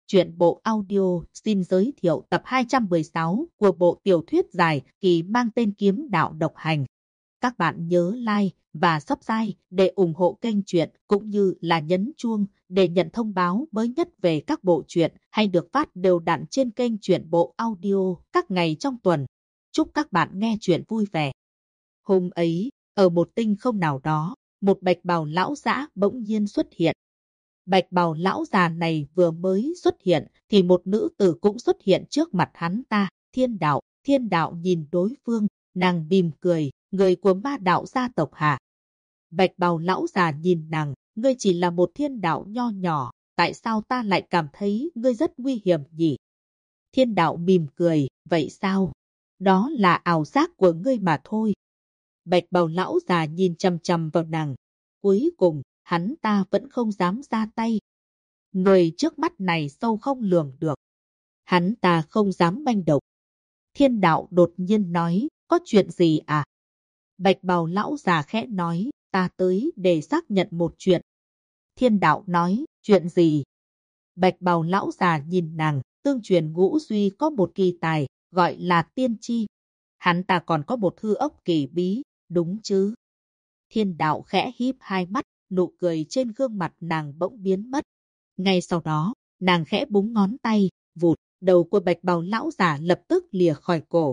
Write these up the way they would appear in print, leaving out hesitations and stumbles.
Truyện bộ audio xin giới thiệu tập 216 của bộ tiểu thuyết dài kỳ mang tên Kiếm Đạo Độc Hành. Các bạn nhớ like và subscribe để ủng hộ kênh truyện cũng như là nhấn chuông để nhận thông báo mới nhất về các bộ truyện hay được phát đều đặn trên kênh truyện bộ audio các ngày trong tuần. Chúc các bạn nghe truyện vui vẻ. Hôm ấy, ở một tinh không nào đó, một bạch bào lão dã bỗng nhiên xuất hiện. Bạch bào lão già này vừa mới xuất hiện thì một nữ tử cũng xuất hiện trước mặt hắn ta. Thiên đạo nhìn đối phương, nàng mỉm cười, người của Ma đạo gia tộc hả? Bạch bào lão già nhìn nàng, ngươi chỉ là một thiên đạo nho nhỏ, tại sao ta lại cảm thấy ngươi rất nguy hiểm nhỉ? Thiên đạo mỉm cười, vậy sao? Đó là ảo giác của ngươi mà thôi. Bạch bào lão già nhìn chằm chằm vào nàng. Cuối cùng, hắn ta vẫn không dám ra tay. Người trước mắt này sâu không lường được. Hắn ta không dám manh động. Thiên đạo đột nhiên nói, có chuyện gì à? Bạch bào lão già khẽ nói, ta tới để xác nhận một chuyện. Thiên đạo nói, chuyện gì? Bạch bào lão già nhìn nàng, tương truyền Ngũ Duy có một kỳ tài, gọi là tiên tri. Hắn ta còn có một hư ốc kỳ bí, đúng chứ? Thiên đạo khẽ híp hai mắt, nụ cười trên gương mặt nàng bỗng biến mất. Ngay sau đó, nàng khẽ búng ngón tay, vụt, đầu của bạch bào lão già lập tức lìa khỏi cổ.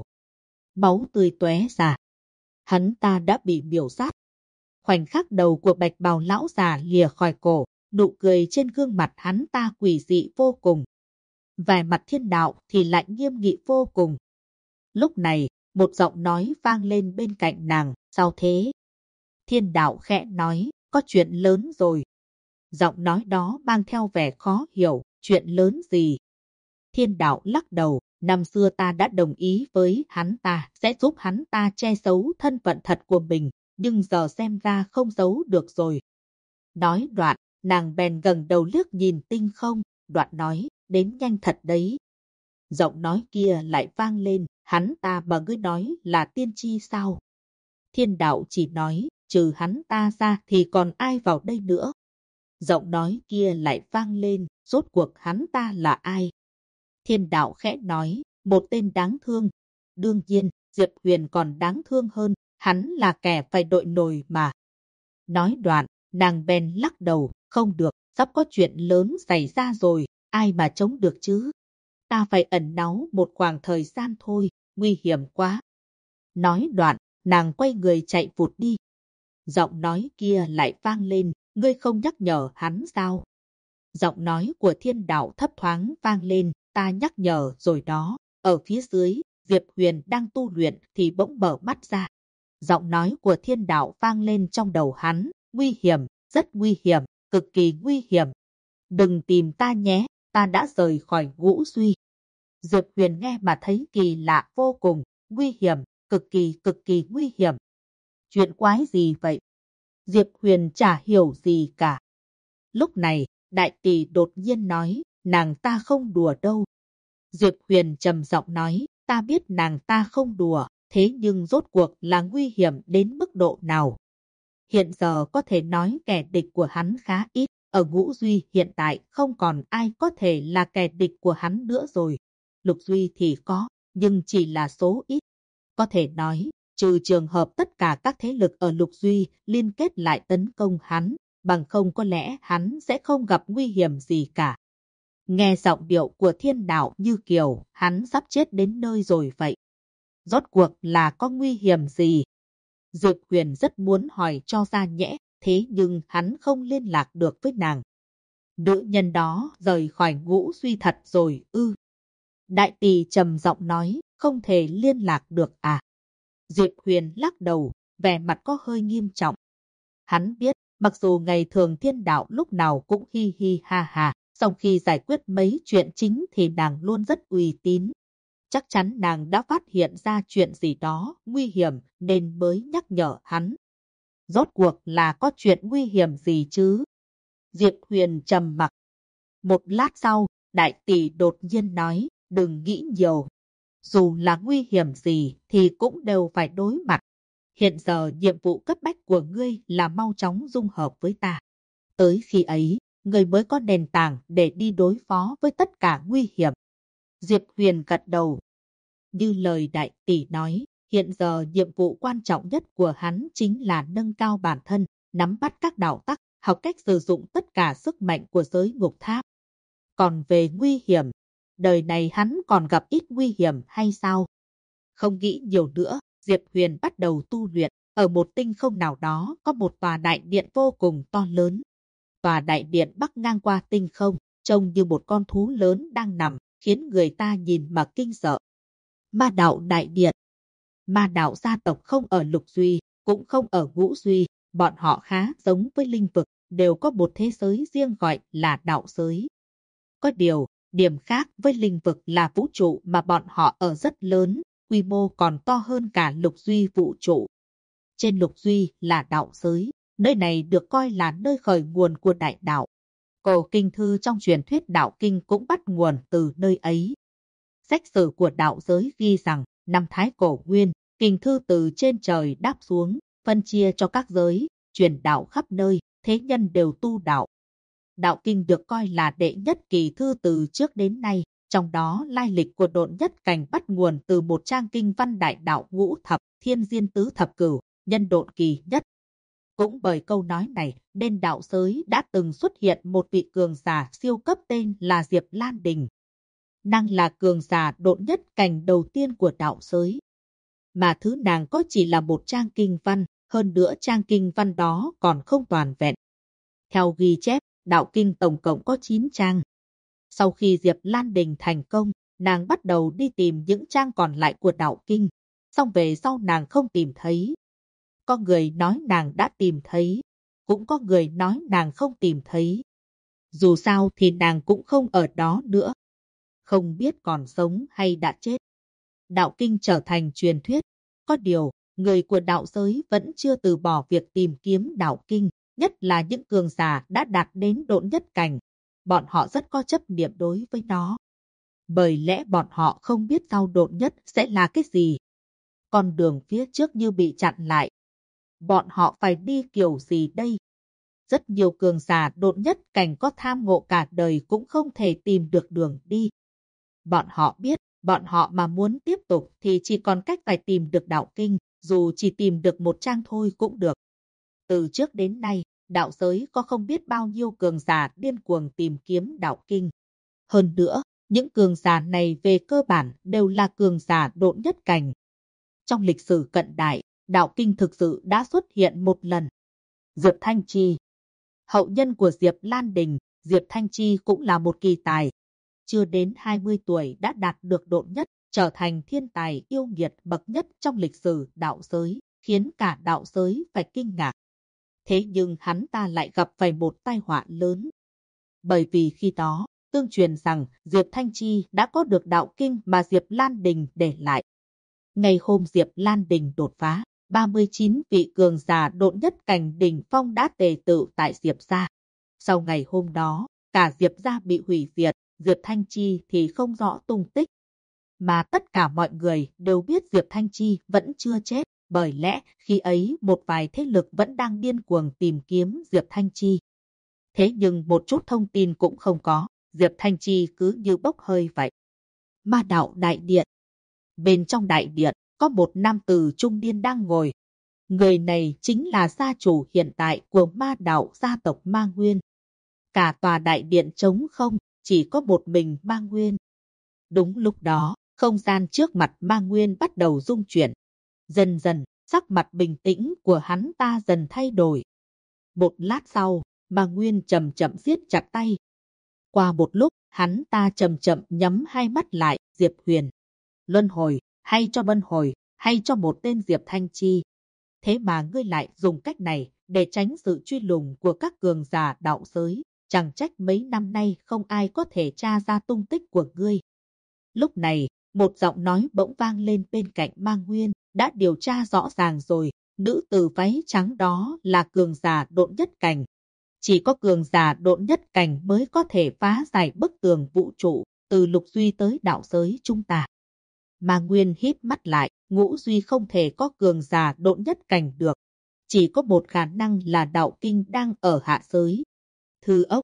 Máu tươi tóe ra. Hắn ta đã bị miểu sát. Khoảnh khắc đầu của bạch bào lão già lìa khỏi cổ, nụ cười trên gương mặt hắn ta quỷ dị vô cùng. Vẻ mặt thiên đạo thì lại nghiêm nghị vô cùng. Lúc này, một giọng nói vang lên bên cạnh nàng, sao thế? Thiên đạo khẽ nói, có chuyện lớn rồi. Giọng nói đó mang theo vẻ khó hiểu, chuyện lớn gì? Thiên đạo lắc đầu, năm xưa ta đã đồng ý với hắn ta sẽ giúp hắn ta che giấu thân phận thật của mình, nhưng giờ xem ra không giấu được rồi. Nói đoạn, nàng bèn gần đầu liếc nhìn tinh không, đoạn nói, đến nhanh thật đấy. Giọng nói kia lại vang lên, hắn ta mà ngươi nói là tiên tri sao? Thiên đạo chỉ nói, trừ hắn ta ra thì còn ai vào đây nữa? Giọng nói kia lại vang lên, rốt cuộc hắn ta là ai? Thiên đạo khẽ nói, một tên đáng thương. Đương nhiên, Diệp Huyền còn đáng thương hơn, hắn là kẻ phải đội nổi mà. Nói đoạn, nàng bèn lắc đầu, không được, sắp có chuyện lớn xảy ra rồi, ai mà chống được chứ? Ta phải ẩn náu một khoảng thời gian thôi, nguy hiểm quá. Nói đoạn, nàng quay người chạy vụt đi. Giọng nói kia lại vang lên, ngươi không nhắc nhở hắn sao? Giọng nói của thiên đạo thấp thoáng vang lên, ta nhắc nhở rồi đó. Ở phía dưới, Diệp Huyền đang tu luyện thì bỗng mở mắt ra. Giọng nói của thiên đạo vang lên trong đầu hắn, nguy hiểm, rất nguy hiểm, cực kỳ nguy hiểm. Đừng tìm ta nhé, ta đã rời khỏi Ngũ Duy. Diệp Huyền nghe mà thấy kỳ lạ vô cùng, nguy hiểm, cực kỳ nguy hiểm. Chuyện quái gì vậy? Diệp Huyền chả hiểu gì cả. Lúc này, đại tỷ đột nhiên nói, nàng ta không đùa đâu. Diệp Huyền trầm giọng nói, ta biết nàng ta không đùa, thế nhưng rốt cuộc là nguy hiểm đến mức độ nào? Hiện giờ có thể nói kẻ địch của hắn khá ít, ở Ngũ Duy hiện tại không còn ai có thể là kẻ địch của hắn nữa rồi. Lục Duy thì có, nhưng chỉ là số ít. Có thể nói, trừ trường hợp tất cả các thế lực ở Lục Duy liên kết lại tấn công hắn, bằng không có lẽ hắn sẽ không gặp nguy hiểm gì cả. Nghe giọng điệu của thiên đạo như kiểu hắn sắp chết đến nơi rồi vậy. Rốt cuộc là có nguy hiểm gì? Diệp Huyền rất muốn hỏi cho ra nhẽ, thế nhưng hắn không liên lạc được với nàng. Nữ nhân đó rời khỏi Ngũ Duy thật rồi ư? Đại tỷ trầm giọng nói, không thể liên lạc được à? Diệp Huyền lắc đầu, vẻ mặt có hơi nghiêm trọng. Hắn biết, mặc dù ngày thường thiên đạo lúc nào cũng hi hi ha ha, sau khi giải quyết mấy chuyện chính thì nàng luôn rất uy tín. Chắc chắn nàng đã phát hiện ra chuyện gì đó nguy hiểm nên mới nhắc nhở hắn. Rốt cuộc là có chuyện nguy hiểm gì chứ? Diệp Huyền trầm mặc. Một lát sau, đại tỷ đột nhiên nói, đừng nghĩ nhiều. Dù là nguy hiểm gì thì cũng đều phải đối mặt. Hiện giờ nhiệm vụ cấp bách của ngươi là mau chóng dung hợp với ta. Tới khi ấy, người mới có nền tảng để đi đối phó với tất cả nguy hiểm. Diệp Huyền gật đầu. Như lời đại tỷ nói, hiện giờ nhiệm vụ quan trọng nhất của hắn chính là nâng cao bản thân, nắm bắt các đạo tắc, học cách sử dụng tất cả sức mạnh của giới ngục tháp. Còn về nguy hiểm, đời này hắn còn gặp ít nguy hiểm hay sao? Không nghĩ nhiều nữa, Diệp Huyền bắt đầu tu luyện. Ở một tinh không nào đó có một tòa đại điện vô cùng to lớn. Tòa đại điện bắc ngang qua tinh không, trông như một con thú lớn đang nằm, khiến người ta nhìn mà kinh sợ. Ma đạo đại điện. Ma đạo gia tộc không ở Lục Duy, cũng không ở Ngũ Duy, bọn họ khá giống với linh vực, đều có một thế giới riêng gọi là đạo giới. Có điều, điểm khác với linh vực là vũ trụ mà bọn họ ở rất lớn, quy mô còn to hơn cả Lục Duy vũ trụ. Trên Lục Duy là đạo giới, nơi này được coi là nơi khởi nguồn của đại đạo. Cổ kinh thư trong truyền thuyết đạo kinh cũng bắt nguồn từ nơi ấy. Sách sử của đạo giới ghi rằng, năm Thái Cổ Nguyên, kinh thư từ trên trời đáp xuống, phân chia cho các giới, truyền đạo khắp nơi, thế nhân đều tu đạo. Đạo kinh được coi là đệ nhất kỳ thư từ trước đến nay, trong đó lai lịch của Độn Nhất Cảnh bắt nguồn từ một trang kinh văn đại đạo ngũ thập, thiên diên tứ thập cửu, nhân độn kỳ nhất. Cũng bởi câu nói này, nên đạo giới đã từng xuất hiện một vị cường giả siêu cấp tên là Diệp Lan Đình. Nàng là cường giả độn nhất cảnh đầu tiên của đạo giới. Mà thứ nàng có chỉ là một trang kinh văn, hơn nữa trang kinh văn đó còn không toàn vẹn. Theo ghi chép, đạo kinh tổng cộng có 9 trang. Sau khi Diệp Lan Đình thành công, nàng bắt đầu đi tìm những trang còn lại của đạo kinh. Xong về sau nàng không tìm thấy. Có người nói nàng đã tìm thấy, cũng có người nói nàng không tìm thấy. Dù sao thì nàng cũng không ở đó nữa. Không biết còn sống hay đã chết. Đạo kinh trở thành truyền thuyết. Có điều, người của đạo giới vẫn chưa từ bỏ việc tìm kiếm đạo kinh, nhất là những cường giả đã đạt đến độn nhất cảnh. Bọn họ rất có chấp niệm đối với nó. Bởi lẽ bọn họ không biết sau độn nhất sẽ là cái gì. Con đường phía trước như bị chặn lại. Bọn họ phải đi kiểu gì đây? Rất nhiều cường giả độn nhất cảnh có tham ngộ cả đời cũng không thể tìm được đường đi. Bọn họ biết, bọn họ mà muốn tiếp tục thì chỉ còn cách phải tìm được đạo kinh, dù chỉ tìm được một trang thôi cũng được. Từ trước đến nay, đạo giới có không biết bao nhiêu cường giả điên cuồng tìm kiếm đạo kinh. Hơn nữa, những cường giả này về cơ bản đều là cường giả độn nhất cảnh. Trong lịch sử cận đại, đạo kinh thực sự đã xuất hiện một lần. Diệp Thanh Chi. Hậu nhân của Diệp Lan Đình, Diệp Thanh Chi cũng là một kỳ tài. Chưa đến 20 tuổi đã đạt được độn nhất, trở thành thiên tài yêu nghiệt bậc nhất trong lịch sử đạo giới, khiến cả đạo giới phải kinh ngạc. Thế nhưng hắn ta lại gặp phải một tai họa lớn. Bởi vì khi đó, tương truyền rằng Diệp Thanh Chi đã có được đạo kinh mà Diệp Lan Đình để lại. Ngày hôm Diệp Lan Đình đột phá, 39 vị cường giả độn nhất cảnh đỉnh phong đã tề tự tại Diệp gia. Sau ngày hôm đó, cả Diệp gia bị hủy diệt, Diệp Thanh Chi thì không rõ tung tích. Mà tất cả mọi người đều biết Diệp Thanh Chi vẫn chưa chết, bởi lẽ khi ấy một vài thế lực vẫn đang điên cuồng tìm kiếm Diệp Thanh Chi. Thế nhưng một chút thông tin cũng không có, Diệp Thanh Chi cứ như bốc hơi vậy. Ma đạo đại điện. Bên trong đại điện, có một nam tử trung niên đang ngồi. Người này chính là gia chủ hiện tại của ma đạo gia tộc Ma Nguyên. Cả tòa đại điện trống không, chỉ có một mình Ma Nguyên. Đúng lúc đó, không gian trước mặt Ma Nguyên bắt đầu rung chuyển. Dần dần, sắc mặt bình tĩnh của hắn ta dần thay đổi. Một lát sau, Ma Nguyên chậm chậm siết chặt tay. Qua một lúc, hắn ta chậm chậm nhắm hai mắt lại. Diệp Huyền. Luân hồi, hay cho vân hồi, hay cho một tên Diệp Thanh Chi. Thế mà ngươi lại dùng cách này để tránh sự truy lùng của các cường giả đạo giới. Chẳng trách mấy năm nay không ai có thể tra ra tung tích của ngươi. Lúc này, một giọng nói bỗng vang lên bên cạnh Ma Nguyên. Đã điều tra rõ ràng rồi, nữ tử váy trắng đó là cường giả độn nhất cảnh. Chỉ có cường giả độn nhất cảnh mới có thể phá giải bức tường vũ trụ, từ Lục Duy tới đạo giới chúng ta. Ma Nguyên híp mắt lại, Ngũ Duy không thể có cường giả độn nhất cảnh được. Chỉ có một khả năng là đạo kinh đang ở hạ giới. Thư ốc.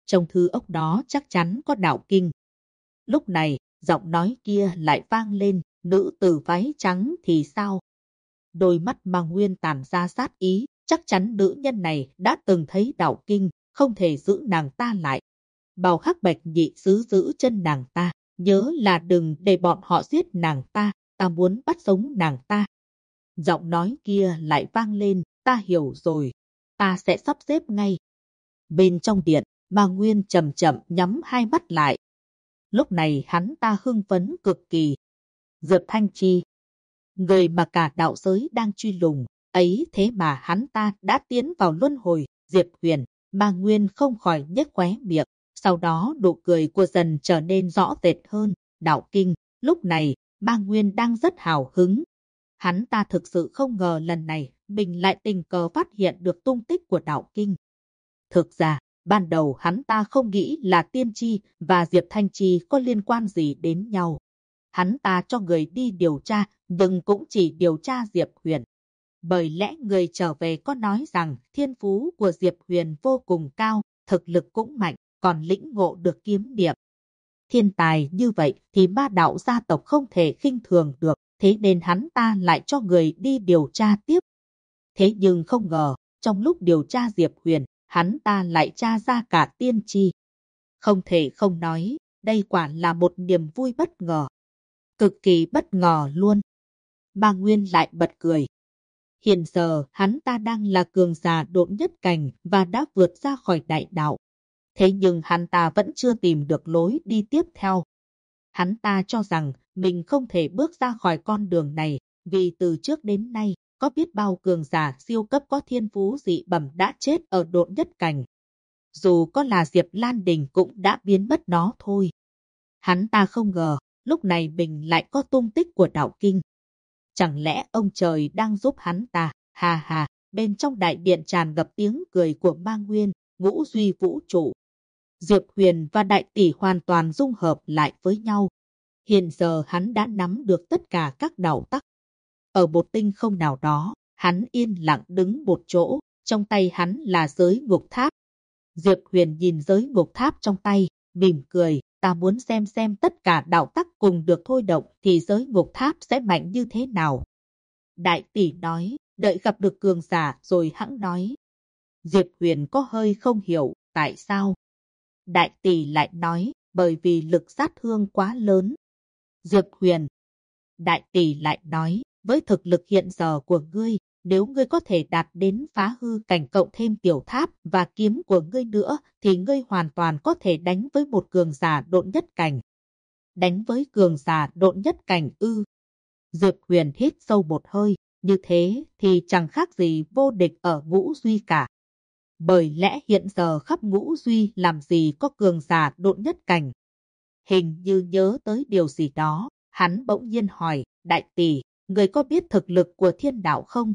Trong thư ốc đó chắc chắn có đạo kinh. Lúc này, giọng nói kia lại vang lên, nữ tử váy trắng thì sao? Đôi mắt Mang Nguyên tản ra sát ý, chắc chắn nữ nhân này đã từng thấy đạo kinh, không thể giữ nàng ta lại. Bảo Hắc Bạch nhị sứ giữ chân nàng ta, nhớ là đừng để bọn họ giết nàng ta, ta muốn bắt sống nàng ta. Giọng nói kia lại vang lên, ta hiểu rồi, ta sẽ sắp xếp ngay. Bên trong điện, Mang Nguyên chậm chậm nhắm hai mắt lại. Lúc này hắn ta hưng phấn cực kỳ. Diệp Thanh Chi, người mà cả đạo giới đang truy lùng, ấy thế mà hắn ta đã tiến vào luân hồi. Diệp Huyền, Mang Nguyên không khỏi nhếch khóe miệng, sau đó nụ cười của dần trở nên rõ rệt hơn. Đạo kinh, lúc này, Mang Nguyên đang rất hào hứng. Hắn ta thực sự không ngờ lần này mình lại tình cờ phát hiện được tung tích của đạo kinh. Thực ra, ban đầu hắn ta không nghĩ là Tiên Tri và Diệp Thanh Chi có liên quan gì đến nhau. Hắn ta cho người đi điều tra, nhưng cũng chỉ điều tra Diệp Huyền. Bởi lẽ người trở về có nói rằng thiên phú của Diệp Huyền vô cùng cao, thực lực cũng mạnh, còn lĩnh ngộ được kiếm niệm. Thiên tài như vậy thì ma đạo gia tộc không thể khinh thường được, thế nên hắn ta lại cho người đi điều tra tiếp. Thế nhưng không ngờ, trong lúc điều tra Diệp Huyền, hắn ta lại tra ra cả tiên tri. Không thể không nói, đây quả là một niềm vui bất ngờ. Cực kỳ bất ngờ luôn. Mang Nguyên lại bật cười. Hiện giờ hắn ta đang là cường giả độn nhất cảnh và đã vượt ra khỏi đại đạo. Thế nhưng hắn ta vẫn chưa tìm được lối đi tiếp theo. Hắn ta cho rằng mình không thể bước ra khỏi con đường này, vì từ trước đến nay, có biết bao cường giả siêu cấp có thiên phú dị bẩm đã chết ở độn nhất cảnh. Dù có là Diệp Lan Đình cũng đã biến mất đó thôi. Hắn ta không ngờ, lúc này mình lại có tung tích của đạo kinh. Chẳng lẽ ông trời đang giúp hắn ta? Ha ha, bên trong đại điện tràn ngập tiếng cười của Mang Nguyên, ngũ duy vũ trụ. Diệp Huyền và Đại Tỷ hoàn toàn dung hợp lại với nhau. Hiện giờ hắn đã nắm được tất cả các đạo tắc. Ở một tinh không nào đó, hắn yên lặng đứng một chỗ, trong tay hắn là giới ngục tháp. Diệp Huyền nhìn giới ngục tháp trong tay, mỉm cười, ta muốn xem tất cả đạo tắc cùng được thôi động thì giới ngục tháp sẽ mạnh như thế nào. Đại Tỷ nói, đợi gặp được cường giả rồi hẵng nói. Diệp Huyền có hơi không hiểu, tại sao? Đại Tỷ lại nói, bởi vì lực sát thương quá lớn. Diệp Huyền. Đại Tỷ lại nói, với thực lực hiện giờ của ngươi, nếu ngươi có thể đạt đến phá hư cảnh cộng thêm tiểu tháp và kiếm của ngươi nữa, thì ngươi hoàn toàn có thể đánh với một cường giả độn nhất cảnh. Đánh với cường giả độn nhất cảnh ư? Diệp Huyền hít sâu một hơi, như thế thì chẳng khác gì vô địch ở ngũ duy cả. Bởi lẽ hiện giờ khắp ngũ duy làm gì có cường giả độn nhất cảnh. Hình như nhớ tới điều gì đó, hắn bỗng nhiên hỏi, Đại Tỷ, người có biết thực lực của thiên đạo không?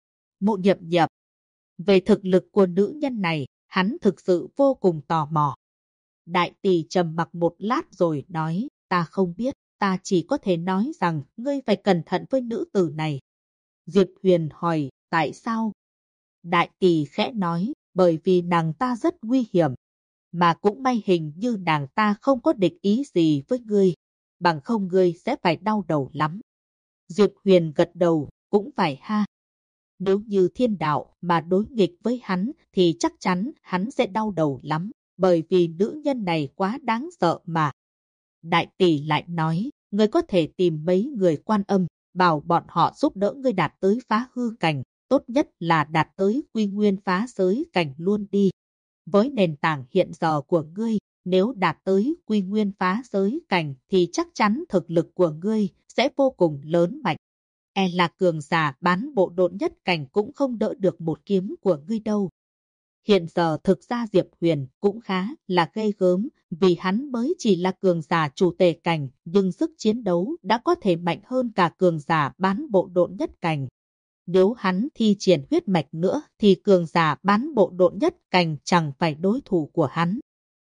Mộ Nhậm Nhậm. Về thực lực của nữ nhân này, hắn thực sự vô cùng tò mò. Đại Tỷ trầm mặc một lát rồi nói, ta không biết, ta chỉ có thể nói rằng ngươi phải cẩn thận với nữ tử này. Diệp Huyền hỏi, tại sao? Đại Tỷ khẽ nói, bởi vì nàng ta rất nguy hiểm. Mà cũng may hình như nàng ta không có địch ý gì với ngươi, bằng không ngươi sẽ phải đau đầu lắm. Diệp Huyền gật đầu, cũng phải ha. Nếu như thiên đạo mà đối nghịch với hắn thì chắc chắn hắn sẽ đau đầu lắm, bởi vì nữ nhân này quá đáng sợ mà. Đại Tỷ lại nói, ngươi có thể tìm mấy người Quan Âm, bảo bọn họ giúp đỡ ngươi đạt tới phá hư cảnh, tốt nhất là đạt tới quy nguyên phá giới cảnh luôn đi. Với nền tảng hiện giờ của ngươi, nếu đạt tới quy nguyên phá giới cảnh thì chắc chắn thực lực của ngươi sẽ vô cùng lớn mạnh. E là cường giả bán bộ độn nhất cảnh cũng không đỡ được một kiếm của ngươi đâu. Hiện giờ thực ra Diệp Huyền cũng khá là ghê gớm, vì hắn mới chỉ là cường giả chủ tề cảnh, nhưng sức chiến đấu đã có thể mạnh hơn cả cường giả bán bộ độn nhất cảnh. Nếu hắn thi triển huyết mạch nữa thì cường giả bán bộ độn nhất cảnh chẳng phải đối thủ của hắn.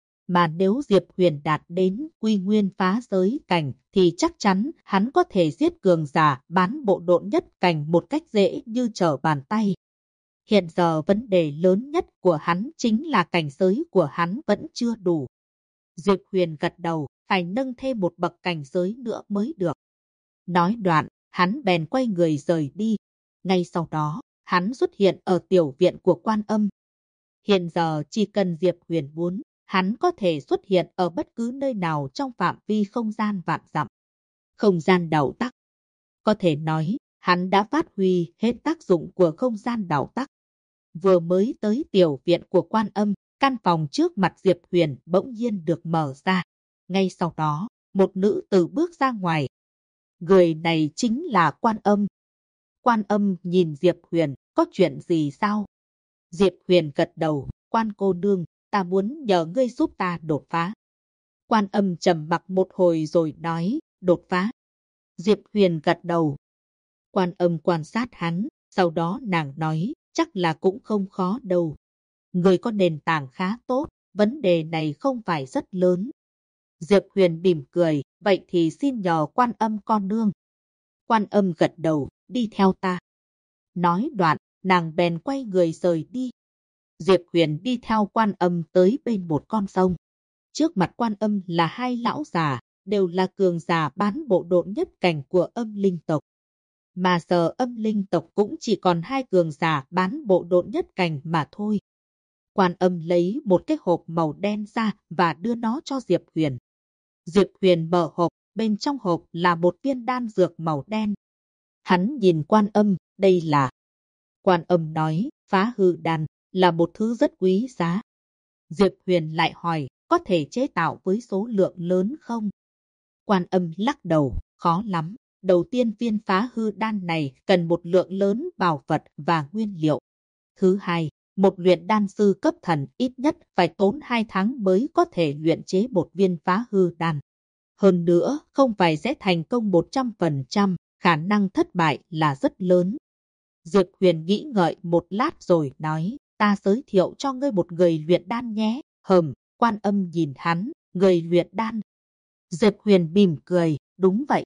Mà nếu Diệp Huyền đạt đến quy nguyên phá giới cảnh thì chắc chắn hắn có thể giết cường giả bán bộ độn nhất cảnh một cách dễ như trở bàn tay. Hiện giờ vấn đề lớn nhất của hắn chính là cảnh giới của hắn vẫn chưa đủ. Diệp Huyền gật đầu, phải nâng thêm một bậc cảnh giới nữa mới được. Nói đoạn, hắn bèn quay người rời đi. Ngay sau đó, hắn xuất hiện ở tiểu viện của Quan Âm. Hiện giờ chỉ cần Diệp Huyền muốn, hắn có thể xuất hiện ở bất cứ nơi nào trong phạm vi không gian vạn dặm. Không gian đạo tắc. Có thể nói, hắn đã phát huy hết tác dụng của không gian đạo tắc. Vừa mới tới tiểu viện của Quan Âm, căn phòng trước mặt Diệp Huyền bỗng nhiên được mở ra. Ngay sau đó, một nữ tử bước ra ngoài. Người này chính là Quan Âm. Quan Âm nhìn Diệp Huyền, có chuyện gì sao? Diệp Huyền gật đầu, Quan cô nương, ta muốn nhờ ngươi giúp ta đột phá. Quan Âm trầm mặc một hồi rồi nói, đột phá. Diệp Huyền gật đầu. Quan Âm quan sát hắn, sau đó nàng nói, chắc là cũng không khó đâu. Người có nền tảng khá tốt, vấn đề này không phải rất lớn. Diệp Huyền mỉm cười, vậy thì xin nhờ Quan Âm con nương. Quan Âm gật đầu, đi theo ta. Nói đoạn, nàng bèn quay người rời đi. Diệp Huyền đi theo Quan Âm tới bên một con sông. Trước mặt Quan Âm là hai lão già, đều là cường giả bán bộ độn nhất cảnh của Âm Linh tộc. Mà giờ Âm Linh tộc cũng chỉ còn hai cường giả bán bộ độn nhất cảnh mà thôi. Quan Âm lấy một cái hộp màu đen ra và đưa nó cho Diệp Huyền. Diệp Huyền mở hộp, bên trong hộp là một viên đan dược màu đen. Hắn nhìn Quan Âm, đây là... Quan Âm nói, phá hư đan là một thứ rất quý giá. Diệp Huyền lại hỏi, có thể chế tạo với số lượng lớn không? Quan Âm lắc đầu, khó lắm. Đầu tiên viên phá hư đan này cần một lượng lớn bảo vật và nguyên liệu. Thứ hai, một luyện đan sư cấp thần ít nhất phải tốn 2 tháng mới có thể luyện chế một viên phá hư đan. Hơn nữa, không phải sẽ thành công 100%, khả năng thất bại là rất lớn. Diệp Huyền nghĩ ngợi một lát rồi nói, ta giới thiệu cho ngươi một người luyện đan nhé. Quan Âm nhìn hắn, người luyện đan. Diệp Huyền mỉm cười, đúng vậy.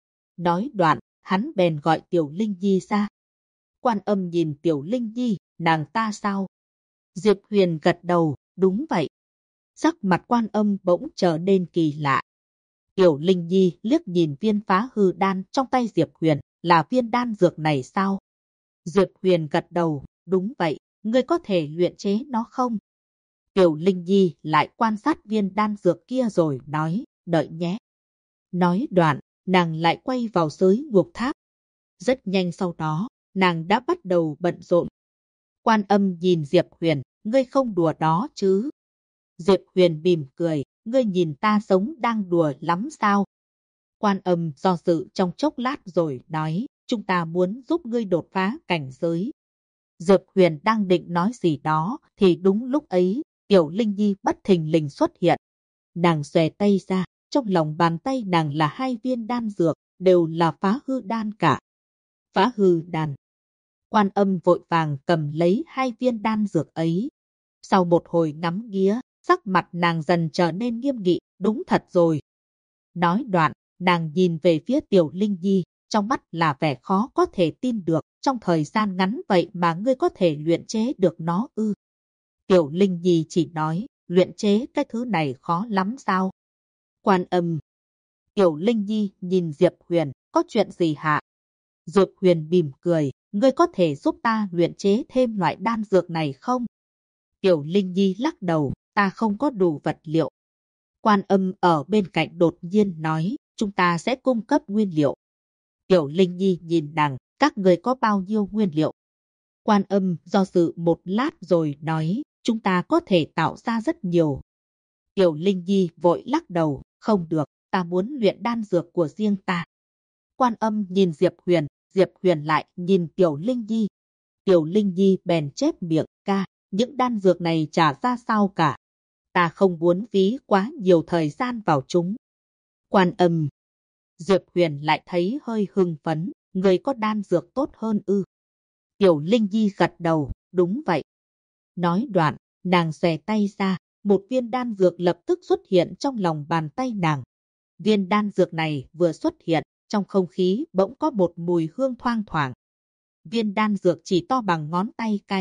Nói đoạn, hắn bèn gọi Tiểu Linh Nhi ra. Quan Âm nhìn Tiểu Linh Nhi, nàng ta sao? Diệp Huyền gật đầu, đúng vậy. Sắc mặt Quan Âm bỗng trở nên kỳ lạ. Tiểu Linh Nhi liếc nhìn viên phá hư đan trong tay Diệp Huyền, là viên đan dược này sao? Diệp Huyền gật đầu, đúng vậy, ngươi có thể luyện chế nó không? Tiểu Linh Nhi lại quan sát viên đan dược kia rồi nói, đợi nhé. Nói đoạn, nàng lại quay vào giới ngục tháp. Rất nhanh sau đó, nàng đã bắt đầu bận rộn. Quan Âm nhìn Diệp Huyền, ngươi không đùa đó chứ? Diệp Huyền mỉm cười, ngươi nhìn ta sống đang đùa lắm sao? Quan Âm do dự trong chốc lát rồi nói, chúng ta muốn giúp ngươi đột phá cảnh giới. Diệp Huyền đang định nói gì đó, thì đúng lúc ấy, Tiểu Linh Nhi bất thình lình xuất hiện. Nàng xòe tay ra, trong lòng bàn tay nàng là 2 viên đan dược, đều là phá hư đan cả. Phá hư đan. Quan Âm vội vàng cầm lấy 2 viên đan dược ấy. Sau một hồi ngắm nghía, sắc mặt nàng dần trở nên nghiêm nghị, đúng thật rồi. Nói đoạn, nàng nhìn về phía Tiểu Linh Nhi, trong mắt là vẻ khó có thể tin được, trong thời gian ngắn vậy mà ngươi có thể luyện chế được nó ư? Tiểu Linh Nhi chỉ nói, luyện chế cái thứ này khó lắm sao? Quan Âm. Tiểu Linh Nhi nhìn Diệp Huyền, có chuyện gì hả? Diệp Huyền mỉm cười, ngươi có thể giúp ta luyện chế thêm loại đan dược này không? Tiểu Linh Nhi lắc đầu, ta không có đủ vật liệu. Quan Âm ở bên cạnh đột nhiên nói, chúng ta sẽ cung cấp nguyên liệu. Tiểu Linh Nhi nhìn nàng, các người có bao nhiêu nguyên liệu? Quan Âm do dự một lát rồi nói, chúng ta có thể tạo ra rất nhiều. Tiểu Linh Nhi vội lắc đầu, không được, ta muốn luyện đan dược của riêng ta. Quan Âm nhìn Diệp Huyền lại nhìn Tiểu Linh Nhi. Tiểu Linh Nhi bèn chép miệng, ca, những đan dược này chả ra sao cả. Ta không muốn phí quá nhiều thời gian vào chúng. Quan Âm. Diệp Huyền lại thấy hơi hưng phấn, người có đan dược tốt hơn ư? Tiểu Linh Nhi gật đầu, đúng vậy. Nói đoạn, nàng xòe tay ra, một viên đan dược lập tức xuất hiện trong lòng bàn tay nàng. Viên đan dược này vừa xuất hiện, trong không khí bỗng có một mùi hương thoang thoảng. Viên đan dược chỉ to bằng ngón tay cái,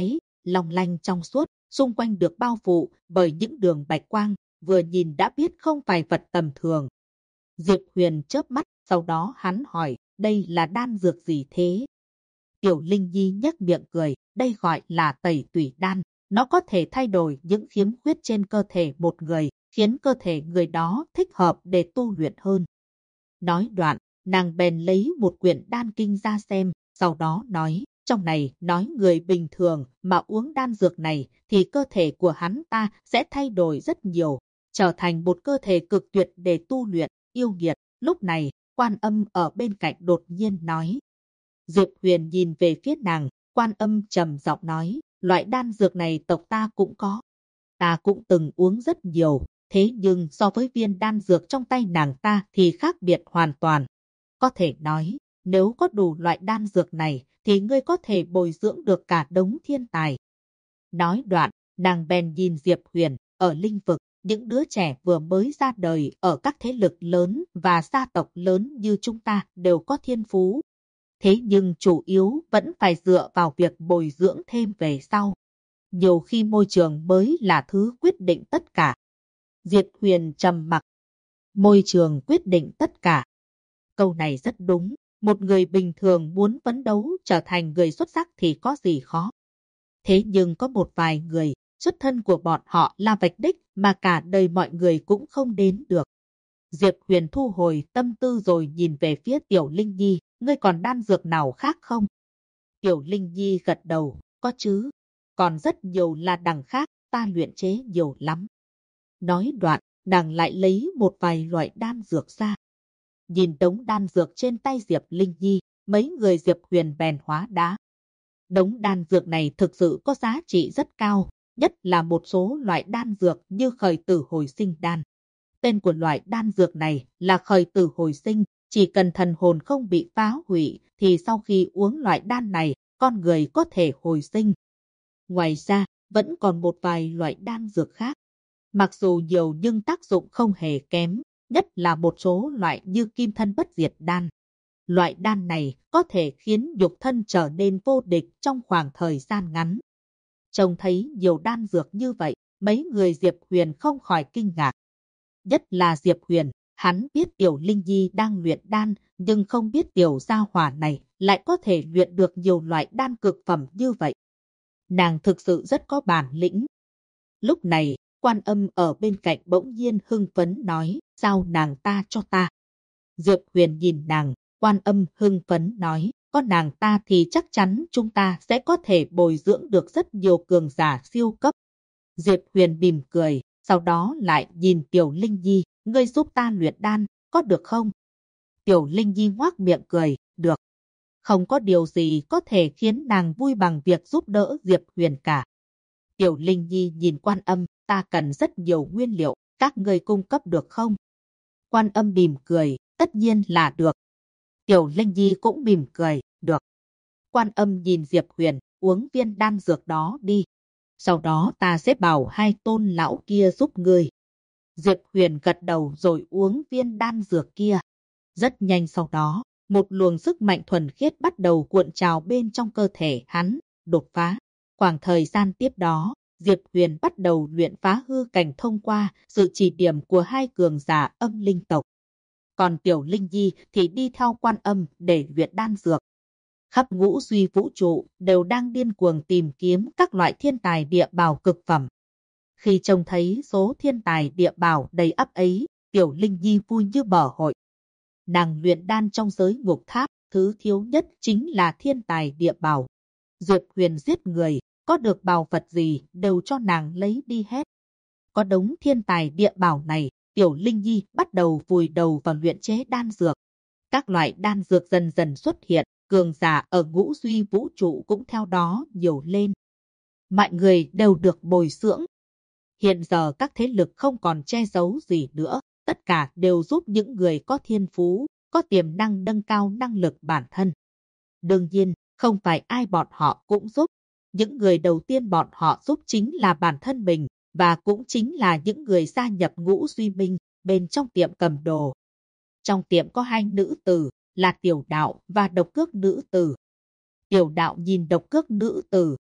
long lanh trong suốt, xung quanh được bao phủ bởi những đường bạch quang, vừa nhìn đã biết không phải vật tầm thường. Diệp Huyền chớp mắt, sau đó hắn hỏi, đây là đan dược gì thế? Tiểu Linh Nhi nhếch miệng cười, đây gọi là tẩy tủy đan, nó có thể thay đổi những khiếm khuyết trên cơ thể một người, khiến cơ thể người đó thích hợp để tu luyện hơn. Nói đoạn, nàng bèn lấy một quyển đan kinh ra xem, sau đó nói, trong này nói người bình thường mà uống đan dược này thì cơ thể của hắn ta sẽ thay đổi rất nhiều, trở thành một cơ thể cực tuyệt để tu luyện, yêu nghiệt. Lúc này, Quan Âm ở bên cạnh đột nhiên nói. Diệp Huyền nhìn về phía nàng, Quan Âm trầm giọng nói, loại đan dược này tộc ta cũng có. Ta cũng từng uống rất nhiều, thế nhưng so với viên đan dược trong tay nàng ta thì khác biệt hoàn toàn. Có thể nói, nếu có đủ loại đan dược này thì ngươi có thể bồi dưỡng được cả đống thiên tài. Nói đoạn, nàng bèn nhìn Diệp Huyền, ở linh vực, những đứa trẻ vừa mới ra đời ở các thế lực lớn và gia tộc lớn như chúng ta đều có thiên phú. Thế nhưng chủ yếu vẫn phải dựa vào việc bồi dưỡng thêm về sau. Nhiều khi môi trường mới là thứ quyết định tất cả. Diệp Huyền trầm mặc. Môi trường quyết định tất cả. Câu này rất đúng. Một người bình thường muốn phấn đấu trở thành người xuất sắc thì có gì khó. Thế nhưng có một vài người, xuất thân của bọn họ là vạch đích mà cả đời mọi người cũng không đến được. Diệp Huyền thu hồi tâm tư rồi nhìn về phía Tiểu Linh Nhi, ngươi còn đan dược nào khác không? Tiểu Linh Nhi gật đầu, có chứ, còn rất nhiều là đằng khác, ta luyện chế nhiều lắm. Nói đoạn, nàng lại lấy một vài loại đan dược ra. Nhìn đống đan dược trên tay Diệp Linh Nhi, mấy người Diệp Huyền bèn hóa đá. Đống đan dược này thực sự có giá trị rất cao, nhất là một số loại đan dược như khởi tử hồi sinh đan. Tên của loại đan dược này là khởi tử hồi sinh, chỉ cần thần hồn không bị phá hủy thì sau khi uống loại đan này, con người có thể hồi sinh. Ngoài ra, vẫn còn một vài loại đan dược khác. Mặc dù nhiều nhưng tác dụng không hề kém, nhất là một số loại như kim thân bất diệt đan. Loại đan này có thể khiến nhục thân trở nên vô địch trong khoảng thời gian ngắn. Trông thấy nhiều đan dược như vậy, mấy người Diệp Huyền không khỏi kinh ngạc. Nhất là Diệp Huyền, hắn biết Tiểu Linh Nhi đang luyện đan, nhưng không biết Tiểu gia hỏa này lại có thể luyện được nhiều loại đan cực phẩm như vậy. Nàng thực sự rất có bản lĩnh. Lúc này, Quan Âm ở bên cạnh bỗng nhiên hưng phấn nói, giao nàng ta cho ta. Diệp Huyền nhìn nàng, Quan Âm hưng phấn nói, có nàng ta thì chắc chắn chúng ta sẽ có thể bồi dưỡng được rất nhiều cường giả siêu cấp. Diệp Huyền mỉm cười, sau đó lại nhìn Tiểu Linh Nhi, ngươi giúp ta luyện đan, có được không? Tiểu Linh Nhi ngoác miệng cười, được. Không có điều gì có thể khiến nàng vui bằng việc giúp đỡ Diệp Huyền cả. Tiểu Linh Nhi nhìn Quan Âm, ta cần rất nhiều nguyên liệu, các ngươi cung cấp được không? Quan Âm mỉm cười, tất nhiên là được. Tiểu Linh Nhi cũng mỉm cười, được. Quan Âm nhìn Diệp Huyền, uống viên đan dược đó đi. Sau đó ta sẽ bảo hai tôn lão kia giúp ngươi. Diệp Huyền gật đầu rồi uống viên đan dược kia. Rất nhanh sau đó, một luồng sức mạnh thuần khiết bắt đầu cuộn trào bên trong cơ thể hắn, đột phá. Khoảng thời gian tiếp đó, Diệp Huyền bắt đầu luyện phá hư cảnh thông qua sự chỉ điểm của hai cường giả âm linh tộc. Còn Tiểu Linh Nhi thì đi theo Quan Âm để luyện đan dược. Khắp ngũ duy vũ trụ đều đang điên cuồng tìm kiếm các loại thiên tài địa bảo cực phẩm. Khi trông thấy số thiên tài địa bảo đầy ắp ấy, Tiểu Linh Nhi vui như mở hội. Nàng luyện đan trong giới ngục tháp, thứ thiếu nhất chính là thiên tài địa bảo. Diệp Huyền giết người, có được bảo vật gì đều cho nàng lấy đi hết. Có đống thiên tài địa bảo này, Tiểu Linh Nhi bắt đầu vùi đầu vào luyện chế đan dược. Các loại đan dược dần dần xuất hiện, cường giả ở ngũ duy vũ trụ cũng theo đó nhiều lên. Mọi người đều được bồi dưỡng. Hiện giờ các thế lực không còn che giấu gì nữa, tất cả đều giúp những người có thiên phú, có tiềm năng nâng cao năng lực bản thân. Đương nhiên, không phải ai bọn họ cũng giúp. Những người đầu tiên bọn họ giúp chính là bản thân mình, và cũng chính là những người gia nhập ngũ duy minh bên trong tiệm cầm đồ. Trong tiệm có hai nữ tử, là Tiểu Đạo và Độc Cước nữ tử. Tiểu Đạo nhìn Độc Cước nữ tử,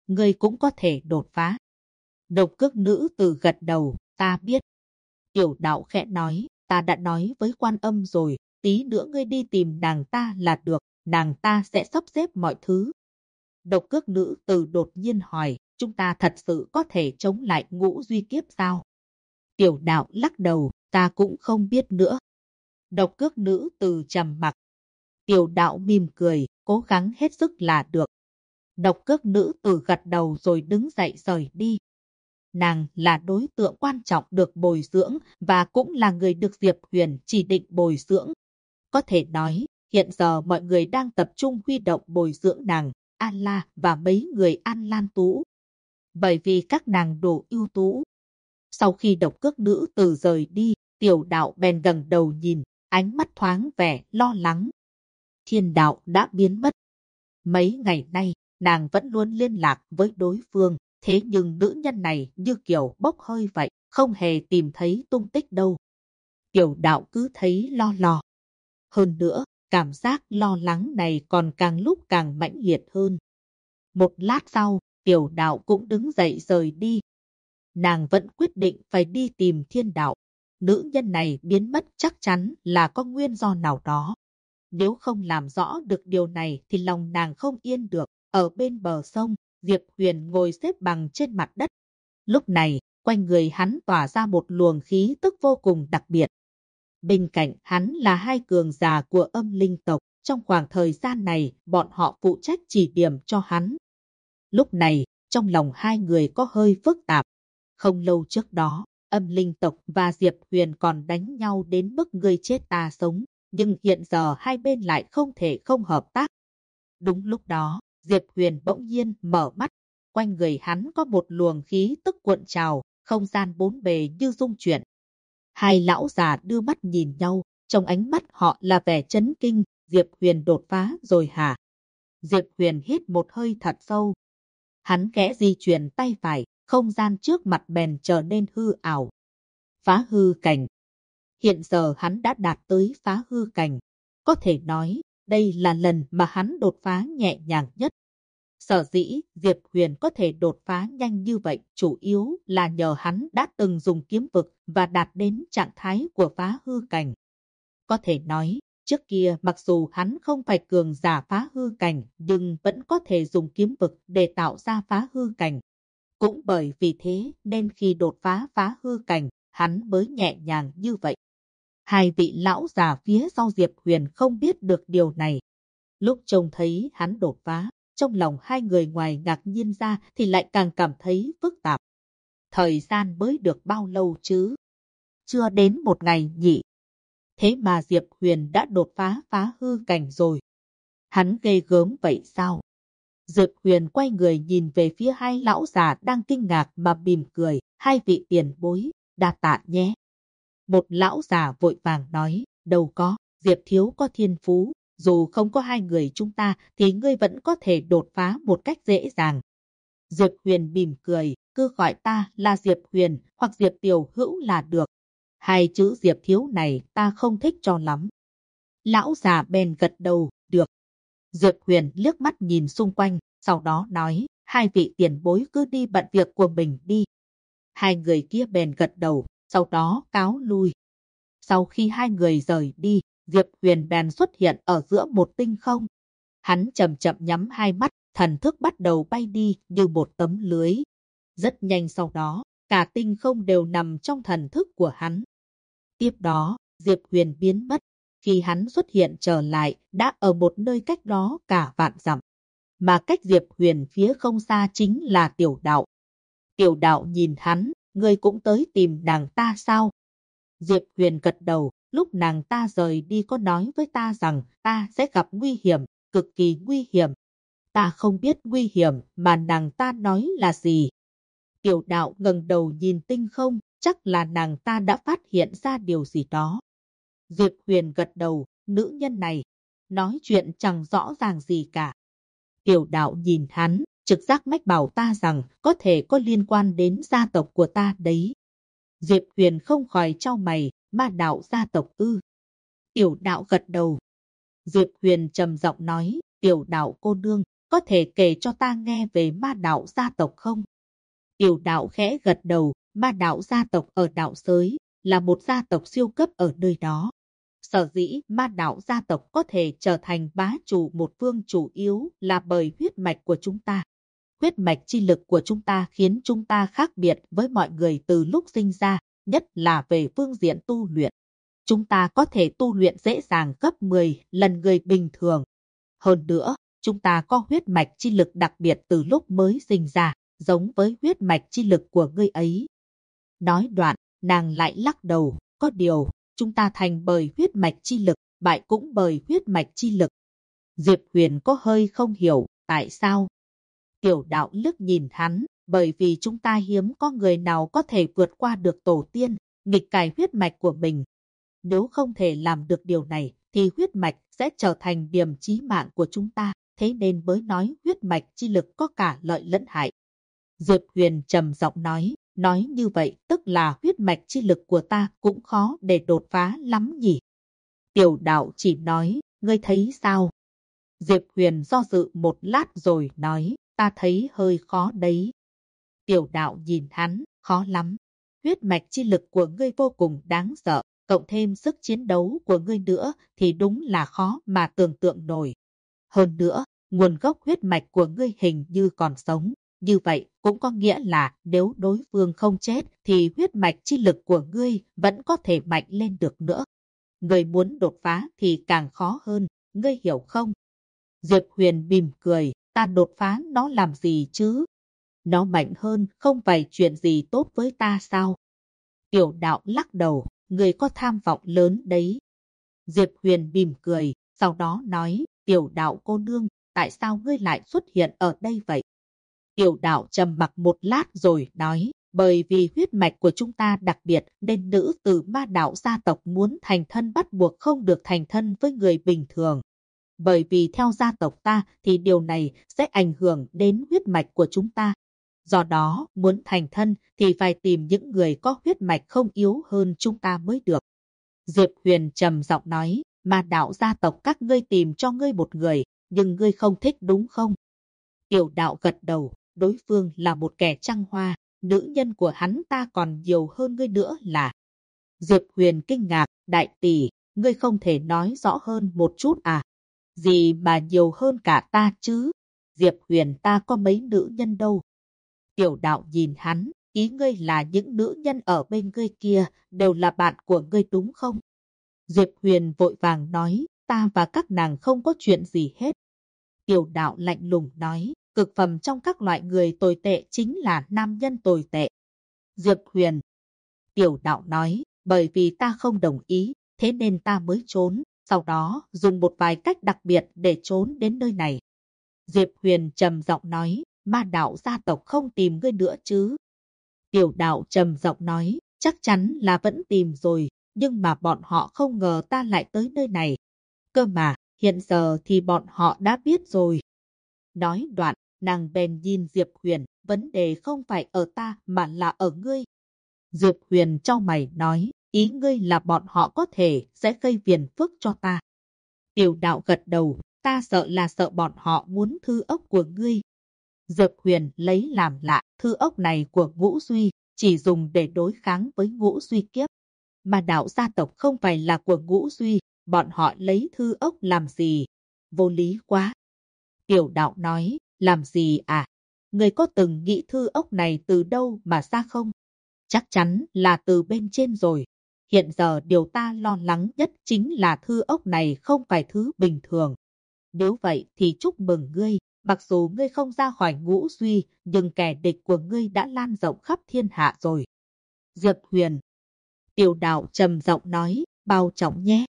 ngươi cũng có thể đột phá. Độc cước nữ tử gật đầu, ta biết. Tiểu đạo khẽ nói, ta đã nói với Quan Âm rồi, tí nữa ngươi đi tìm nàng ta là được, nàng ta sẽ sắp xếp mọi thứ. Độc cước nữ tử đột nhiên hỏi, chúng ta thật sự có thể chống lại Ngũ Duy Kiếp sao? Tiểu đạo lắc đầu, ta cũng không biết nữa. Độc cước nữ tử trầm mặc. Tiểu đạo mỉm cười, cố gắng hết sức là được. Độc cước nữ tử gật đầu rồi đứng dậy rời đi. Nàng là đối tượng quan trọng được bồi dưỡng và cũng là người được Diệp Huyền chỉ định bồi dưỡng. Có thể nói, hiện giờ mọi người đang tập trung huy động bồi dưỡng nàng, An La và mấy người An Lan Tú. Bởi vì các nàng đủ ưu tú. Sau khi độc cước nữ tử rời đi, tiểu đạo bèn gần đầu nhìn, ánh mắt thoáng vẻ lo lắng. Thiên đạo đã biến mất. Mấy ngày nay, nàng vẫn luôn liên lạc với đối phương, thế nhưng nữ nhân này như kiểu bốc hơi vậy, không hề tìm thấy tung tích đâu. Tiểu đạo cứ thấy lo lo. Hơn nữa, cảm giác lo lắng này còn càng lúc càng mãnh liệt hơn. Một lát sau, tiểu đạo cũng đứng dậy rời đi. Nàng vẫn quyết định phải đi tìm thiên đạo. Nữ nhân này biến mất chắc chắn là có nguyên do nào đó. Nếu không làm rõ được điều này thì lòng nàng không yên được. Ở bên bờ sông, Diệp Huyền ngồi xếp bằng trên mặt đất. Lúc này, quanh người hắn tỏa ra một luồng khí tức vô cùng đặc biệt. Bên cạnh hắn là hai cường giả của âm linh tộc. Trong khoảng thời gian này, bọn họ phụ trách chỉ điểm cho hắn. Lúc này, trong lòng hai người có hơi phức tạp. Không lâu trước đó, âm linh tộc và Diệp Huyền còn đánh nhau đến mức ngươi chết ta sống. Nhưng hiện giờ hai bên lại không thể không hợp tác. Đúng lúc đó, Diệp Huyền bỗng nhiên mở mắt. Quanh người hắn có một luồng khí tức cuộn trào, không gian bốn bề như rung chuyển. Hai lão già đưa mắt nhìn nhau, trong ánh mắt họ là vẻ chấn kinh. Diệp Huyền đột phá rồi hả? Diệp Huyền hít một hơi thật sâu. Hắn khẽ di chuyển tay phải, không gian trước mặt bèn trở nên hư ảo. Phá hư cảnh. Hiện giờ hắn đã đạt tới phá hư cảnh. Có thể nói, đây là lần mà hắn đột phá nhẹ nhàng nhất. Sở dĩ Diệp Huyền có thể đột phá nhanh như vậy chủ yếu là nhờ hắn đã từng dùng kiếm vực và đạt đến trạng thái của phá hư cảnh. Có thể nói, trước kia mặc dù hắn không phải cường giả phá hư cảnh nhưng vẫn có thể dùng kiếm vực để tạo ra phá hư cảnh. Cũng bởi vì thế nên khi đột phá hư cảnh, hắn mới nhẹ nhàng như vậy. Hai vị lão già phía sau Diệp Huyền không biết được điều này. Lúc trông thấy hắn đột phá, trong lòng hai người ngoài ngạc nhiên ra thì lại càng cảm thấy phức tạp. Thời gian mới được bao lâu chứ? Chưa đến một ngày nhỉ? Thế mà Diệp Huyền đã đột phá hư cảnh rồi. Hắn ghê gớm vậy sao? Diệp Huyền quay người nhìn về phía hai lão già đang kinh ngạc mà mỉm cười. Hai vị tiền bối, đa tạ nhé. Một lão già vội vàng nói, đâu có, Diệp thiếu có thiên phú. Dù không có hai người chúng ta thì ngươi vẫn có thể đột phá một cách dễ dàng. Diệp Huyền mỉm cười, cứ gọi ta là Diệp Huyền hoặc Diệp Tiểu Hữu là được. Hai chữ Diệp thiếu này ta không thích cho lắm. Lão già bèn gật đầu, được. Diệp Huyền liếc mắt nhìn xung quanh, sau đó nói, hai vị tiền bối cứ đi bận việc của mình đi. Hai người kia bèn gật đầu, sau đó cáo lui. Sau khi hai người rời đi, Diệp Huyền bèn xuất hiện ở giữa một tinh không. Hắn chậm chậm nhắm hai mắt, thần thức bắt đầu bay đi như một tấm lưới. Rất nhanh sau đó, cả tinh không đều nằm trong thần thức của hắn. Tiếp đó, Diệp Huyền biến mất. Khi hắn xuất hiện trở lại, đã ở một nơi cách đó cả vạn dặm. Mà cách Diệp Huyền phía không xa chính là Tiểu Đạo. Tiểu Đạo nhìn hắn, ngươi cũng tới tìm nàng ta sao? Diệp Huyền gật đầu, lúc nàng ta rời đi có nói với ta rằng ta sẽ gặp nguy hiểm, cực kỳ nguy hiểm. Ta không biết nguy hiểm mà nàng ta nói là gì. Tiểu Đạo ngẩng đầu nhìn tinh không, chắc là nàng ta đã phát hiện ra điều gì đó. Diệp Huyền gật đầu, nữ nhân này, nói chuyện chẳng rõ ràng gì cả. Tiểu Đạo nhìn hắn, trực giác mách bảo ta rằng có thể có liên quan đến gia tộc của ta đấy. Diệp Huyền không khỏi chau mày, ma đạo gia tộc ư. Tiểu Đạo gật đầu. Diệp Huyền trầm giọng nói, Tiểu Đạo cô nương, có thể kể cho ta nghe về ma đạo gia tộc không? Tiểu đạo khẽ gật đầu, ma đạo gia tộc ở đạo giới, là một gia tộc siêu cấp ở nơi đó. Sở dĩ ma đạo gia tộc có thể trở thành bá chủ một phương chủ yếu là bởi huyết mạch của chúng ta. Huyết mạch chi lực của chúng ta khiến chúng ta khác biệt với mọi người từ lúc sinh ra, nhất là về phương diện tu luyện. Chúng ta có thể tu luyện dễ dàng gấp 10 lần người bình thường. Hơn nữa, chúng ta có huyết mạch chi lực đặc biệt từ lúc mới sinh ra, giống với huyết mạch chi lực của ngươi ấy. Nói đoạn, nàng lại lắc đầu, có điều, chúng ta thành bởi huyết mạch chi lực, bại cũng bởi huyết mạch chi lực. Diệp Huyền có hơi không hiểu, tại sao? Tiểu đạo liếc nhìn hắn, bởi vì chúng ta hiếm có người nào có thể vượt qua được tổ tiên, nghịch cải huyết mạch của mình. Nếu không thể làm được điều này, thì huyết mạch sẽ trở thành điểm chí mạng của chúng ta, thế nên mới nói huyết mạch chi lực có cả lợi lẫn hại. Diệp Huyền trầm giọng nói như vậy tức là huyết mạch chi lực của ta cũng khó để đột phá lắm nhỉ. Tiểu đạo chỉ nói, ngươi thấy sao? Diệp Huyền do dự một lát rồi nói, ta thấy hơi khó đấy. Tiểu đạo nhìn hắn, khó lắm. Huyết mạch chi lực của ngươi vô cùng đáng sợ, cộng thêm sức chiến đấu của ngươi nữa thì đúng là khó mà tưởng tượng nổi. Hơn nữa, nguồn gốc huyết mạch của ngươi hình như còn sống. Như vậy cũng có nghĩa là nếu đối phương không chết thì huyết mạch chi lực của ngươi vẫn có thể mạnh lên được nữa. Ngươi muốn đột phá thì càng khó hơn, ngươi hiểu không? Diệp Huyền mỉm cười, ta đột phá nó làm gì chứ? Nó mạnh hơn không phải chuyện gì tốt với ta sao? Tiểu đạo lắc đầu, ngươi có tham vọng lớn đấy. Diệp Huyền mỉm cười, sau đó nói, tiểu đạo cô nương, tại sao ngươi lại xuất hiện ở đây vậy? Tiểu đạo trầm mặc một lát rồi nói, bởi vì huyết mạch của chúng ta đặc biệt nên nữ tử ma đạo gia tộc muốn thành thân bắt buộc không được thành thân với người bình thường. Bởi vì theo gia tộc ta thì điều này sẽ ảnh hưởng đến huyết mạch của chúng ta. Do đó, muốn thành thân thì phải tìm những người có huyết mạch không yếu hơn chúng ta mới được. Diệp Huyền trầm giọng nói, ma đạo gia tộc các ngươi tìm cho ngươi một người, nhưng ngươi không thích đúng không? Tiểu đạo gật đầu, đối phương là một kẻ trăng hoa, nữ nhân của hắn ta còn nhiều hơn ngươi nữa là. Diệp Huyền kinh ngạc, đại tỷ, ngươi không thể nói rõ hơn một chút à? Gì mà nhiều hơn cả ta chứ? Diệp Huyền ta có mấy nữ nhân đâu? Tiểu đạo nhìn hắn, ý ngươi là những nữ nhân ở bên ngươi kia đều là bạn của ngươi đúng không? Diệp Huyền vội vàng nói, ta và các nàng không có chuyện gì hết. Tiểu đạo lạnh lùng nói, cực phẩm trong các loại người tồi tệ chính là nam nhân tồi tệ. Diệp Huyền. Tiểu đạo nói, bởi vì ta không đồng ý, thế nên ta mới trốn, sau đó dùng một vài cách đặc biệt để trốn đến nơi này. Diệp Huyền trầm giọng nói, ma đạo gia tộc không tìm ngươi nữa chứ? Tiểu đạo trầm giọng nói, chắc chắn là vẫn tìm rồi, nhưng mà bọn họ không ngờ ta lại tới nơi này. Cơ mà, hiện giờ thì bọn họ đã biết rồi. Nói đoạn, nàng bèn nhìn Diệp Huyền, vấn đề không phải ở ta mà là ở ngươi. Diệp Huyền chau mày nói, ý ngươi là bọn họ có thể sẽ gây phiền phức cho ta. Tiểu đạo gật đầu, ta sợ là sợ bọn họ muốn thư ốc của ngươi. Diệp Huyền lấy làm lạ, thư ốc này của Ngũ Duy, chỉ dùng để đối kháng với Ngũ Duy kiếp. Mà đạo gia tộc không phải là của Ngũ Duy, bọn họ lấy thư ốc làm gì? Vô lý quá. Tiểu đạo nói, làm gì à? Người có từng nghĩ thư ốc này từ đâu mà ra không? Chắc chắn là từ bên trên rồi. Hiện giờ điều ta lo lắng nhất chính là thư ốc này không phải thứ bình thường. Nếu vậy thì chúc mừng ngươi, mặc dù ngươi không ra khỏi Ngũ Duy, nhưng kẻ địch của ngươi đã lan rộng khắp thiên hạ rồi. Diệp Huyền. Tiểu đạo trầm giọng nói, bao trọng nhé.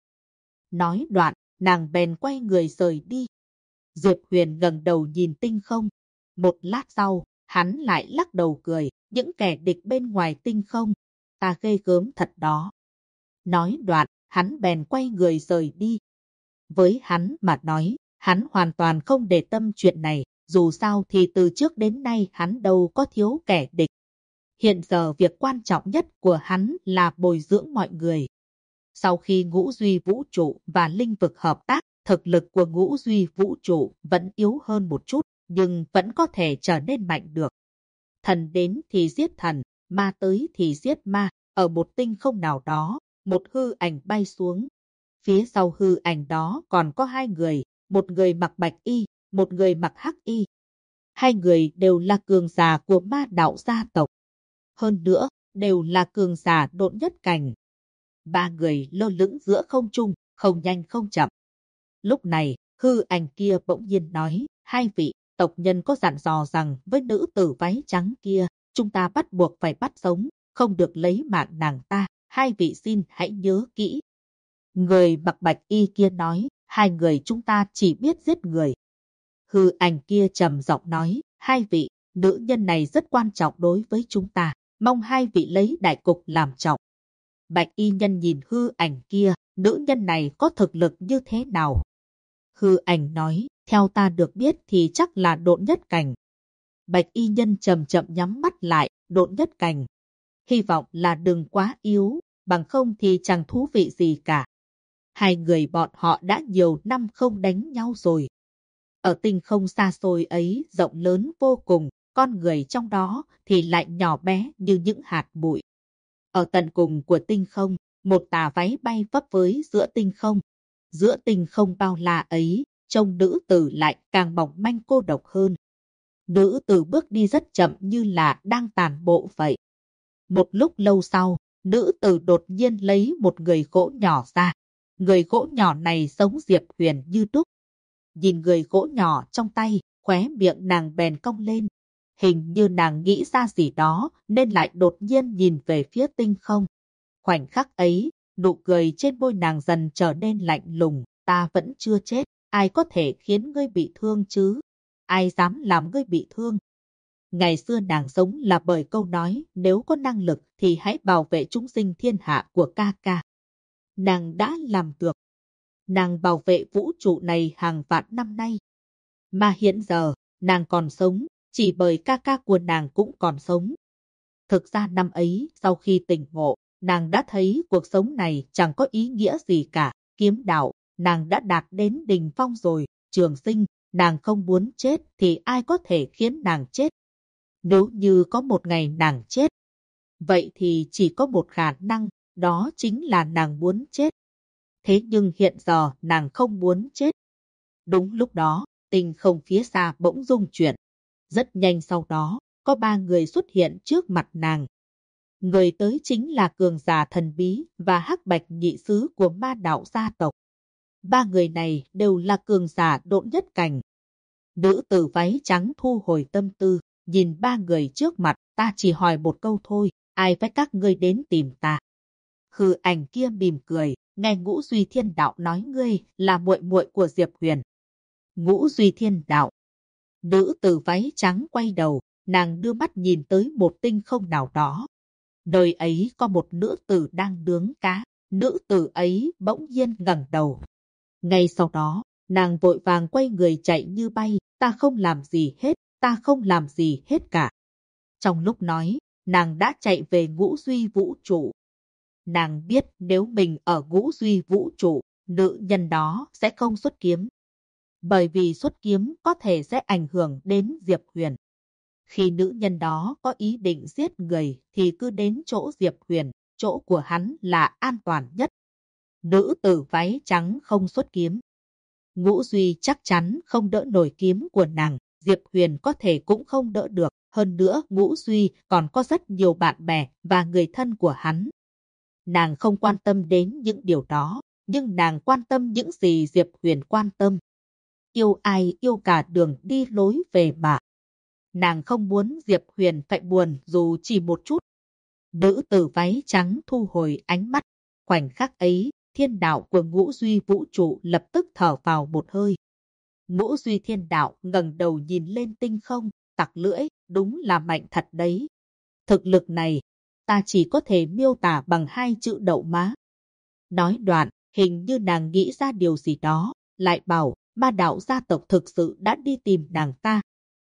Nói đoạn, nàng bèn quay người rời đi. Diệp Huyền ngẩng đầu nhìn tinh không. Một lát sau, hắn lại lắc đầu cười, những kẻ địch bên ngoài tinh không. Ta ghê gớm thật đó. Nói đoạn, hắn bèn quay người rời đi. Với hắn mà nói, hắn hoàn toàn không để tâm chuyện này, dù sao thì từ trước đến nay hắn đâu có thiếu kẻ địch. Hiện giờ việc quan trọng nhất của hắn là bồi dưỡng mọi người. Sau khi Ngũ Duy vũ trụ và linh vực hợp tác, Thực lực của ngũ duy vũ trụ vẫn yếu hơn một chút, nhưng vẫn có thể trở nên mạnh được. Thần đến thì giết thần, ma tới thì giết ma. Ở một tinh không nào đó, một hư ảnh bay xuống. Phía sau hư ảnh đó còn có hai người, một người mặc bạch y, một người mặc hắc y. Hai người đều là cường giả của ma đạo gia tộc. Hơn nữa, đều là cường giả độn nhất cảnh. Ba người lơ lửng giữa không trung, không nhanh không chậm. Lúc này, hư ảnh kia bỗng nhiên nói, hai vị, tộc nhân có dặn dò rằng với nữ tử váy trắng kia, chúng ta bắt buộc phải bắt sống, không được lấy mạng nàng ta, hai vị xin hãy nhớ kỹ. Người mặc bạch y kia nói, hai người chúng ta chỉ biết giết người. Hư ảnh kia trầm giọng nói, hai vị, nữ nhân này rất quan trọng đối với chúng ta, mong hai vị lấy đại cục làm trọng. Bạch y nhân nhìn hư ảnh kia, nữ nhân này có thực lực như thế nào? Hư ảnh nói, theo ta được biết thì chắc là độn nhất cảnh. Bạch y nhân chậm chậm nhắm mắt lại, độn nhất cảnh. Hy vọng là đừng quá yếu, bằng không thì chẳng thú vị gì cả. Hai người bọn họ đã nhiều năm không đánh nhau rồi. Ở tinh không xa xôi ấy rộng lớn vô cùng, con người trong đó thì lại nhỏ bé như những hạt bụi. Ở tận cùng của tinh không, một tà váy bay phấp phới giữa tinh không. Giữa tinh không bao la ấy, trông nữ tử lại càng mỏng manh cô độc hơn. Nữ tử bước đi rất chậm như là đang tàn bộ vậy. Một lúc lâu sau, nữ tử đột nhiên lấy một người gỗ nhỏ ra. Người gỗ nhỏ này giống Diệp Huyền như đúc. Nhìn người gỗ nhỏ trong tay, khóe miệng nàng bèn cong lên. Hình như nàng nghĩ ra gì đó nên lại đột nhiên nhìn về phía tinh không. Khoảnh khắc ấy, nụ cười trên môi nàng dần trở nên lạnh lùng. Ta vẫn chưa chết, ai có thể khiến ngươi bị thương chứ? Ai dám làm ngươi bị thương? Ngày xưa nàng sống là bởi câu nói nếu có năng lực thì hãy bảo vệ chúng sinh thiên hạ của ca ca. Nàng đã làm được. Nàng bảo vệ vũ trụ này hàng vạn năm nay. Mà hiện giờ, nàng còn sống, chỉ bởi ca ca của nàng cũng còn sống. Thực ra năm ấy, sau khi tỉnh ngộ, nàng đã thấy cuộc sống này chẳng có ý nghĩa gì cả. Kiếm đạo, nàng đã đạt đến đỉnh phong rồi. Trường sinh, nàng không muốn chết thì ai có thể khiến nàng chết? Nếu như có một ngày nàng chết, vậy thì chỉ có một khả năng, đó chính là nàng muốn chết. Thế nhưng hiện giờ nàng không muốn chết. Đúng lúc đó, tinh không phía xa bỗng rung chuyển. Rất nhanh sau đó, có ba người xuất hiện trước mặt nàng. Người tới chính là cường giả thần bí và hắc bạch nhị sứ của ma đạo gia tộc. Ba người này đều là cường giả độn nhất cảnh. Nữ tử váy trắng thu hồi tâm tư, nhìn ba người trước mặt, ta chỉ hỏi một câu thôi, ai phái các ngươi đến tìm ta? Hư ảnh kia mỉm cười, nghe Ngũ Duy Thiên Đạo nói ngươi là muội muội của Diệp Huyền. Ngũ Duy Thiên Đạo. Nữ tử váy trắng quay đầu, nàng đưa mắt nhìn tới một tinh không nào đó. Nơi ấy có một nữ tử đang nướng cá, nữ tử ấy bỗng nhiên ngẩng đầu. Ngay sau đó, nàng vội vàng quay người chạy như bay, ta không làm gì hết, ta không làm gì hết cả. Trong lúc nói, nàng đã chạy về Ngũ Duy Vũ Trụ. Nàng biết nếu mình ở Ngũ Duy Vũ Trụ, nữ nhân đó sẽ không xuất kiếm. Bởi vì xuất kiếm có thể sẽ ảnh hưởng đến Diệp Huyền. Khi nữ nhân đó có ý định giết người thì cứ đến chỗ Diệp Huyền, chỗ của hắn là an toàn nhất. Nữ tử váy trắng không xuất kiếm. Ngũ Duy chắc chắn không đỡ nổi kiếm của nàng, Diệp Huyền có thể cũng không đỡ được. Hơn nữa Ngũ Duy còn có rất nhiều bạn bè và người thân của hắn. Nàng không quan tâm đến những điều đó, nhưng nàng quan tâm những gì Diệp Huyền quan tâm. Yêu ai yêu cả đường đi lối về mà. Nàng không muốn Diệp Huyền phải buồn dù chỉ một chút. Nữ tử váy trắng thu hồi ánh mắt. Khoảnh khắc ấy, thiên đạo của Ngũ Duy Vũ Trụ lập tức thở vào một hơi. Ngũ Duy Thiên Đạo ngẩng đầu nhìn lên tinh không, tặc lưỡi, đúng là mạnh thật đấy. Thực lực này, ta chỉ có thể miêu tả bằng hai chữ đậu má. Nói đoạn, hình như nàng nghĩ ra điều gì đó, lại bảo, ma đạo gia tộc thực sự đã đi tìm nàng ta.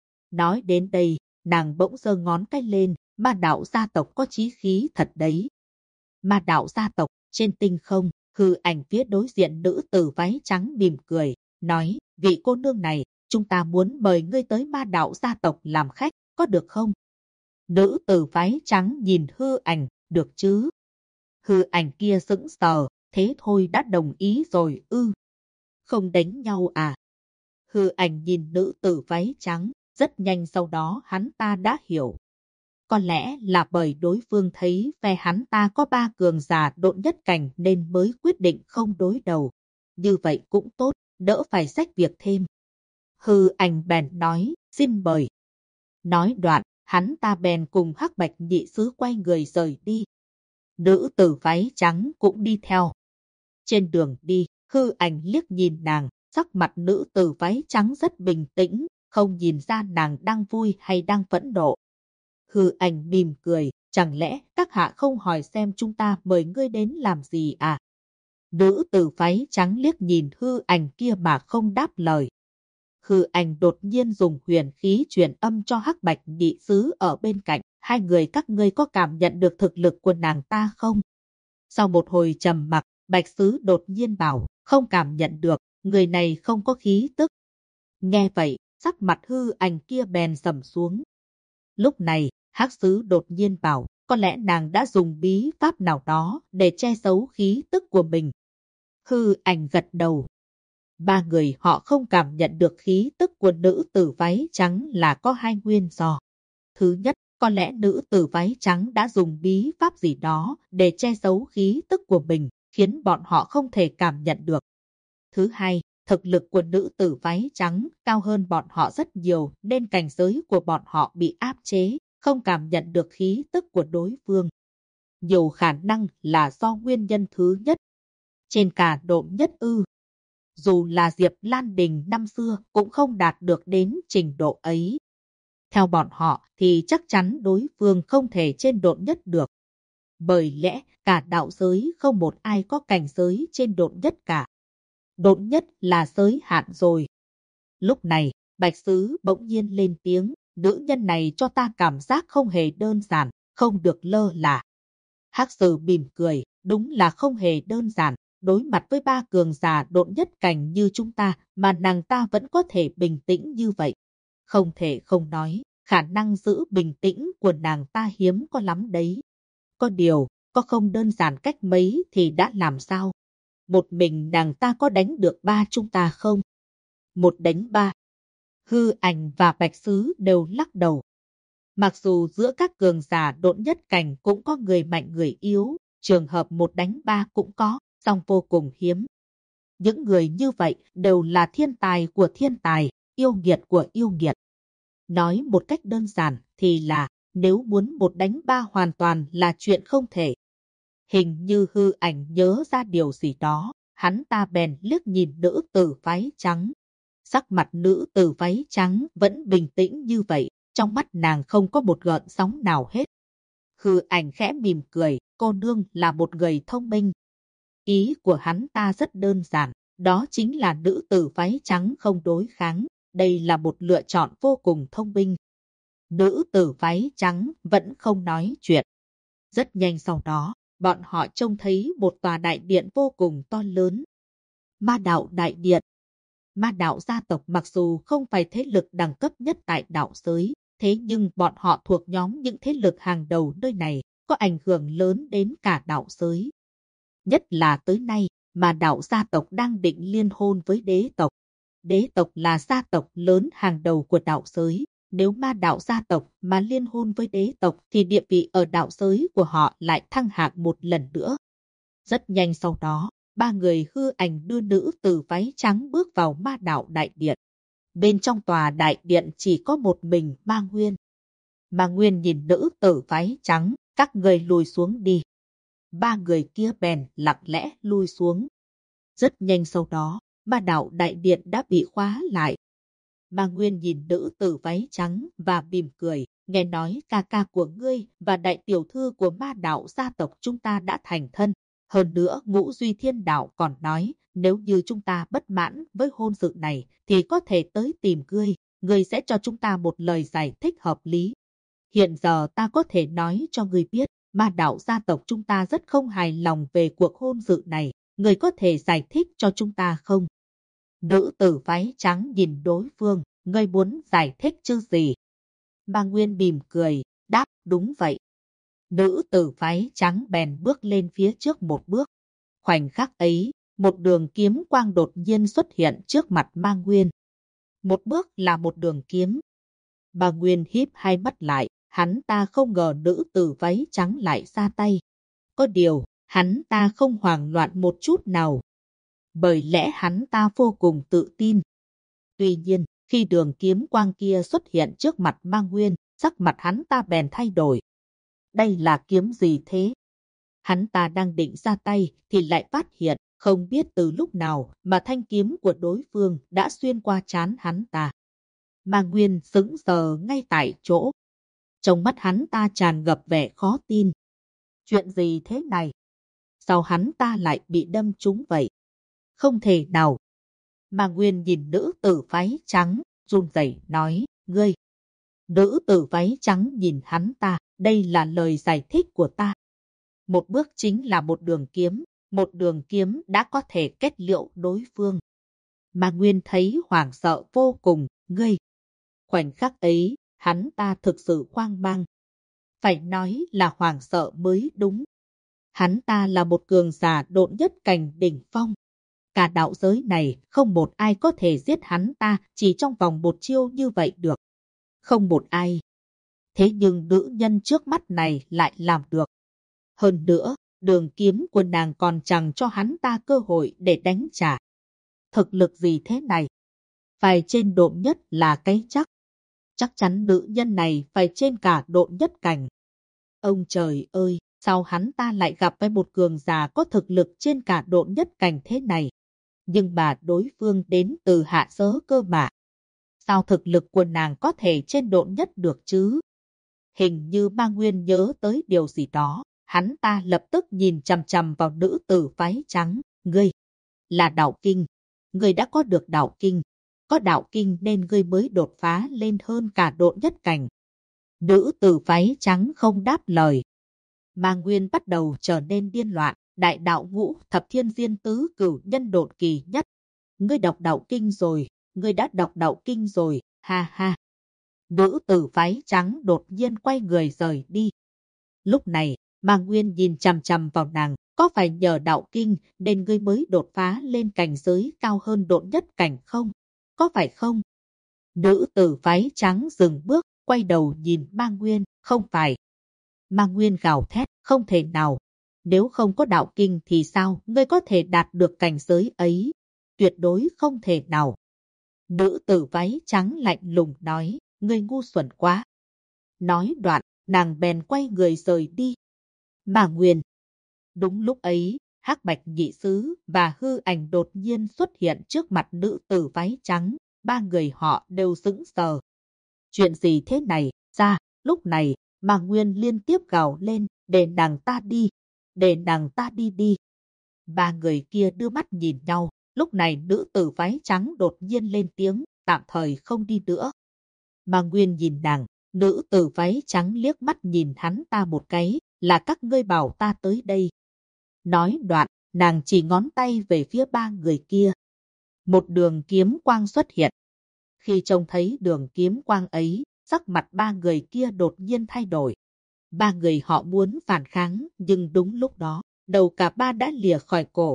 Nói đến đây, nàng bỗng giơ ngón cái lên, ma đạo gia tộc có chí khí thật đấy. Ma đạo gia tộc trên tinh không, Hư Ảnh phía đối diện nữ tử váy trắng mỉm cười, nói, vị cô nương này, chúng ta muốn mời ngươi tới Ma Đạo gia tộc làm khách, có được không? Nữ tử váy trắng nhìn Hư Ảnh, được chứ? Hư Ảnh kia sững sờ, thế thôi đã đồng ý rồi ư? Không đánh nhau à? Hư Ảnh nhìn nữ tử váy trắng, rất nhanh sau đó hắn ta đã hiểu. Có lẽ là bởi đối phương thấy phe hắn ta có 3 cường giả độn nhất cảnh nên mới quyết định không đối đầu. Như vậy cũng tốt, đỡ phải xách việc thêm. Hư Ảnh bèn nói, xin mời. Nói đoạn, hắn ta bèn cùng Hắc Bạch nhị sứ quay người rời đi. Nữ tử váy trắng cũng đi theo. Trên đường đi, Hư Ảnh liếc nhìn nàng, sắc mặt nữ tử váy trắng rất bình tĩnh, không nhìn ra nàng đang vui hay đang phẫn nộ. Hư Ảnh mỉm cười, chẳng lẽ các hạ không hỏi xem chúng ta mời ngươi đến làm gì à? Nữ tử váy trắng liếc nhìn Hư Ảnh kia mà không đáp lời. Hư Ảnh đột nhiên dùng huyền khí truyền âm cho Hắc Bạch nhị sứ ở bên cạnh, hai người các ngươi có cảm nhận được thực lực của nàng ta không? Sau một hồi trầm mặc, Bạch sứ đột nhiên bảo, không cảm nhận được, người này không có khí tức. Nghe vậy, sắc mặt Hư Ảnh kia bèn sầm xuống. Lúc này, Hắc sứ đột nhiên bảo, có lẽ nàng đã dùng bí pháp nào đó để che giấu khí tức của mình. Hư Ảnh gật đầu. Ba người họ không cảm nhận được khí tức của nữ tử váy trắng là có hai nguyên do. Thứ nhất, có lẽ nữ tử váy trắng đã dùng bí pháp gì đó để che giấu khí tức của mình, khiến bọn họ không thể cảm nhận được. Thứ hai, thực lực của nữ tử váy trắng cao hơn bọn họ rất nhiều nên cảnh giới của bọn họ bị áp chế, không cảm nhận được khí tức của đối phương. Nhiều khả năng là do nguyên nhân thứ nhất. Trên cả độ nhất ư. Dù là Diệp Lan Đình năm xưa cũng không đạt được đến trình độ ấy. Theo bọn họ thì chắc chắn đối phương không thể trên độ nhất được. Bởi lẽ cả đạo giới không một ai có cảnh giới trên độ nhất cả. Độ nhất là giới hạn rồi. Lúc này, Bạch sứ bỗng nhiên lên tiếng, nữ nhân này cho ta cảm giác không hề đơn giản, không được lơ là. Hắc sử mỉm cười, đúng là không hề đơn giản. Đối mặt với 3 cường giả độn nhất cảnh như chúng ta mà nàng ta vẫn có thể bình tĩnh như vậy. Không thể không nói, khả năng giữ bình tĩnh của nàng ta hiếm có lắm đấy. Có điều, có không đơn giản cách mấy thì đã làm sao? Một mình nàng ta có đánh được 3 chúng ta không? Một đánh 3. Hư Ảnh và Bạch sứ đều lắc đầu. Mặc dù giữa các cường giả độn nhất cảnh cũng có người mạnh người yếu, trường hợp một đánh 3 cũng có, song vô cùng hiếm. Những người như vậy đều là thiên tài của thiên tài, yêu nghiệt của yêu nghiệt. Nói một cách đơn giản thì là nếu muốn một đánh 3 hoàn toàn là chuyện không thể. Hình như Hư Ảnh nhớ ra điều gì đó, hắn ta bèn liếc nhìn nữ tử váy trắng. Sắc mặt nữ tử váy trắng vẫn bình tĩnh như vậy, trong mắt nàng không có một gợn sóng nào hết. Hư Ảnh khẽ mỉm cười, cô nương là một người thông minh. Ý của hắn ta rất đơn giản, đó chính là nữ tử váy trắng không đối kháng, đây là một lựa chọn vô cùng thông minh. Nữ tử váy trắng vẫn không nói chuyện. Rất nhanh sau đó, bọn họ trông thấy một tòa đại điện vô cùng to lớn. Ma đạo đại điện. Ma đạo gia tộc mặc dù không phải thế lực đẳng cấp nhất tại đạo giới, thế nhưng bọn họ thuộc nhóm những thế lực hàng đầu nơi này, có ảnh hưởng lớn đến cả đạo giới. Nhất là tới nay, mà đạo gia tộc đang định liên hôn với đế tộc. Đế tộc là gia tộc lớn hàng đầu của đạo giới. Nếu ma đạo gia tộc mà liên hôn với đế tộc thì địa vị ở đạo giới của họ lại thăng hạng một lần nữa. Rất nhanh sau đó, 3 người Hư Ảnh đưa nữ tử váy trắng bước vào ma đạo đại điện. Bên trong tòa đại điện chỉ có một mình Ma Nguyên. Ma Nguyên nhìn nữ tử váy trắng, các người lùi xuống đi. 3 người kia bèn lặng lẽ lui xuống. Rất nhanh sau đó, ma đạo đại điện đã bị khóa lại. Ma Nguyên nhìn nữ tử váy trắng và mỉm cười, nghe nói ca ca của ngươi và đại tiểu thư của ma đạo gia tộc chúng ta đã thành thân. Hơn nữa Ngũ Duy Thiên Đạo còn nói, nếu như chúng ta bất mãn với hôn sự này thì có thể tới tìm ngươi, ngươi sẽ cho chúng ta một lời giải thích hợp lý. Hiện giờ ta có thể nói cho ngươi biết, ma đạo gia tộc chúng ta rất không hài lòng về cuộc hôn sự này, người có thể giải thích cho chúng ta không? Nữ tử váy trắng nhìn đối phương, ngươi muốn giải thích chứ gì? Ma Nguyên mỉm cười, đáp đúng vậy. Nữ tử váy trắng bèn bước lên phía trước một bước. Khoảnh khắc ấy, một đường kiếm quang đột nhiên xuất hiện trước mặt Ma Nguyên. Một bước là một đường kiếm. Ma Nguyên híp hai mắt lại, hắn ta không ngờ nữ tử váy trắng lại ra tay. Có điều, hắn ta không hoảng loạn một chút nào. Bởi lẽ hắn ta vô cùng tự tin. Tuy nhiên, khi đường kiếm quang kia xuất hiện trước mặt Ma Nguyên, sắc mặt hắn ta bèn thay đổi. Đây là kiếm gì thế? Hắn ta đang định ra tay thì lại phát hiện không biết từ lúc nào mà thanh kiếm của đối phương đã xuyên qua trán hắn ta. Ma Nguyên sững sờ ngay tại chỗ. Trong mắt hắn ta tràn ngập vẻ khó tin. Chuyện gì thế này? Sao hắn ta lại bị đâm trúng vậy? Không thể nào. Ma Nguyên nhìn nữ tử váy trắng, run rẩy nói, ngươi. Nữ tử váy trắng nhìn hắn ta, đây là lời giải thích của ta. Một bước chính là một đường kiếm đã có thể kết liễu đối phương. Ma Nguyên thấy hoảng sợ vô cùng, ngươi. Khoảnh khắc ấy, hắn ta thực sự hoang mang. Phải nói là hoảng sợ mới đúng. Hắn ta là một cường giả độn nhất cảnh đỉnh phong. Cả đạo giới này không một ai có thể giết hắn ta chỉ trong vòng một chiêu như vậy được. Không một ai. Thế nhưng nữ nhân trước mắt này lại làm được. Hơn nữa, đường kiếm của nàng còn chẳng cho hắn ta cơ hội để đánh trả. Thực lực gì thế này? Phải trên độn nhất là cái chắc. Chắc chắn nữ nhân này phải trên cả độn nhất cảnh. Ông trời ơi, sao hắn ta lại gặp với một cường giả có thực lực trên cả độn nhất cảnh thế này? Nhưng mà đối phương đến từ hạ giới cơ mà. Sao thực lực của nàng có thể trên độn nhất được chứ? Hình như Ma Nguyên nhớ tới điều gì đó. Hắn ta lập tức nhìn chằm chằm vào nữ tử váy trắng. Ngươi là đạo kinh. Ngươi đã có được đạo kinh. Có đạo kinh nên ngươi mới đột phá lên hơn cả độn nhất cảnh. Nữ tử váy trắng không đáp lời. Ma Nguyên bắt đầu trở nên điên loạn. Đại đạo ngũ thập thiên diên tứ cửu nhân độn kỳ nhất. Ngươi đọc đạo kinh rồi. Ngươi đã đọc đạo kinh rồi. Ha ha. Nữ tử váy trắng đột nhiên quay người rời đi. Lúc này, Ma Nguyên nhìn chằm chằm vào nàng, có phải nhờ đạo kinh nên ngươi mới đột phá lên cảnh giới cao hơn độn nhất cảnh không? Có phải không? Nữ tử váy trắng dừng bước, quay đầu nhìn Ma Nguyên, không phải. Ma Nguyên gào thét, không thể nào. Nếu không có đạo kinh thì sao ngươi có thể đạt được cảnh giới ấy? Tuyệt đối không thể nào. Nữ tử váy trắng lạnh lùng nói, ngươi ngu xuẩn quá. Nói đoạn, nàng bèn quay người rời đi. Ma Nguyên. Đúng lúc ấy, Hắc Bạch Nhị Sứ và Hư Ảnh đột nhiên xuất hiện trước mặt nữ tử váy trắng. Ba người họ đều sững sờ. Chuyện gì thế này? Ra, lúc này, Ma Nguyên liên tiếp gào lên, để nàng ta đi, để nàng ta đi đi. Ba người kia đưa mắt nhìn nhau, lúc này nữ tử váy trắng đột nhiên lên tiếng, tạm thời không đi nữa. Ma Nguyên nhìn nàng, nữ tử váy trắng liếc mắt nhìn hắn ta một cái, là các ngươi bảo ta tới đây. Nói đoạn, nàng chỉ ngón tay về phía ba người kia. Một đường kiếm quang xuất hiện. Khi trông thấy đường kiếm quang ấy, sắc mặt ba người kia đột nhiên thay đổi. Ba người họ muốn phản kháng, nhưng đúng lúc đó, đầu cả ba đã lìa khỏi cổ.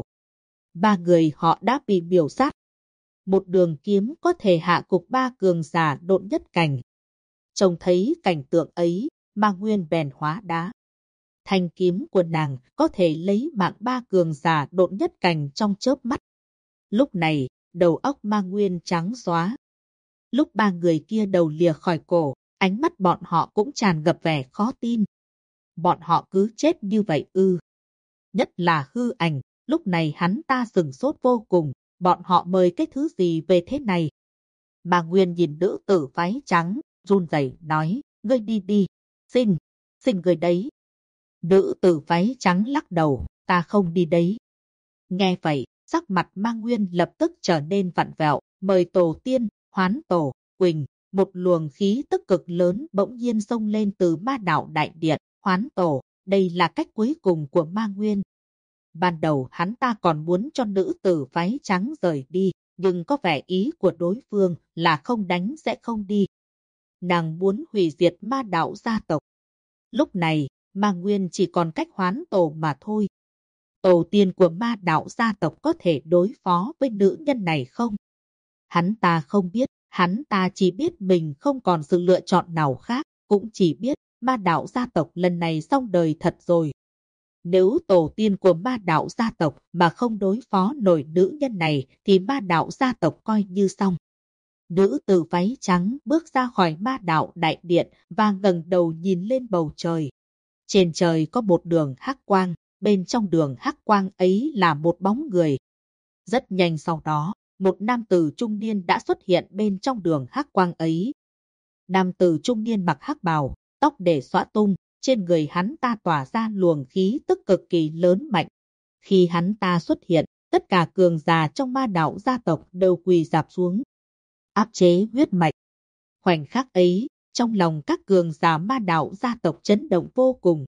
Ba người họ đã bị miểu sát. Một đường kiếm có thể hạ gục ba cường giả độn nhất cảnh. Trông thấy cảnh tượng ấy, Ma Nguyên bèn hóa đá. Thanh kiếm của nàng có thể lấy mạng ba cường giả độn nhất cảnh trong chớp mắt. Lúc này, đầu óc Ma Nguyên trắng xóa. Lúc ba người kia đầu lìa khỏi cổ, ánh mắt bọn họ cũng tràn ngập vẻ khó tin. Bọn họ cứ chết như vậy ư? Nhất là Hư Ảnh, lúc này hắn ta sửng sốt vô cùng, bọn họ mời cái thứ gì về thế này? Ma Nguyên nhìn nữ tử váy trắng, run rẩy nói, ngươi đi đi, xin người đấy. Nữ tử váy trắng lắc đầu, ta không đi đấy. Nghe vậy, sắc mặt Ma Nguyên lập tức trở nên vặn vẹo, mời tổ tiên, Hoán Tổ, Quỳnh, một luồng khí tức cực lớn bỗng nhiên xông lên từ Ma Đạo Đại Điện. Hoán Tổ, đây là cách cuối cùng của Ma Nguyên. Ban đầu hắn ta còn muốn cho nữ tử váy trắng rời đi, nhưng có vẻ ý của đối phương là không đánh sẽ không đi. Nàng muốn hủy diệt ma đạo gia tộc. Lúc này, Ma Nguyên chỉ còn cách hoán tổ mà thôi. Tổ tiên của ma đạo gia tộc có thể đối phó với nữ nhân này không? Hắn ta không biết, hắn ta chỉ biết mình không còn sự lựa chọn nào khác, cũng chỉ biết ma đạo gia tộc lần này xong đời thật rồi. Nếu tổ tiên của ma đạo gia tộc mà không đối phó nổi nữ nhân này thì ma đạo gia tộc coi như xong. Nữ tử váy trắng bước ra khỏi ma đạo đại điện và ngẩng đầu nhìn lên bầu trời. Trên trời có một đường hắc quang, bên trong đường hắc quang ấy là một bóng người. Rất nhanh sau đó, một nam tử trung niên đã xuất hiện bên trong đường hắc quang ấy. Nam tử trung niên mặc hắc bào, tóc để xõa tung, trên người hắn ta tỏa ra luồng khí tức cực kỳ lớn mạnh. Khi hắn ta xuất hiện, tất cả cường giả trong ma đạo gia tộc đều quỳ rạp xuống, áp chế huyết mạch. Khoảnh khắc ấy, trong lòng các cường giả ma đạo gia tộc chấn động vô cùng.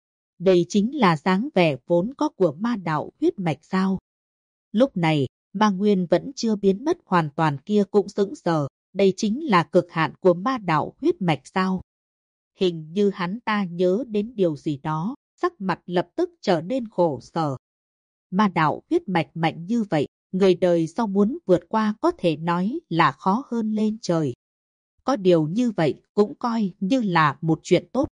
Đây chính là dáng vẻ vốn có của ma đạo huyết mạch sao? Lúc này, Ma Nguyên vẫn chưa biến mất hoàn toàn kia cũng sững sờ, đây chính là cực hạn của ma đạo huyết mạch sao? Hình như hắn ta nhớ đến điều gì đó, sắc mặt lập tức trở nên khổ sở. Ma đạo huyết mạch mạnh như vậy, người đời sau muốn vượt qua có thể nói là khó hơn lên trời. Có điều như vậy cũng coi như là một chuyện tốt.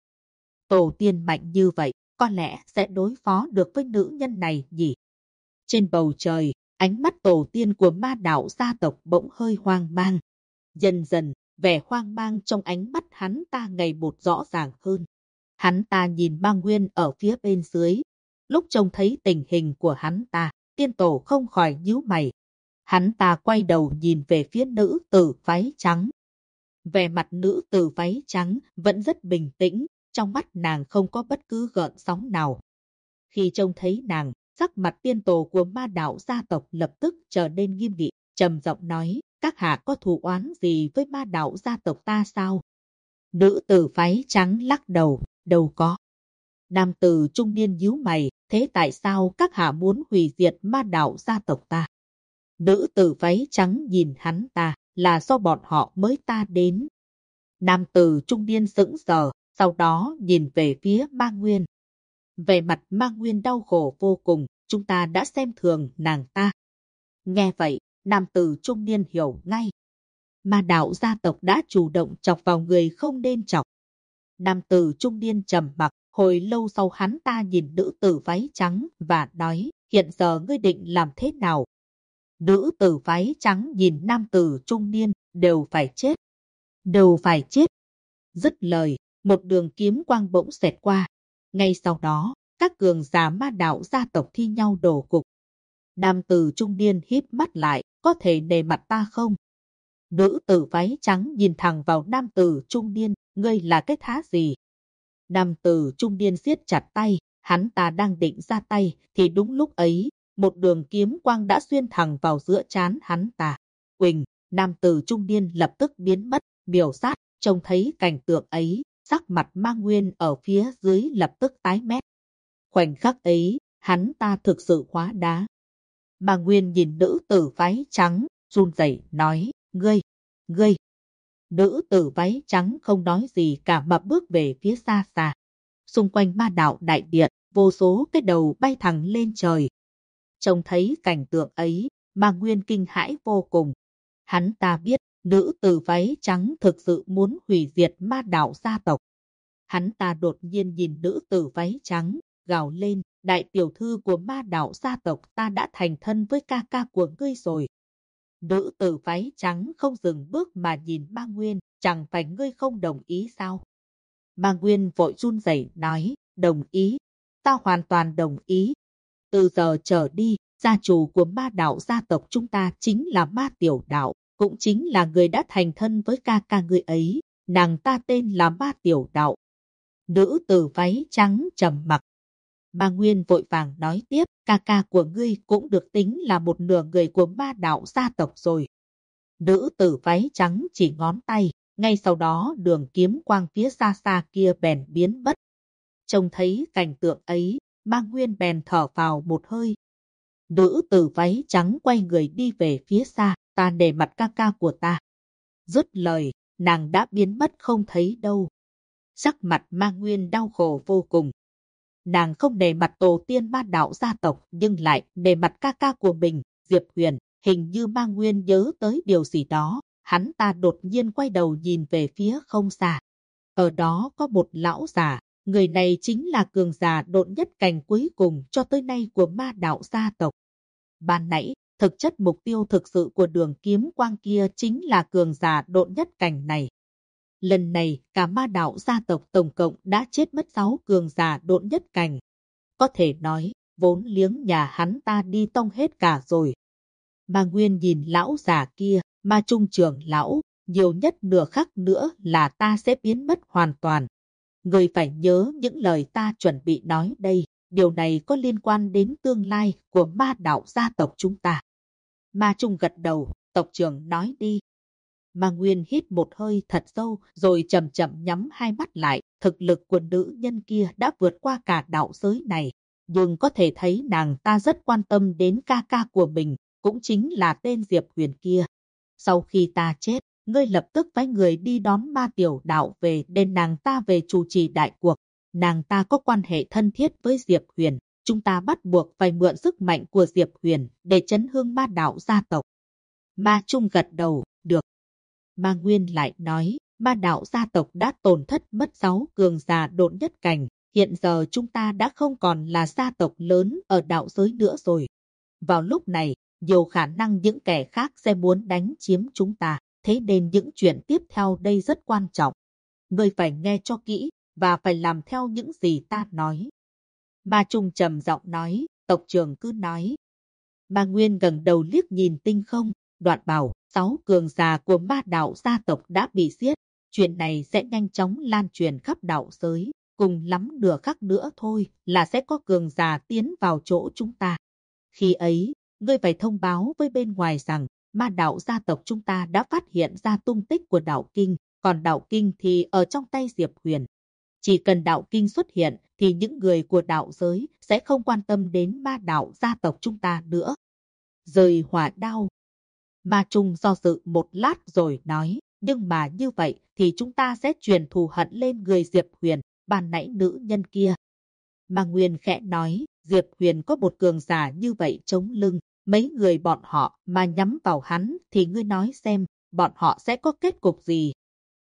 Tổ tiên mạnh như vậy, có lẽ sẽ đối phó được với nữ nhân này nhỉ? Trên bầu trời, ánh mắt tổ tiên của ma đạo gia tộc bỗng hơi hoang mang. Dần dần, vẻ hoang mang trong ánh mắt hắn ta ngày một rõ ràng hơn. Hắn ta nhìn Ma Nguyên ở phía bên dưới. Lúc trông thấy tình hình của hắn ta, tiên tổ không khỏi nhíu mày. Hắn ta quay đầu nhìn về phía nữ tử váy trắng. Vẻ mặt nữ tử váy trắng vẫn rất bình tĩnh, trong mắt nàng không có bất cứ gợn sóng nào. Khi trông thấy nàng, sắc mặt tiên tổ của ma đạo gia tộc lập tức trở nên nghiêm nghị, trầm giọng nói, các hạ có thù oán gì với ma đạo gia tộc ta sao? Nữ tử váy trắng lắc đầu, đâu có. Nam tử trung niên nhíu mày, thế tại sao các hạ muốn hủy diệt ma đạo gia tộc ta? Nữ tử váy trắng nhìn hắn ta, là do bọn họ mới ta đến. Nam tử trung niên sững sờ, sau đó nhìn về phía Ma Nguyên. Về mặt Ma Nguyên đau khổ vô cùng, chúng ta đã xem thường nàng ta. Nghe vậy, nam tử trung niên hiểu ngay. Ma đạo gia tộc đã chủ động chọc vào người không nên chọc. Nam tử trung niên trầm mặc, hồi lâu sau hắn ta nhìn nữ tử váy trắng và nói, hiện giờ ngươi định làm thế nào? Nữ tử váy trắng nhìn nam tử trung niên, đều phải chết. Đều phải chết. Dứt lời, một đường kiếm quang bỗng xẹt qua. Ngay sau đó, các cường giả ma đạo gia tộc thi nhau đổ gục. Nam tử trung niên híp mắt lại, có thể nề mặt ta không? Nữ tử váy trắng nhìn thẳng vào nam tử trung niên, ngươi là cái thá gì? Nam tử trung niên siết chặt tay, hắn ta đang định ra tay, thì đúng lúc ấy, một đường kiếm quang đã xuyên thẳng vào giữa trán hắn ta. Quỳnh, nam tử trung niên lập tức biến mất, miểu sát, trông thấy cảnh tượng ấy, sắc mặt Ma Nguyên ở phía dưới lập tức tái mét. Khoảnh khắc ấy, hắn ta thực sự hóa đá. Ma Nguyên nhìn nữ tử váy trắng, run rẩy nói, ngươi. Nữ tử váy trắng không nói gì cả mà bước về phía xa xa. Xung quanh ma đạo đại điện, vô số cái đầu bay thẳng lên trời. Trông thấy cảnh tượng ấy, Ma Nguyên kinh hãi vô cùng. Hắn ta biết, nữ tử váy trắng thực sự muốn hủy diệt ma đạo gia tộc. Hắn ta đột nhiên nhìn nữ tử váy trắng, gào lên, đại tiểu thư của ma đạo gia tộc ta đã thành thân với ca ca của ngươi rồi. Nữ tử váy trắng không dừng bước mà nhìn Ma Nguyên, chẳng phải ngươi không đồng ý sao? Ma Nguyên vội run rẩy nói, đồng ý, ta hoàn toàn đồng ý. Từ giờ trở đi, gia chủ của ma đạo gia tộc chúng ta chính là Ma Tiểu Đạo, cũng chính là người đã thành thân với ca ca ngươi ấy, nàng ta tên là Ma Tiểu Đạo. Nữ tử váy trắng trầm mặc. Ma Nguyên vội vàng nói tiếp, ca ca của ngươi cũng được tính là một nửa người của ma đạo gia tộc rồi. Nữ tử váy trắng chỉ ngón tay, ngay sau đó đường kiếm quang phía xa xa kia bèn biến mất. Trông thấy cảnh tượng ấy, Ma Nguyên bèn thở vào một hơi. Nữ tử váy trắng quay người đi về phía xa, ta nể mặt ca ca của ta. Dứt lời, nàng đã biến mất không thấy đâu. Sắc mặt Ma Nguyên đau khổ vô cùng. Nàng không nể mặt tổ tiên ma đạo gia tộc nhưng lại nể mặt ca ca của mình, Diệp Huyền. Hình như Ma Nguyên nhớ tới điều gì đó, hắn ta đột nhiên quay đầu nhìn về phía không xa. Ở đó có một lão già, người này chính là cường giả độn nhất cảnh cuối cùng cho tới nay của ma đạo gia tộc. Ban nãy, thực chất mục tiêu thực sự của Đường Kiếm Quang kia chính là cường giả độn nhất cảnh này. Lần này, cả ma đạo gia tộc tổng cộng đã chết mất 6 cường giả độn nhất cảnh. Có thể nói, vốn liếng nhà hắn ta đi tông hết cả rồi. Ma Nguyên nhìn lão già kia, Ma Trung trưởng lão, nhiều nhất nửa khắc nữa là ta sẽ biến mất hoàn toàn. Người phải nhớ những lời ta chuẩn bị nói đây, điều này có liên quan đến tương lai của ma đạo gia tộc chúng ta. Ma Trung gật đầu, tộc trưởng nói đi. Ma Nguyên hít một hơi thật sâu rồi chậm chậm nhắm hai mắt lại, thực lực của nữ nhân kia đã vượt qua cả đạo giới này. Nhưng có thể thấy nàng ta rất quan tâm đến ca ca của mình, cũng chính là tên Diệp Huyền kia. Sau khi ta chết, ngươi lập tức phái người đi đón ma tiểu đạo về nên nàng ta về chủ trì đại cuộc. Nàng ta có quan hệ thân thiết với Diệp Huyền, chúng ta bắt buộc phải mượn sức mạnh của Diệp Huyền để chấn hưng ma đạo gia tộc. Ma Trung gật đầu, được. Ma Nguyên lại nói, ma đạo gia tộc đã tổn thất mất 6 cường giả độn nhất cảnh. Hiện giờ chúng ta đã không còn là gia tộc lớn ở đạo giới nữa rồi. Vào lúc này, nhiều khả năng những kẻ khác sẽ muốn đánh chiếm chúng ta. Thế nên những chuyện tiếp theo đây rất quan trọng. Ngươi phải nghe cho kỹ và phải làm theo những gì ta nói. Ma Trung trầm giọng nói, tộc trưởng cứ nói. Ma Nguyên gần đầu liếc nhìn tinh không, đoạn bảo, 6 cường giả của ma đạo gia tộc đã bị giết. Chuyện này sẽ nhanh chóng lan truyền khắp đạo giới. Cùng lắm nửa khắc nữa thôi là sẽ có cường giả tiến vào chỗ chúng ta. Khi ấy, ngươi phải thông báo với bên ngoài rằng ma đạo gia tộc chúng ta đã phát hiện ra tung tích của đạo kinh, còn đạo kinh thì ở trong tay Diệp Huyền. Chỉ cần đạo kinh xuất hiện thì những người của đạo giới sẽ không quan tâm đến ma đạo gia tộc chúng ta nữa. Rời hỏa đao. Ma Trung do dự một lát rồi nói, nhưng mà như vậy thì chúng ta sẽ truyền thù hận lên người Diệp Huyền, ban nãy nữ nhân kia. Ma Nguyên khẽ nói, Diệp Huyền có một cường giả như vậy chống lưng, mấy người bọn họ mà nhắm vào hắn thì ngươi nói xem, bọn họ sẽ có kết cục gì?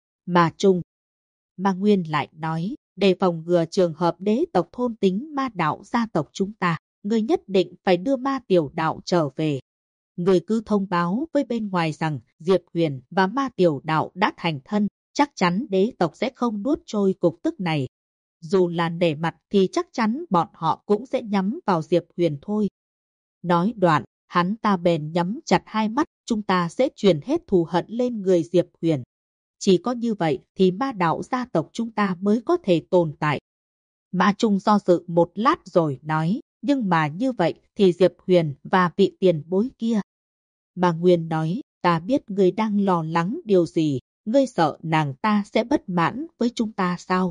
Ma Trung. Ma Nguyên lại nói, để phòng ngừa trường hợp đế tộc thôn tính ma đạo gia tộc chúng ta, ngươi nhất định phải đưa ma tiểu đạo trở về. Ngươi cứ thông báo với bên ngoài rằng Diệp Huyền và ma tiểu đạo đã thành thân, chắc chắn đế tộc sẽ không nuốt trôi cục tức này. Dù là nể mặt thì chắc chắn bọn họ cũng sẽ nhắm vào Diệp Huyền thôi. Nói đoạn, hắn ta bèn nhắm chặt hai mắt, chúng ta sẽ truyền hết thù hận lên người Diệp Huyền. Chỉ có như vậy thì ma đạo gia tộc chúng ta mới có thể tồn tại. Ma Trung do dự một lát rồi nói, nhưng mà như vậy thì Diệp Huyền và vị tiền bối kia. Ma Nguyên nói, ta biết ngươi đang lo lắng điều gì, ngươi sợ nàng ta sẽ bất mãn với chúng ta sao?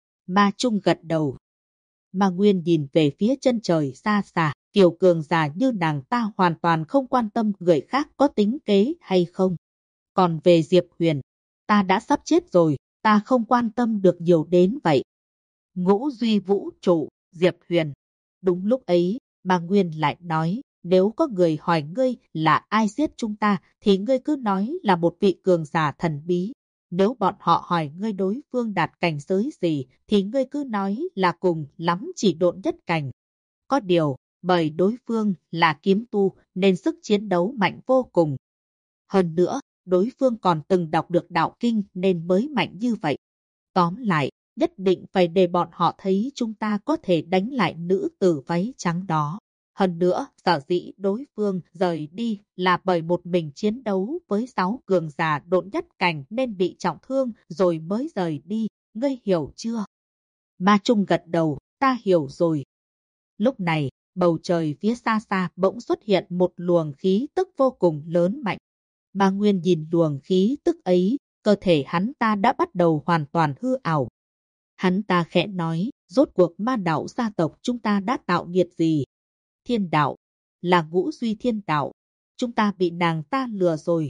Ma Trung gật đầu. Ma Nguyên nhìn về phía chân trời xa xa, kiều cường giả như nàng ta hoàn toàn không quan tâm người khác có tính kế hay không. Còn về Diệp Huyền, ta đã sắp chết rồi, ta không quan tâm được nhiều đến vậy. Ngũ duy vũ trụ, Diệp Huyền. Đúng lúc ấy, Ma Nguyên lại nói, nếu có người hỏi ngươi là ai giết chúng ta, thì ngươi cứ nói là một vị cường giả thần bí. Nếu bọn họ hỏi ngươi đối phương đạt cảnh giới gì, thì ngươi cứ nói là cùng lắm chỉ độn nhất cảnh. Có điều, bởi đối phương là kiếm tu nên sức chiến đấu mạnh vô cùng. Hơn nữa, đối phương còn từng đọc được đạo kinh nên mới mạnh như vậy. Tóm lại, nhất định phải để bọn họ thấy chúng ta có thể đánh lại nữ tử váy trắng đó. Hơn nữa, sở dĩ đối phương rời đi là bởi một mình chiến đấu với 6 cường giả độn nhất cảnh nên bị trọng thương rồi mới rời đi. Ngươi hiểu chưa? Ma Trung gật đầu, ta hiểu rồi. Lúc này, bầu trời phía xa xa bỗng xuất hiện một luồng khí tức vô cùng lớn mạnh. Ma Nguyên nhìn luồng khí tức ấy, cơ thể hắn ta đã bắt đầu hoàn toàn hư ảo. Hắn ta khẽ nói, Rốt cuộc ma đạo gia tộc chúng ta đã tạo nghiệt gì? Thiên đạo, là Ngũ Duy Thiên Đạo. Chúng ta bị nàng ta lừa rồi.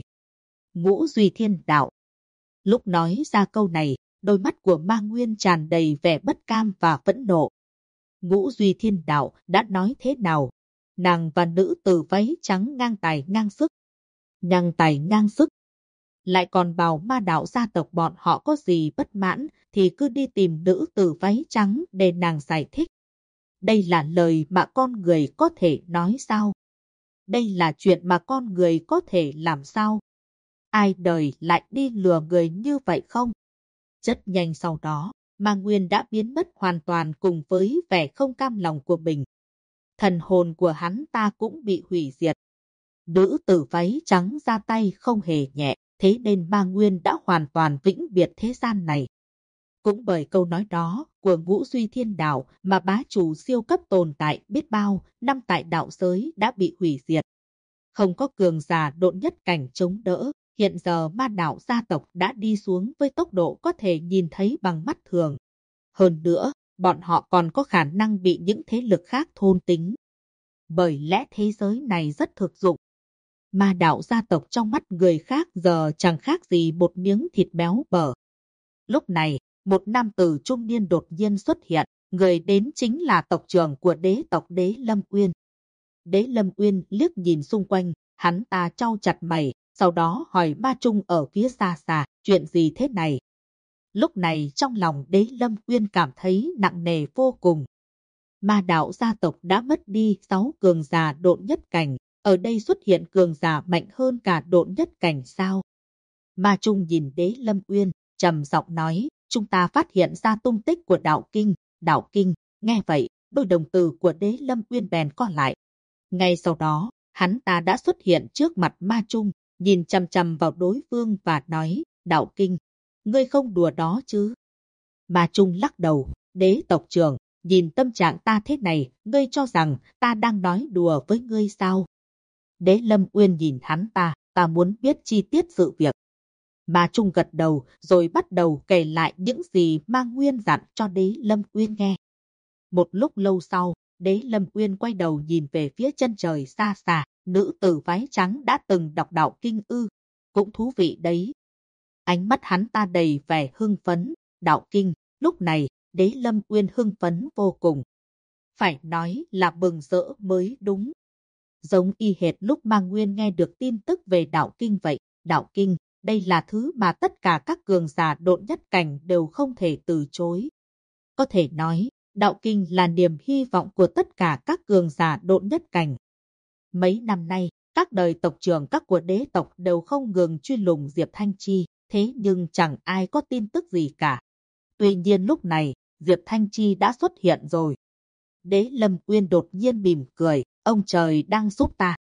Ngũ Duy Thiên Đạo. Lúc nói ra câu này, đôi mắt của Ma Nguyên tràn đầy vẻ bất cam và phẫn nộ. Ngũ Duy Thiên Đạo đã nói thế nào? Nàng và nữ tử váy trắng ngang tài ngang sức. Ngang tài ngang sức. Lại còn bảo ma đạo gia tộc bọn họ có gì bất mãn thì cứ đi tìm nữ tử váy trắng để nàng giải thích. Đây là lời mà con người có thể nói sao? Đây là chuyện mà con người có thể làm sao? Ai đời lại đi lừa người như vậy không? Rất nhanh sau đó, Ma Nguyên đã biến mất hoàn toàn cùng với vẻ không cam lòng của mình. Thần hồn của hắn ta cũng bị hủy diệt. Nữ tử váy trắng ra tay không hề nhẹ, thế nên Ma Nguyên đã hoàn toàn vĩnh biệt thế gian này. Cũng bởi câu nói đó của Ngũ Duy Thiên Đạo mà bá chủ siêu cấp tồn tại biết bao năm tại đạo giới đã bị hủy diệt. Không có cường giả độn nhất cảnh chống đỡ, hiện giờ ma đạo gia tộc đã đi xuống với tốc độ có thể nhìn thấy bằng mắt thường. Hơn nữa, bọn họ còn có khả năng bị những thế lực khác thôn tính. Bởi lẽ thế giới này rất thực dụng. Ma đạo gia tộc trong mắt người khác giờ chẳng khác gì một miếng thịt béo bở. Lúc này, một nam tử trung niên đột nhiên xuất hiện, người đến chính là tộc trưởng của đế tộc Đế Lâm Uyên. Đế Lâm Uyên liếc nhìn xung quanh, hắn ta chau chặt mày, sau đó hỏi Ma Trung ở phía xa xa, chuyện gì thế này? Lúc này trong lòng Đế Lâm Uyên cảm thấy nặng nề vô cùng. Ma đạo gia tộc đã mất đi 6 cường giả độn nhất cảnh, ở đây xuất hiện cường giả mạnh hơn cả độn nhất cảnh sao? Ma Trung nhìn Đế Lâm Uyên, trầm giọng nói, chúng ta phát hiện ra tung tích của đạo kinh. Đạo kinh, nghe vậy, đôi đồng tử của Đế Lâm Uyên bèn co lại. Ngay sau đó, hắn ta đã xuất hiện trước mặt Ma Trung, nhìn chằm chằm vào đối phương và nói, đạo kinh, ngươi không đùa đó chứ? Ma Trung lắc đầu, Đế tộc trưởng, nhìn tâm trạng ta thế này, ngươi cho rằng ta đang nói đùa với ngươi sao? Đế Lâm Uyên nhìn hắn ta muốn biết chi tiết sự việc. Ma Trung gật đầu rồi bắt đầu kể lại những gì Ma Nguyên dặn cho Đế Lâm Uyên nghe. Một lúc lâu sau, Đế Lâm Uyên quay đầu nhìn về phía chân trời xa xa, nữ tử váy trắng đã từng đọc đạo kinh ư. Cũng thú vị đấy. Ánh mắt hắn ta đầy vẻ hưng phấn, đạo kinh, lúc này, Đế Lâm Uyên hưng phấn vô cùng. Phải nói là mừng rỡ mới đúng. Giống y hệt lúc Ma Nguyên nghe được tin tức về đạo kinh vậy, đạo kinh, đây là thứ mà tất cả các cường giả độn nhất cảnh đều không thể từ chối. Có thể nói, đạo kinh là niềm hy vọng của tất cả các cường giả độn nhất cảnh. Mấy năm nay, các đời tộc trưởng các của đế tộc đều không ngừng truy lùng Diệp Thanh Chi, thế nhưng chẳng ai có tin tức gì cả. Tuy nhiên lúc này, Diệp Thanh Chi đã xuất hiện rồi. Đế Lâm Uyên đột nhiên mỉm cười, ông trời đang giúp ta.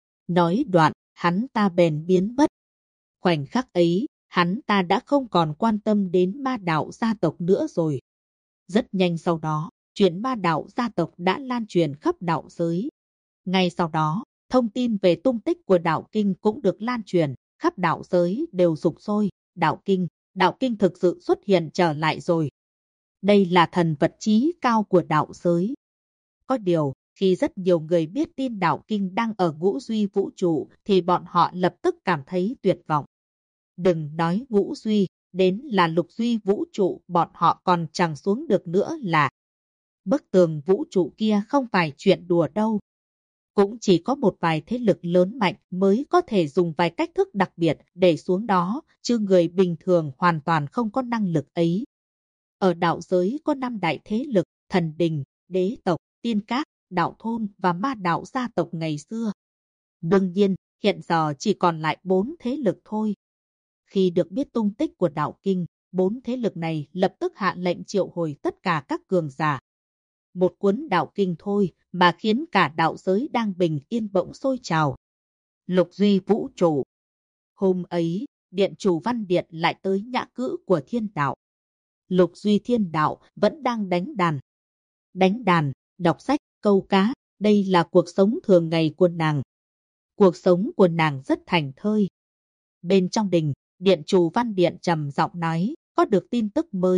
Nói đoạn, hắn ta bèn biến mất. Khoảnh khắc ấy, hắn ta đã không còn quan tâm đến ma đạo gia tộc nữa rồi. Rất nhanh sau đó, chuyện ma đạo gia tộc đã lan truyền khắp đạo giới. Ngay sau đó, thông tin về tung tích của đạo kinh cũng được lan truyền, khắp đạo giới đều sục sôi. Đạo kinh thực sự xuất hiện trở lại rồi. Đây là thần vật chí cao của đạo giới. Có điều, khi rất nhiều người biết tin đạo kinh đang ở ngũ duy vũ trụ thì bọn họ lập tức cảm thấy tuyệt vọng. Đừng nói ngũ duy, đến là lục duy vũ trụ bọn họ còn chẳng xuống được nữa là. Bức tường vũ trụ kia không phải chuyện đùa đâu. Cũng chỉ có một vài thế lực lớn mạnh mới có thể dùng vài cách thức đặc biệt để xuống đó, chứ người bình thường hoàn toàn không có năng lực ấy. Ở đạo giới có 5 đại thế lực, thần đình, đế tộc, tiên các, đạo thôn và ma đạo gia tộc ngày xưa. Đương nhiên, hiện giờ chỉ còn lại 4 thế lực thôi. Khi được biết tung tích của đạo kinh, 4 thế lực này lập tức hạ lệnh triệu hồi tất cả các cường giả. Một cuốn đạo kinh thôi mà khiến cả đạo giới đang bình yên bỗng sôi trào. Lục duy vũ trụ. Hôm ấy, điện chủ Văn Điện lại tới nhã cữ của thiên đạo. Lục duy thiên đạo vẫn đang đánh đàn. Đánh đàn, đọc sách, câu cá, đây là cuộc sống thường ngày của nàng. Cuộc sống của nàng rất thảnh thơi. Bên trong đình, điện chủ Văn Điện trầm giọng nói, có được tin tức mới,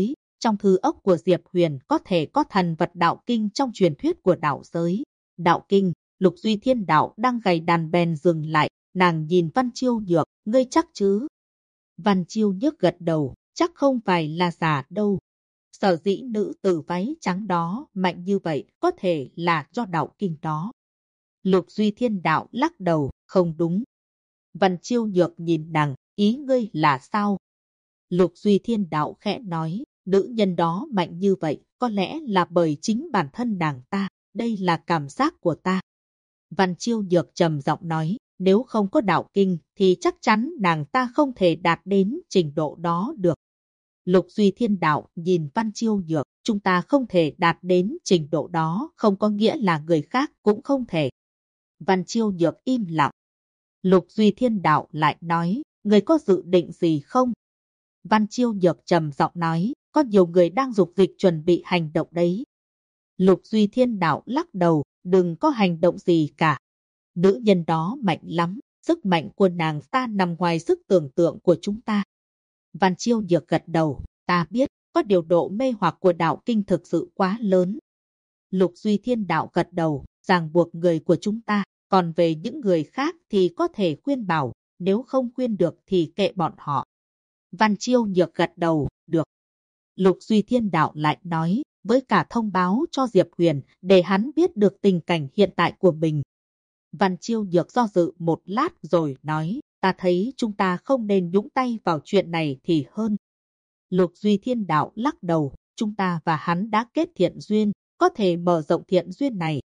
trong thư ốc của Diệp Huyền có thể có thần vật đạo kinh trong truyền thuyết của đạo giới. Đạo kinh, Lục Duy Thiên Đạo đang gảy đàn bèn dừng lại, nàng nhìn Văn Chiêu Nhược, ngươi chắc chứ? Văn Chiêu Nhược gật đầu, chắc không phải là giả đâu. Sở dĩ nữ tử váy trắng đó mạnh như vậy có thể là do đạo kinh đó. Lục Duy Thiên Đạo lắc đầu, không đúng. Văn Chiêu Nhược nhìn nàng, ý ngươi là sao? Lục Duy Thiên Đạo khẽ nói, nữ nhân đó mạnh như vậy, có lẽ là bởi chính bản thân nàng ta, đây là cảm giác của ta. Văn Chiêu Nhược trầm giọng nói, nếu không có đạo kinh thì chắc chắn nàng ta không thể đạt đến trình độ đó được. Lục Duy Thiên Đạo nhìn Văn Chiêu Nhược, chúng ta không thể đạt đến trình độ đó, không có nghĩa là người khác cũng không thể. Văn Chiêu Nhược im lặng. Lục Duy Thiên Đạo lại nói, người có dự định gì không? Văn Chiêu Nhược trầm giọng nói, có nhiều người đang dục dịch chuẩn bị hành động đấy. Lục Duy Thiên Đạo lắc đầu, đừng có hành động gì cả. Nữ nhân đó mạnh lắm, sức mạnh của nàng ta nằm ngoài sức tưởng tượng của chúng ta. Văn Chiêu Nhược gật đầu, ta biết, có điều độ mê hoặc của đạo kinh thực sự quá lớn. Lục Duy Thiên Đạo gật đầu, ràng buộc người của chúng ta, còn về những người khác thì có thể khuyên bảo, nếu không khuyên được thì kệ bọn họ. Văn Chiêu Nhược gật đầu, được. Lục Duy Thiên Đạo lại nói, với cả thông báo cho Diệp Huyền, để hắn biết được tình cảnh hiện tại của mình. Văn Chiêu Nhược do dự một lát rồi nói, ta thấy chúng ta không nên nhúng tay vào chuyện này thì hơn. Lục Duy Thiên Đạo lắc đầu, chúng ta và hắn đã kết thiện duyên, có thể mở rộng thiện duyên này.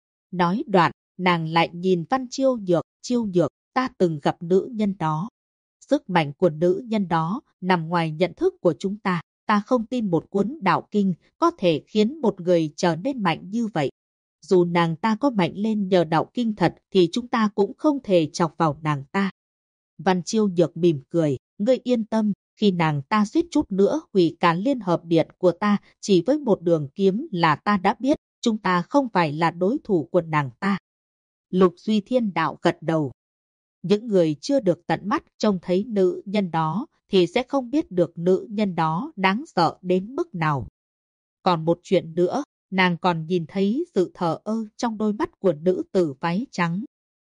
Nói đoạn, nàng lại nhìn Văn Chiêu Nhược, ta từng gặp nữ nhân đó. Sức mạnh của nữ nhân đó nằm ngoài nhận thức của chúng ta. Ta không tin một cuốn đạo kinh có thể khiến một người trở nên mạnh như vậy. Dù nàng ta có mạnh lên nhờ đạo kinh thật thì chúng ta cũng không thể chọc vào nàng ta. Văn Chiêu Nhược mỉm cười, ngươi yên tâm, khi nàng ta suýt chút nữa hủy cả liên hợp điện của ta chỉ với một đường kiếm là ta đã biết chúng ta không phải là đối thủ của nàng ta. Lục Duy Thiên Đạo gật đầu. Những người chưa được tận mắt trông thấy nữ nhân đó thì sẽ không biết được nữ nhân đó đáng sợ đến mức nào. Còn một chuyện nữa, nàng còn nhìn thấy sự thờ ơ trong đôi mắt của nữ tử váy trắng.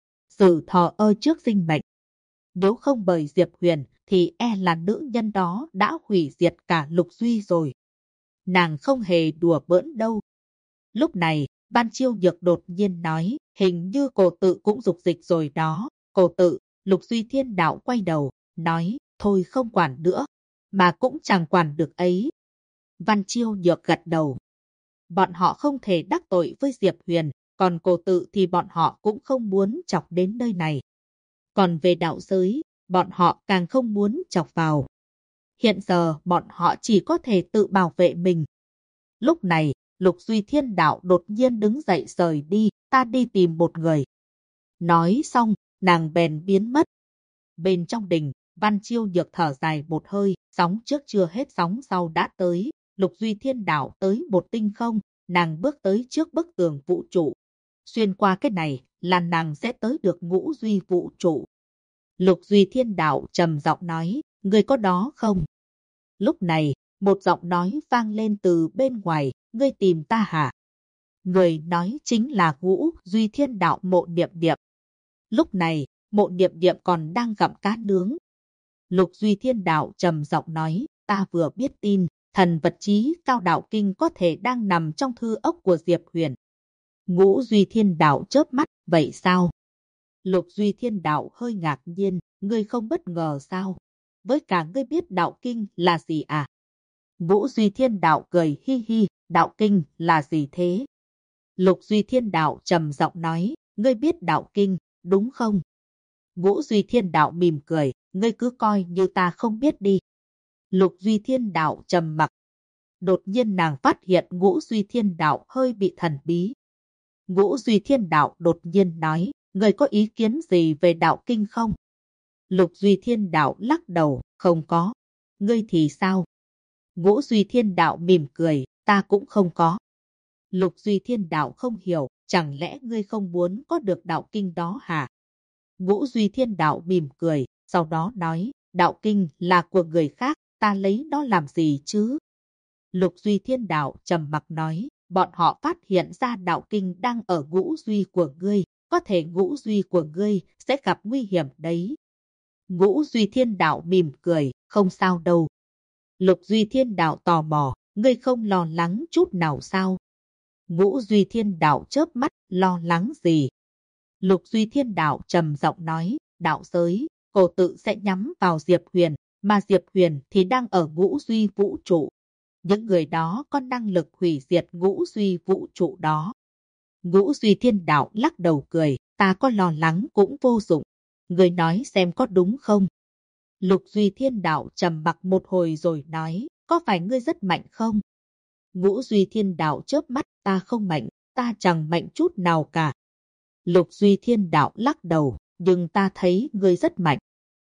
Sự thờ ơ trước sinh mệnh. Nếu không bởi Diệp Huyền thì e là nữ nhân đó đã hủy diệt cả Lục Duy rồi. Nàng không hề đùa bỡn đâu. Lúc này, Ban Chiêu Nhược đột nhiên nói, hình như cô tự cũng dục dịch rồi đó. Cô tự, Lục Duy Thiên Đạo quay đầu, nói, thôi không quản nữa, mà cũng chẳng quản được ấy. Văn Chiêu Nhược gật đầu. Bọn họ không thể đắc tội với Diệp Huyền, còn cô tự thì bọn họ cũng không muốn chọc đến nơi này. Còn về đạo giới, bọn họ càng không muốn chọc vào. Hiện giờ bọn họ chỉ có thể tự bảo vệ mình. Lúc này, Lục Duy Thiên Đạo đột nhiên đứng dậy rời đi, ta đi tìm một người. Nói xong, nàng bèn biến mất. Bên trong đình, Văn Chiêu Nhược thở dài một hơi, sóng trước chưa hết sóng sau đã tới. Lục Duy Thiên Đạo tới một tinh không, nàng bước tới trước bức tường vũ trụ. Xuyên qua cái này là nàng sẽ tới được ngũ duy vũ trụ. Lục Duy Thiên Đạo trầm giọng nói, người có đó không? Lúc này, một giọng nói vang lên từ bên ngoài, ngươi tìm ta hả? Người nói chính là Ngũ Duy Thiên Đạo Mộ Niệm Niệm. Lúc này, Mộ Niệm Niệm còn đang gặm cá nướng. Lục Duy Thiên Đạo trầm giọng nói, ta vừa biết tin, thần vật chí cao đạo kinh có thể đang nằm trong thư ốc của Diệp Huyền. Ngũ Duy Thiên Đạo chớp mắt, vậy sao? Lục Duy Thiên Đạo hơi ngạc nhiên, ngươi không bất ngờ sao? Với cả ngươi biết đạo kinh là gì à? Ngũ Duy Thiên Đạo cười hi hi, đạo kinh là gì thế? Lục Duy Thiên Đạo trầm giọng nói, ngươi biết đạo kinh, đúng không? Ngũ Duy Thiên Đạo mỉm cười, ngươi cứ coi như ta không biết đi. Lục Duy Thiên Đạo trầm mặc. Đột nhiên nàng phát hiện Ngũ Duy Thiên Đạo hơi bị thần bí. Ngũ Duy Thiên Đạo đột nhiên nói, ngươi có ý kiến gì về đạo kinh không? Lục Duy Thiên Đạo lắc đầu, không có. Ngươi thì sao? Ngũ Duy Thiên Đạo mỉm cười, ta cũng không có. Lục Duy Thiên Đạo không hiểu, chẳng lẽ ngươi không muốn có được đạo kinh đó hả? Ngũ Duy Thiên Đạo mỉm cười, sau đó nói, đạo kinh là của người khác, ta lấy nó làm gì chứ? Lục Duy Thiên Đạo trầm mặc nói, bọn họ phát hiện ra đạo kinh đang ở ngũ duy của ngươi, có thể ngũ duy của ngươi sẽ gặp nguy hiểm đấy. Ngũ Duy Thiên Đạo mỉm cười, không sao đâu. Lục Duy Thiên Đạo tò mò, ngươi không lo lắng chút nào sao? Ngũ Duy Thiên Đạo chớp mắt, lo lắng gì? Lục Duy Thiên Đạo trầm giọng nói, đạo giới, cổ tự sẽ nhắm vào Diệp Huyền, mà Diệp Huyền thì đang ở ngũ duy vũ trụ. Những người đó có năng lực hủy diệt ngũ duy vũ trụ đó. Ngũ Duy Thiên Đạo lắc đầu cười, ta có lo lắng cũng vô dụng. Người nói xem có đúng không? Lục Duy Thiên Đạo trầm mặc một hồi rồi nói, có phải ngươi rất mạnh không? Ngũ Duy Thiên Đạo chớp mắt, ta không mạnh, ta chẳng mạnh chút nào cả. Lục Duy Thiên Đạo lắc đầu, nhưng ta thấy ngươi rất mạnh.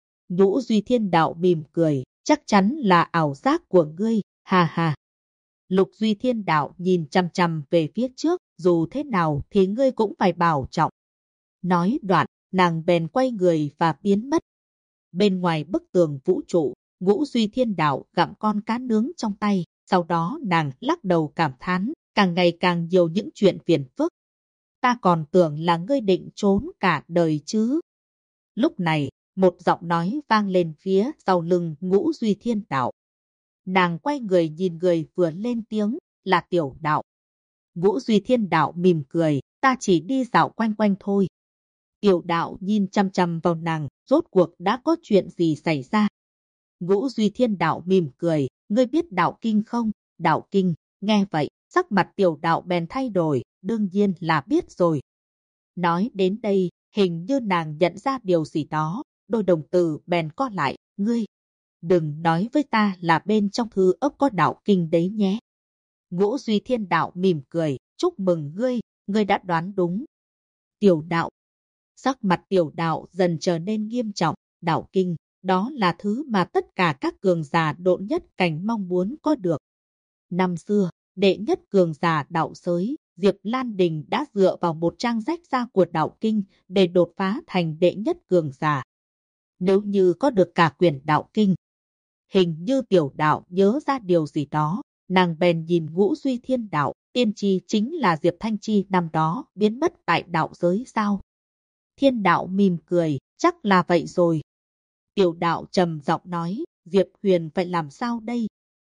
Ngũ Duy Thiên Đạo mỉm cười, chắc chắn là ảo giác của ngươi, ha ha. Lục Duy Thiên Đạo nhìn chằm chằm về phía trước, dù thế nào thì ngươi cũng phải bảo trọng. Nói đoạn, nàng bèn quay người và biến mất. Bên ngoài bức tường vũ trụ, Ngũ Duy Thiên Đạo gặm con cá nướng trong tay, sau đó nàng lắc đầu cảm thán, càng ngày càng nhiều những chuyện phiền phức. Ta còn tưởng là ngươi định trốn cả đời chứ. Lúc này, một giọng nói vang lên phía sau lưng Ngũ Duy Thiên Đạo. Nàng quay người nhìn người vừa lên tiếng, là Tiểu Đạo. Ngũ Duy Thiên Đạo mỉm cười, ta chỉ đi dạo quanh quanh thôi. Tiểu Đạo nhìn chăm chăm vào nàng, rốt cuộc đã có chuyện gì xảy ra? Ngũ Duy Thiên Đạo mỉm cười, ngươi biết đạo kinh không? Đạo kinh, nghe vậy, sắc mặt Tiểu Đạo bèn thay đổi, đương nhiên là biết rồi. Nói đến đây, hình như nàng nhận ra điều gì đó, đôi đồng tử bèn co lại, ngươi. Đừng nói với ta là bên trong thư ốc có đạo kinh đấy nhé. Ngũ Duy Thiên Đạo mỉm cười, chúc mừng ngươi đã đoán đúng. Tiểu Đạo. Sắc mặt Tiểu Đạo dần trở nên nghiêm trọng, đạo kinh, đó là thứ mà tất cả các cường giả độn nhất cảnh mong muốn có được. Năm xưa, đệ nhất cường giả đạo giới, Diệp Lan Đình đã dựa vào một trang rách ra của đạo kinh để đột phá thành đệ nhất cường giả. Nếu như có được cả quyển đạo kinh, hình như Tiểu Đạo nhớ ra điều gì đó, nàng bèn nhìn Ngũ Duy Thiên Đạo, tiên tri chính là Diệp Thanh Chi năm đó biến mất tại đạo giới sao? Thiên Đạo mỉm cười, chắc là vậy rồi. Tiểu Đạo trầm giọng nói, Diệp Huyền phải làm sao đây?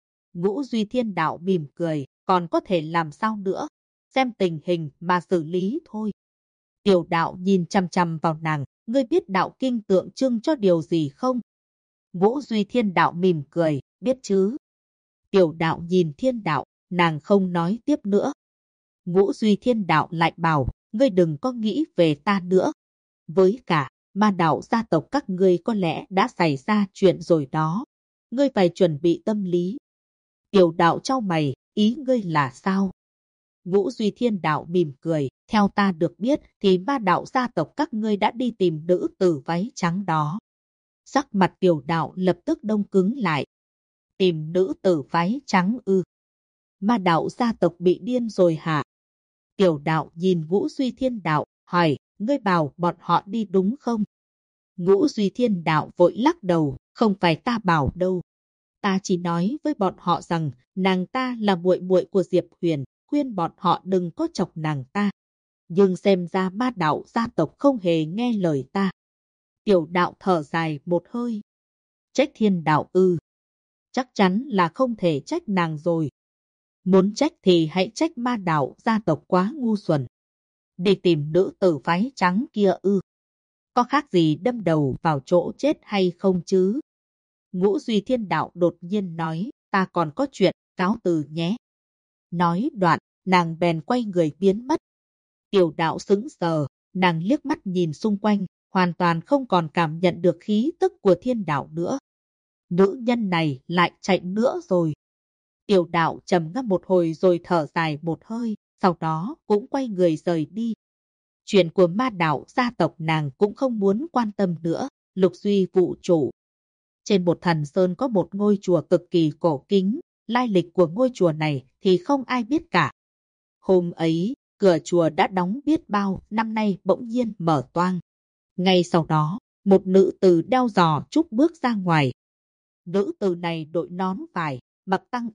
Ngũ Duy Thiên Đạo mỉm cười, còn có thể làm sao nữa? Xem tình hình mà xử lý thôi. Tiểu Đạo nhìn chăm chăm vào nàng, ngươi biết đạo kinh tượng trưng cho điều gì không? Ngũ Duy Thiên Đạo mỉm cười, biết chứ? Tiểu Đạo nhìn Thiên Đạo, nàng không nói tiếp nữa. Ngũ Duy Thiên Đạo lại bảo, ngươi đừng có nghĩ về ta nữa. Với cả, ma đạo gia tộc các ngươi có lẽ đã xảy ra chuyện rồi đó. Ngươi phải chuẩn bị tâm lý. Tiểu Đạo chau mày, ý ngươi là sao? Ngũ Duy Thiên Đạo mỉm cười, theo ta được biết thì ma đạo gia tộc các ngươi đã đi tìm nữ tử váy trắng đó. Sắc mặt Tiểu Đạo lập tức đông cứng lại. Tìm nữ tử váy trắng ư? Ma đạo gia tộc bị điên rồi hả? Tiểu Đạo nhìn Ngũ Duy Thiên Đạo, hỏi, ngươi bảo bọn họ đi đúng không? Ngũ Duy Thiên Đạo vội lắc đầu, không phải ta bảo đâu. Ta chỉ nói với bọn họ rằng nàng ta là muội muội của Diệp Huyền, khuyên bọn họ đừng có chọc nàng ta. Nhưng xem ra ma đạo gia tộc không hề nghe lời ta. Tiểu Đạo thở dài một hơi. Trách Thiên Đạo ư? Chắc chắn là không thể trách nàng rồi. Muốn trách thì hãy trách ma đạo gia tộc quá ngu xuẩn. Đi tìm nữ tử váy trắng kia ư? Có khác gì đâm đầu vào chỗ chết hay không chứ? Ngũ Duy Thiên Đạo đột nhiên nói, ta còn có chuyện, cáo từ nhé. Nói đoạn, nàng bèn quay người biến mất. Tiểu Đạo sững sờ, nàng liếc mắt nhìn xung quanh, hoàn toàn không còn cảm nhận được khí tức của Thiên Đạo nữa. Nữ nhân này lại chạy nữa rồi. Tiểu Đạo trầm ngâm một hồi rồi thở dài một hơi, sau đó cũng quay người rời đi. Chuyện của ma đạo gia tộc nàng cũng không muốn quan tâm nữa. Lục Duy Vũ trụ. Trên một thần sơn có một ngôi chùa cực kỳ cổ kính, lai lịch của ngôi chùa này thì không ai biết cả. Hôm ấy, cửa chùa đã đóng biết bao năm nay bỗng nhiên mở toang. Ngay sau đó, một nữ tử đeo giò trúc bước ra ngoài. Nữ tử này đội nón vải, mặc tăng y,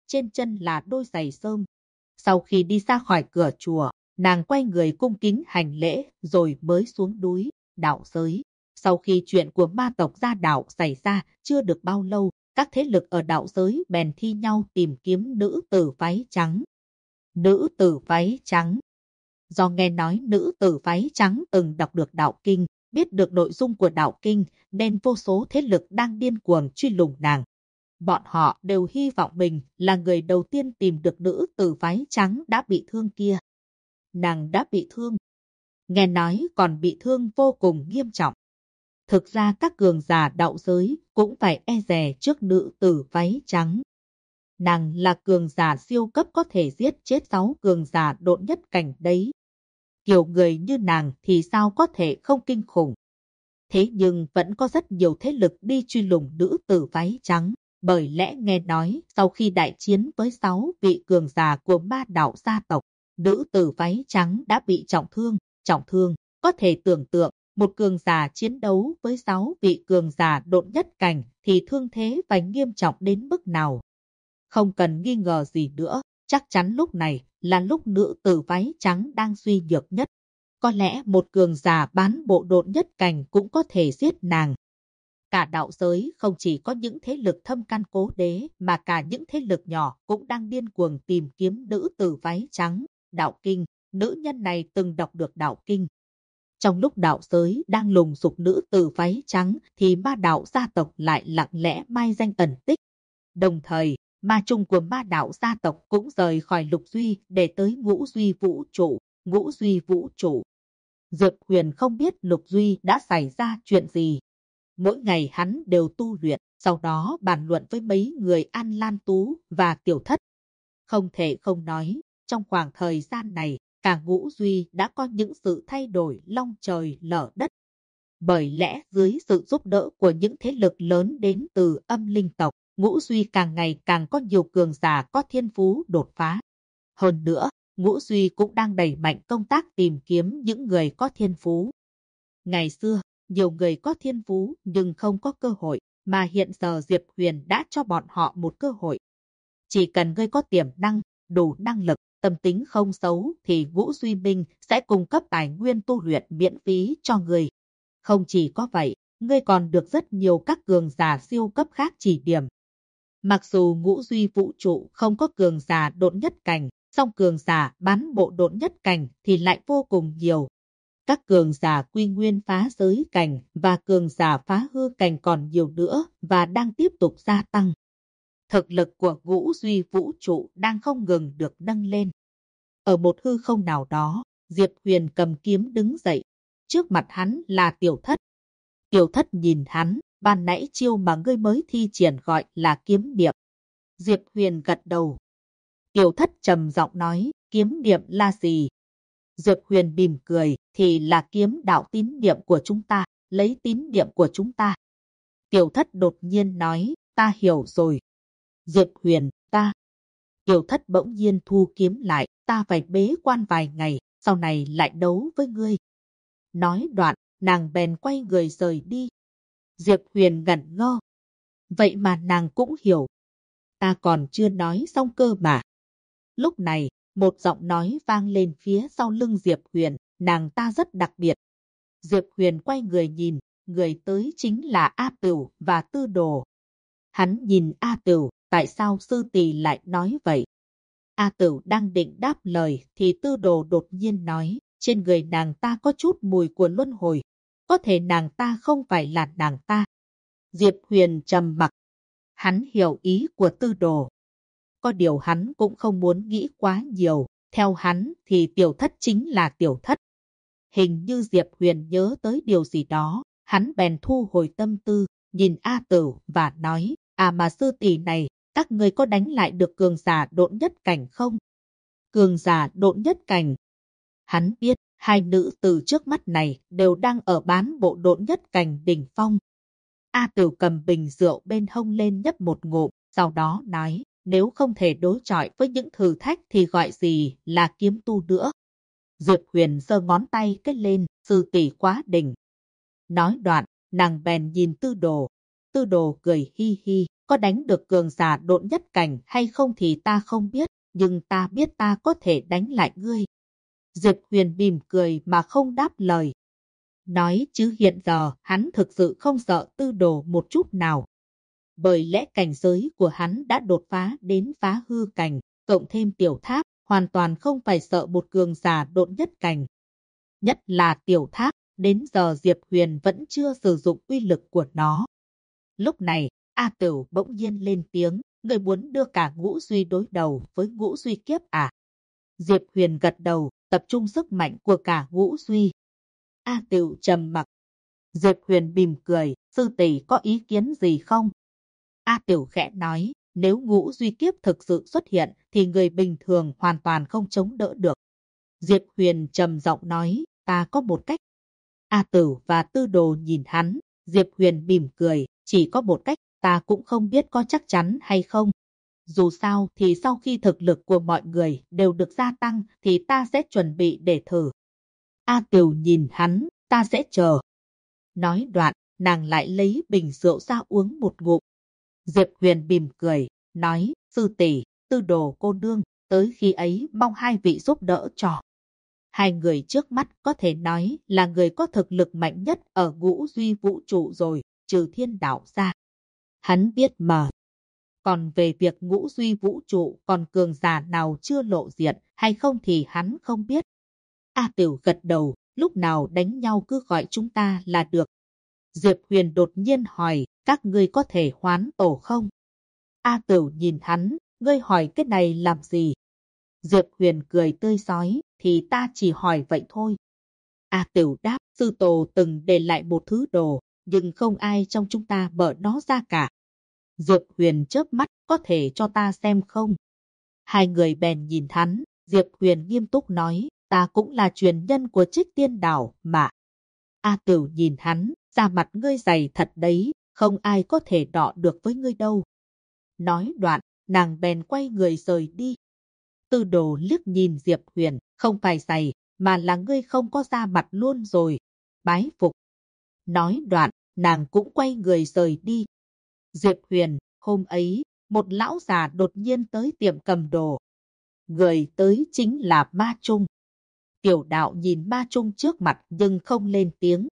trên chân là đôi giày sơm. Sau khi đi ra khỏi cửa chùa, nàng quay người cung kính hành lễ rồi mới xuống núi, đạo giới. Sau khi chuyện của ma tộc Gia Đạo xảy ra chưa được bao lâu, các thế lực ở đạo giới bèn thi nhau tìm kiếm nữ tử váy trắng. Nữ tử váy trắng. Do nghe nói nữ tử váy trắng từng đọc được đạo kinh, biết được nội dung của đạo kinh, nên vô số thế lực đang điên cuồng truy lùng nàng. Bọn họ đều hy vọng mình là người đầu tiên tìm được nữ tử váy trắng đã bị thương kia. Nàng đã bị thương. Nghe nói còn bị thương vô cùng nghiêm trọng. Thực ra các cường giả đạo giới cũng phải e dè trước nữ tử váy trắng. Nàng là cường giả siêu cấp có thể giết chết 6 cường giả độn nhất cảnh đấy. Kiểu người như nàng thì sao có thể không kinh khủng. Thế nhưng vẫn có rất nhiều thế lực đi truy lùng nữ tử váy trắng. Bởi lẽ nghe nói sau khi đại chiến với 6 vị cường giả của ma đạo gia tộc, nữ tử váy trắng đã bị trọng thương. Có thể tưởng tượng một cường giả chiến đấu với 6 vị cường giả độn nhất cảnh thì thương thế phải nghiêm trọng đến mức nào. Không cần nghi ngờ gì nữa, chắc chắn lúc này là lúc nữ tử váy trắng đang suy nhược nhất. Có lẽ một cường giả bán bộ độn nhất cảnh cũng có thể giết nàng. Cả đạo giới không chỉ có những thế lực thâm căn cố đế mà cả những thế lực nhỏ cũng đang điên cuồng tìm kiếm nữ tử váy trắng, đạo kinh. Nữ nhân này từng đọc được đạo kinh. Trong lúc đạo giới đang lùng sục nữ tử váy trắng thì ma đạo gia tộc lại lặng lẽ mai danh ẩn tích. Đồng thời, ma chung của ma đạo gia tộc cũng rời khỏi Lục Duy để tới Ngũ Duy Vũ Trụ. Diệp Huyền không biết Lục Duy đã xảy ra chuyện gì. Mỗi ngày hắn đều tu luyện, sau đó bàn luận với mấy người An Lan Tú và Tiểu Thất. Không thể không nói, trong khoảng thời gian này, cả Ngũ Duy đã có những sự thay đổi long trời lở đất. Bởi lẽ dưới sự giúp đỡ của những thế lực lớn đến từ âm linh tộc, Ngũ Duy càng ngày càng có nhiều cường giả có thiên phú đột phá. Hơn nữa, Ngũ Duy cũng đang đẩy mạnh công tác tìm kiếm những người có thiên phú. Ngày xưa, nhiều người có thiên phú nhưng không có cơ hội, mà hiện giờ Diệp Huyền đã cho bọn họ một cơ hội. Chỉ cần ngươi có tiềm năng, đủ năng lực, tâm tính không xấu thì Ngũ Duy Minh sẽ cung cấp tài nguyên tu luyện miễn phí cho ngươi. Không chỉ có vậy, ngươi còn được rất nhiều các cường giả siêu cấp khác chỉ điểm. Mặc dù Ngũ Duy Vũ Trụ không có cường giả độn nhất cảnh, song cường giả bán bộ độn nhất cảnh thì lại vô cùng nhiều. Các cường giả quy nguyên phá giới cảnh và cường giả phá hư cảnh còn nhiều nữa và đang tiếp tục gia tăng. Thực lực của Ngũ Duy Vũ Trụ đang không ngừng được nâng lên. Ở một hư không nào đó, Diệp Huyền cầm kiếm đứng dậy. Trước mặt hắn là Tiểu Thất. Tiểu Thất nhìn hắn, ban nãy chiêu mà ngươi mới thi triển gọi là kiếm niệm. Diệp Huyền gật đầu. Tiểu Thất trầm giọng nói, kiếm niệm là gì? Diệp Huyền mỉm cười, thì là kiếm đạo tín niệm của chúng ta, lấy tín niệm của chúng ta. Tiểu Thất đột nhiên nói, ta hiểu rồi. Diệp Huyền, ta. Tiểu Thất bỗng nhiên thu kiếm lại, ta phải bế quan vài ngày, sau này lại đấu với ngươi. Nói đoạn, nàng bèn quay người rời đi. Diệp Huyền ngẩn ngơ. Vậy mà nàng cũng hiểu. Ta còn chưa nói xong cơ mà. Lúc này, một giọng nói vang lên phía sau lưng Diệp Huyền, nàng ta rất đặc biệt. Diệp Huyền quay người nhìn, người tới chính là A Tửu và Tư Đồ. Hắn nhìn A Tửu, tại sao sư tỷ lại nói vậy? A Tửu đang định đáp lời thì Tư Đồ đột nhiên nói, trên người nàng ta có chút mùi của luân hồi. Có thể nàng ta không phải là nàng ta. Diệp Huyền trầm mặc. Hắn hiểu ý của Tư Đồ. Có điều hắn cũng không muốn nghĩ quá nhiều. Theo hắn thì Tiểu Thất chính là Tiểu Thất. Hình như Diệp Huyền nhớ tới điều gì đó. Hắn bèn thu hồi tâm tư, nhìn A Tửu và nói, à mà sư tỷ này, các ngươi có đánh lại được cường giả độn nhất cảnh không? Cường giả độn nhất cảnh. Hắn biết, hai nữ từ trước mắt này đều đang ở bán bộ độn nhất cảnh đỉnh phong. A Tửu cầm bình rượu bên hông lên nhấp một ngụm, sau đó nói, nếu không thể đối chọi với những thử thách thì gọi gì là kiếm tu nữa. Diệp Huyền giơ ngón tay kết lên, sư tỷ quá đỉnh. Nói đoạn, nàng bèn nhìn Tư Đồ. Tư Đồ cười hi hi, có đánh được cường giả độn nhất cảnh hay không thì ta không biết, nhưng ta biết ta có thể đánh lại ngươi. Diệp Huyền mỉm cười mà không đáp lời. Nói chứ hiện giờ hắn thực sự không sợ Tư Đồ một chút nào. Bởi lẽ cảnh giới của hắn đã đột phá đến phá hư cảnh, cộng thêm tiểu tháp, hoàn toàn không phải sợ một cường giả độn nhất cảnh. Nhất là tiểu tháp, đến giờ Diệp Huyền vẫn chưa sử dụng uy lực của nó. Lúc này, A Tửu bỗng nhiên lên tiếng, người muốn đưa cả Ngũ Duy đối đầu với Ngũ Duy Kiếp à? Diệp Huyền gật đầu, tập trung sức mạnh của cả Ngũ Duy. A Tửu trầm mặc. Diệp Huyền mỉm cười, sư tỷ có ý kiến gì không? A Tửu khẽ nói, nếu Ngũ Duy Kiếp thực sự xuất hiện thì người bình thường hoàn toàn không chống đỡ được. Diệp Huyền trầm giọng nói, ta có một cách. A Tửu và Tư Đồ nhìn hắn, Diệp Huyền mỉm cười, chỉ có một cách, ta cũng không biết có chắc chắn hay không. Dù sao thì sau khi thực lực của mọi người đều được gia tăng thì ta sẽ chuẩn bị để thử. A Tửu nhìn hắn, ta sẽ chờ. Nói đoạn, nàng lại lấy bình rượu ra uống một ngụm. Diệp Huyền mỉm cười, nói, sư tỷ, Tư Đồ cô nương, tới khi ấy mong hai vị giúp đỡ cho. Hai người trước mắt có thể nói là người có thực lực mạnh nhất ở Ngũ Duy vũ trụ rồi, trừ Thiên Đạo ra. Hắn biết mà. Còn về việc Ngũ Duy vũ trụ còn cường giả nào chưa lộ diện hay không thì hắn không biết. A Tửu gật đầu, lúc nào đánh nhau cứ gọi chúng ta là được. Diệp Huyền đột nhiên hỏi, các ngươi có thể hoán tổ không? A Tửu nhìn hắn, ngươi hỏi cái này làm gì? Diệp Huyền cười tươi rói, thì ta chỉ hỏi vậy thôi. A Tửu đáp, sư tổ từng để lại một thứ đồ, nhưng không ai trong chúng ta mở nó ra cả. Diệp Huyền chớp mắt, có thể cho ta xem không? Hai người bèn nhìn hắn, Diệp Huyền nghiêm túc nói, ta cũng là truyền nhân của Trích Tiên Đảo mà. A Tửu nhìn hắn, da mặt ngươi dày thật đấy, không ai có thể đọ được với ngươi đâu. Nói đoạn, nàng bèn quay người rời đi. Tư Đồ liếc nhìn Diệp Huyền, không phải dày, mà là ngươi không có da mặt luôn rồi. Bái phục. Nói đoạn, nàng cũng quay người rời đi. Diệp Huyền, hôm ấy, một lão già đột nhiên tới tiệm cầm đồ. Người tới chính là Ma Trung. Tiểu Đạo nhìn Ma Trung trước mặt nhưng không lên tiếng.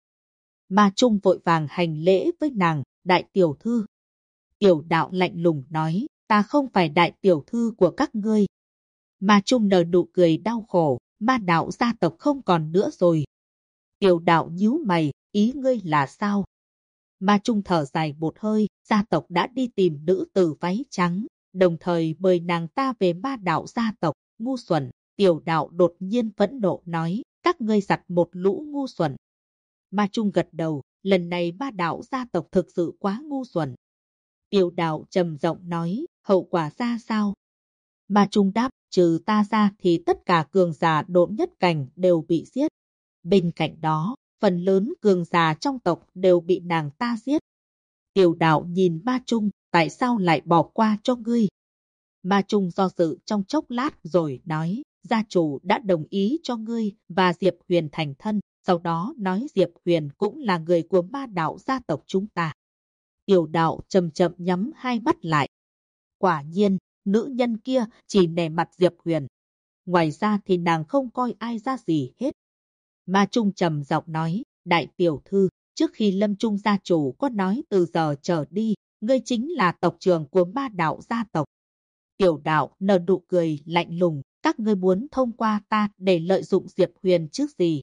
Ma Trung vội vàng hành lễ với nàng, đại tiểu thư. Tiểu Đạo lạnh lùng nói, ta không phải đại tiểu thư của các ngươi. Ma Trung nở nụ cười đau khổ, Ma đạo gia tộc không còn nữa rồi. Tiểu Đạo nhíu mày, ý ngươi là sao? Ma Trung thở dài một hơi, gia tộc đã đi tìm nữ tử váy trắng, đồng thời mời nàng ta về Ma đạo gia tộc. Ngu xuẩn. Tiểu Đạo đột nhiên phẫn nộ nói, các ngươi giặt một lũ ngu xuẩn. Ma Trung gật đầu, lần này Ma đạo gia tộc thực sự quá ngu xuẩn. Tiểu Đạo trầm giọng nói, hậu quả ra sao? Ma Trung đáp, trừ ta ra thì tất cả cường giả độn nhất cảnh đều bị giết. Bên cạnh đó, phần lớn cường giả trong tộc đều bị nàng ta giết. Tiểu Đạo nhìn Ma Trung, tại sao lại bỏ qua cho ngươi? Ma Trung do dự trong chốc lát rồi nói, gia chủ đã đồng ý cho ngươi và Diệp Huyền thành thân, sau đó nói Diệp Huyền cũng là người của Ma đạo gia tộc chúng ta. Tiểu Đạo chậm chậm nhắm hai mắt lại. Quả nhiên, nữ nhân kia chỉ nể mặt Diệp Huyền. Ngoài ra thì nàng không coi ai ra gì hết. Ma Trung trầm giọng nói, đại tiểu thư, trước khi Lâm Trung gia chủ có nói từ giờ trở đi, ngươi chính là tộc trưởng của Ma đạo gia tộc. Tiểu Đạo nở nụ cười lạnh lùng, các ngươi muốn thông qua ta để lợi dụng Diệp Huyền chứ gì.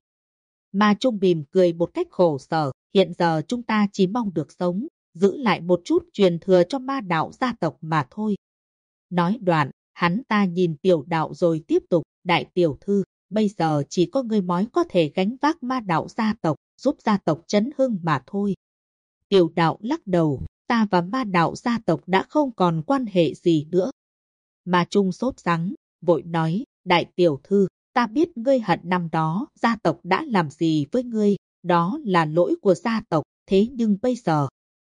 Ma Trung mỉm cười một cách khổ sở, hiện giờ chúng ta chỉ mong được sống, giữ lại một chút truyền thừa cho Ma đạo gia tộc mà thôi. Nói đoạn, hắn ta nhìn Tiểu Đạo rồi tiếp tục, đại tiểu thư, bây giờ chỉ có ngươi mói có thể gánh vác Ma đạo gia tộc, giúp gia tộc chấn hưng mà thôi. Tiểu Đạo lắc đầu, ta và Ma đạo gia tộc đã không còn quan hệ gì nữa. Ma Trung sốt sắng, vội nói, đại tiểu thư, ta biết ngươi hận năm đó gia tộc đã làm gì với ngươi, đó là lỗi của gia tộc, thế nhưng bây giờ.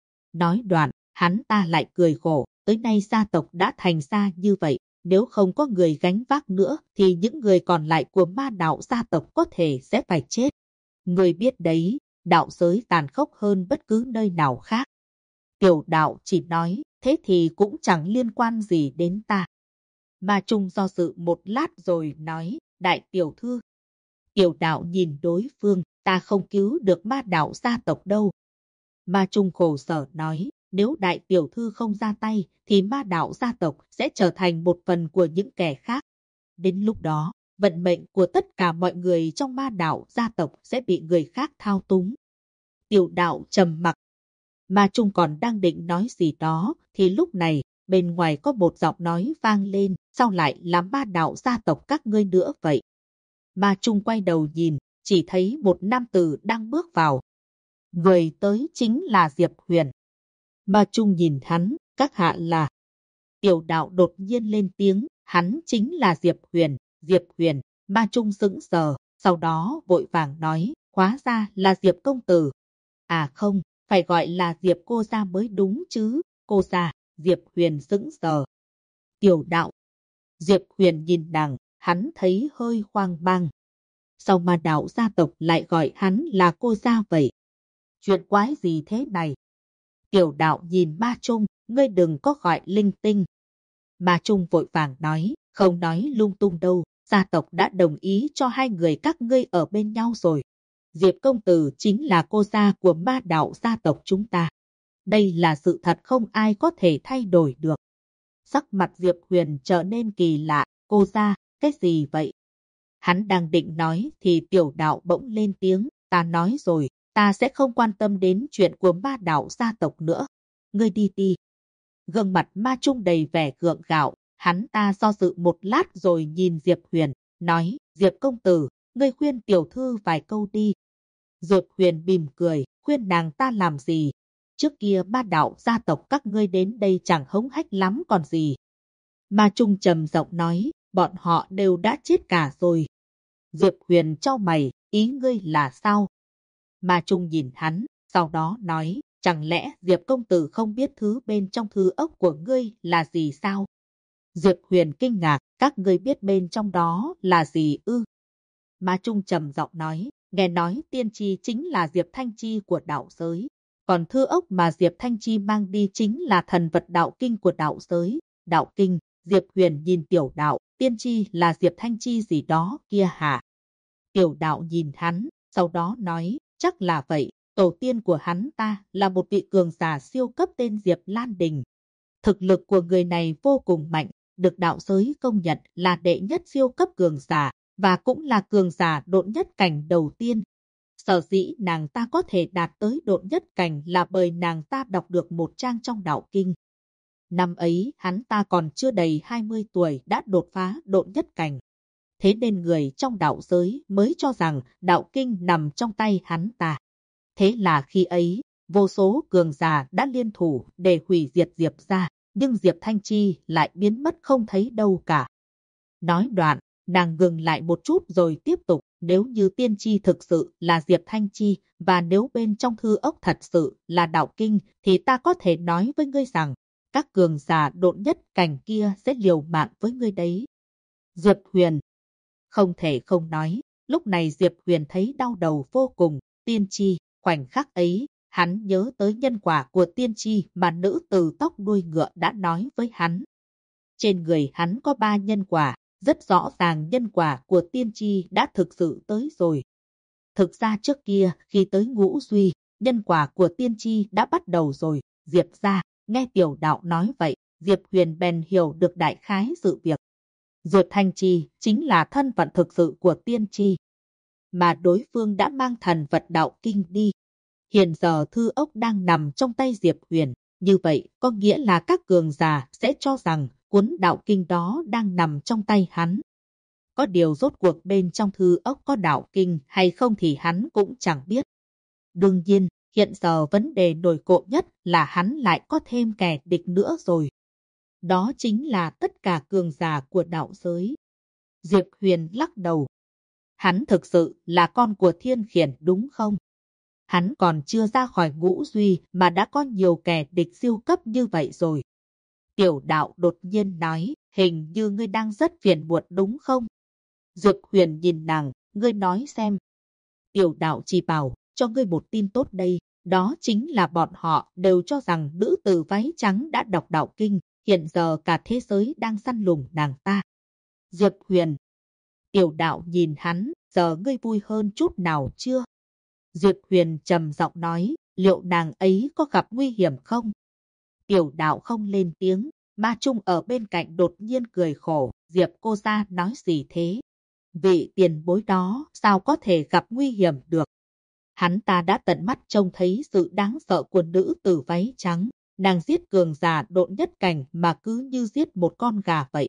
Nói đoạn, hắn ta lại cười khổ, tới nay gia tộc đã thành ra như vậy, nếu không có người gánh vác nữa thì những người còn lại của Ma đạo gia tộc có thể sẽ phải chết. Ngươi biết đấy, đạo giới tàn khốc hơn bất cứ nơi nào khác. Tiểu đạo chỉ nói, thế thì cũng chẳng liên quan gì đến ta. Ma Trung do dự một lát rồi nói, đại tiểu thư. Tiểu đạo nhìn đối phương, ta không cứu được ma đạo gia tộc đâu. Ma Trung khổ sở nói, nếu đại tiểu thư không ra tay, thì ma đạo gia tộc sẽ trở thành một phần của những kẻ khác. Đến lúc đó, vận mệnh của tất cả mọi người trong ma đạo gia tộc sẽ bị người khác thao túng. Tiểu đạo trầm mặc. Ma Trung còn đang định nói gì đó, thì lúc này, bên ngoài có một giọng nói vang lên, sao lại là ma đạo gia tộc các ngươi nữa vậy? Ma Trung quay đầu nhìn, chỉ thấy một nam tử đang bước vào. Người tới chính là Diệp Huyền. Ma Trung nhìn hắn, các hạ là. Tiểu đạo đột nhiên lên tiếng, hắn chính là Diệp Huyền. Diệp Huyền, Ma Trung sững sờ, sau đó vội vàng nói, hóa ra là Diệp công tử. À không, phải gọi là Diệp cô gia mới đúng chứ, cô gia. Diệp Huyền sững sờ. Tiểu đạo. Diệp Huyền nhìn nàng, hắn thấy hơi hoang mang. Sao mà đạo gia tộc lại gọi hắn là cô gia vậy? Chuyện quái gì thế này? Tiểu đạo nhìn Ma Trung, ngươi đừng có gọi linh tinh. Ma Trung vội vàng nói, không nói lung tung đâu, gia tộc đã đồng ý cho hai người các ngươi ở bên nhau rồi. Diệp công tử chính là cô gia của ma đạo gia tộc chúng ta. Đây là sự thật không ai có thể thay đổi được. Sắc mặt Diệp Huyền trở nên kỳ lạ, cô gia, cái gì vậy? Hắn đang định nói thì tiểu đạo bỗng lên tiếng, ta nói rồi, ta sẽ không quan tâm đến chuyện của ma đạo gia tộc nữa. Ngươi đi đi. Gương mặt Ma Trung đầy vẻ gượng gạo, hắn ta do dự một lát rồi nhìn Diệp Huyền, nói, Diệp công tử, ngươi khuyên tiểu thư vài câu đi. Diệp Huyền mỉm cười, khuyên nàng ta làm gì? Trước kia ma đạo gia tộc các ngươi đến đây chẳng hống hách lắm còn gì. Ma Trung trầm giọng nói, bọn họ đều đã chết cả rồi. Diệp Huyền chau mày, ý ngươi là sao? Ma Trung nhìn hắn, sau đó nói, chẳng lẽ Diệp công tử không biết thứ bên trong thư ốc của ngươi là gì sao? Diệp Huyền kinh ngạc, các ngươi biết bên trong đó là gì ư? Ma Trung trầm giọng nói, nghe nói tiên tri chính là Diệp Thanh Chi của đạo giới. Còn thư ốc mà Diệp Thanh Chi mang đi chính là thần vật đạo kinh của đạo giới. Đạo kinh, Diệp Huyền nhìn tiểu đạo, tiên tri là Diệp Thanh Chi gì đó kia hả? Tiểu đạo nhìn hắn, sau đó nói, chắc là vậy, tổ tiên của hắn ta là một vị cường giả siêu cấp tên Diệp Lan Đình. Thực lực của người này vô cùng mạnh, được đạo giới công nhận là đệ nhất siêu cấp cường giả, và cũng là cường giả độn nhất cảnh đầu tiên. Sở dĩ nàng ta có thể đạt tới độn nhất cảnh là bởi nàng ta đọc được một trang trong đạo kinh. Năm ấy hắn ta còn chưa đầy 20 tuổi đã đột phá độn nhất cảnh. Thế nên người trong đạo giới mới cho rằng đạo kinh nằm trong tay hắn ta. Thế là khi ấy, vô số cường giả đã liên thủ để hủy diệt Diệp gia, nhưng Diệp Thanh Chi lại biến mất không thấy đâu cả. Nói đoạn, nàng ngừng lại một chút rồi tiếp tục, nếu như tiên tri thực sự là Diệp Thanh Chi, và nếu bên trong thư ốc thật sự là đạo kinh, thì ta có thể nói với ngươi rằng, các cường giả độn nhất cảnh kia sẽ liều mạng với ngươi đấy. Diệp Huyền không thể không nói, lúc này Diệp Huyền thấy đau đầu vô cùng, tiên tri, khoảnh khắc ấy, hắn nhớ tới nhân quả của tiên tri mà nữ từ tóc đuôi ngựa đã nói với hắn. Trên người hắn có 3 nhân quả, rất rõ ràng nhân quả của tiên tri đã thực sự tới rồi. Thực ra trước kia, khi tới Ngũ Duy, nhân quả của tiên tri đã bắt đầu rồi, Diệp ra, nghe tiểu đạo nói vậy, Diệp Huyền bèn hiểu được đại khái sự việc. Diệp Thanh Chi chính là thân phận thực sự của tiên tri, mà đối phương đã mang thần vật đạo kinh đi. Hiện giờ thư ốc đang nằm trong tay Diệp Huyền, như vậy có nghĩa là các cường giả sẽ cho rằng cuốn đạo kinh đó đang nằm trong tay hắn. Có điều rốt cuộc bên trong thư ốc có đạo kinh hay không thì hắn cũng chẳng biết. Đương nhiên, hiện giờ vấn đề nổi cộm nhất là hắn lại có thêm kẻ địch nữa rồi. Đó chính là tất cả cường giả của đạo giới. Diệp Huyền lắc đầu. Hắn thực sự là con của Thiên Khiển đúng không? Hắn còn chưa ra khỏi Ngũ Duy mà đã có nhiều kẻ địch siêu cấp như vậy rồi. Tiểu đạo đột nhiên nói, hình như ngươi đang rất phiền muộn đúng không? Diệp Huyền nhìn nàng, ngươi nói xem. Tiểu đạo chỉ bảo, cho ngươi một tin tốt đây, Đó chính là bọn họ đều cho rằng nữ tử váy trắng đã đọc đạo kinh, hiện giờ cả thế giới đang săn lùng nàng ta. Diệp Huyền. Tiểu đạo nhìn hắn, giờ ngươi vui hơn chút nào chưa? Diệp Huyền trầm giọng nói, liệu nàng ấy có gặp nguy hiểm không? Tiểu đạo không lên tiếng, Ma Trung ở bên cạnh đột nhiên cười khổ, Diệp cô gia nói gì thế? Vị tiền bối đó sao có thể gặp nguy hiểm được? Hắn ta đã tận mắt trông thấy sự đáng sợ của nữ tử váy trắng, nàng giết cường giả độn nhất cảnh mà cứ như giết một con gà vậy.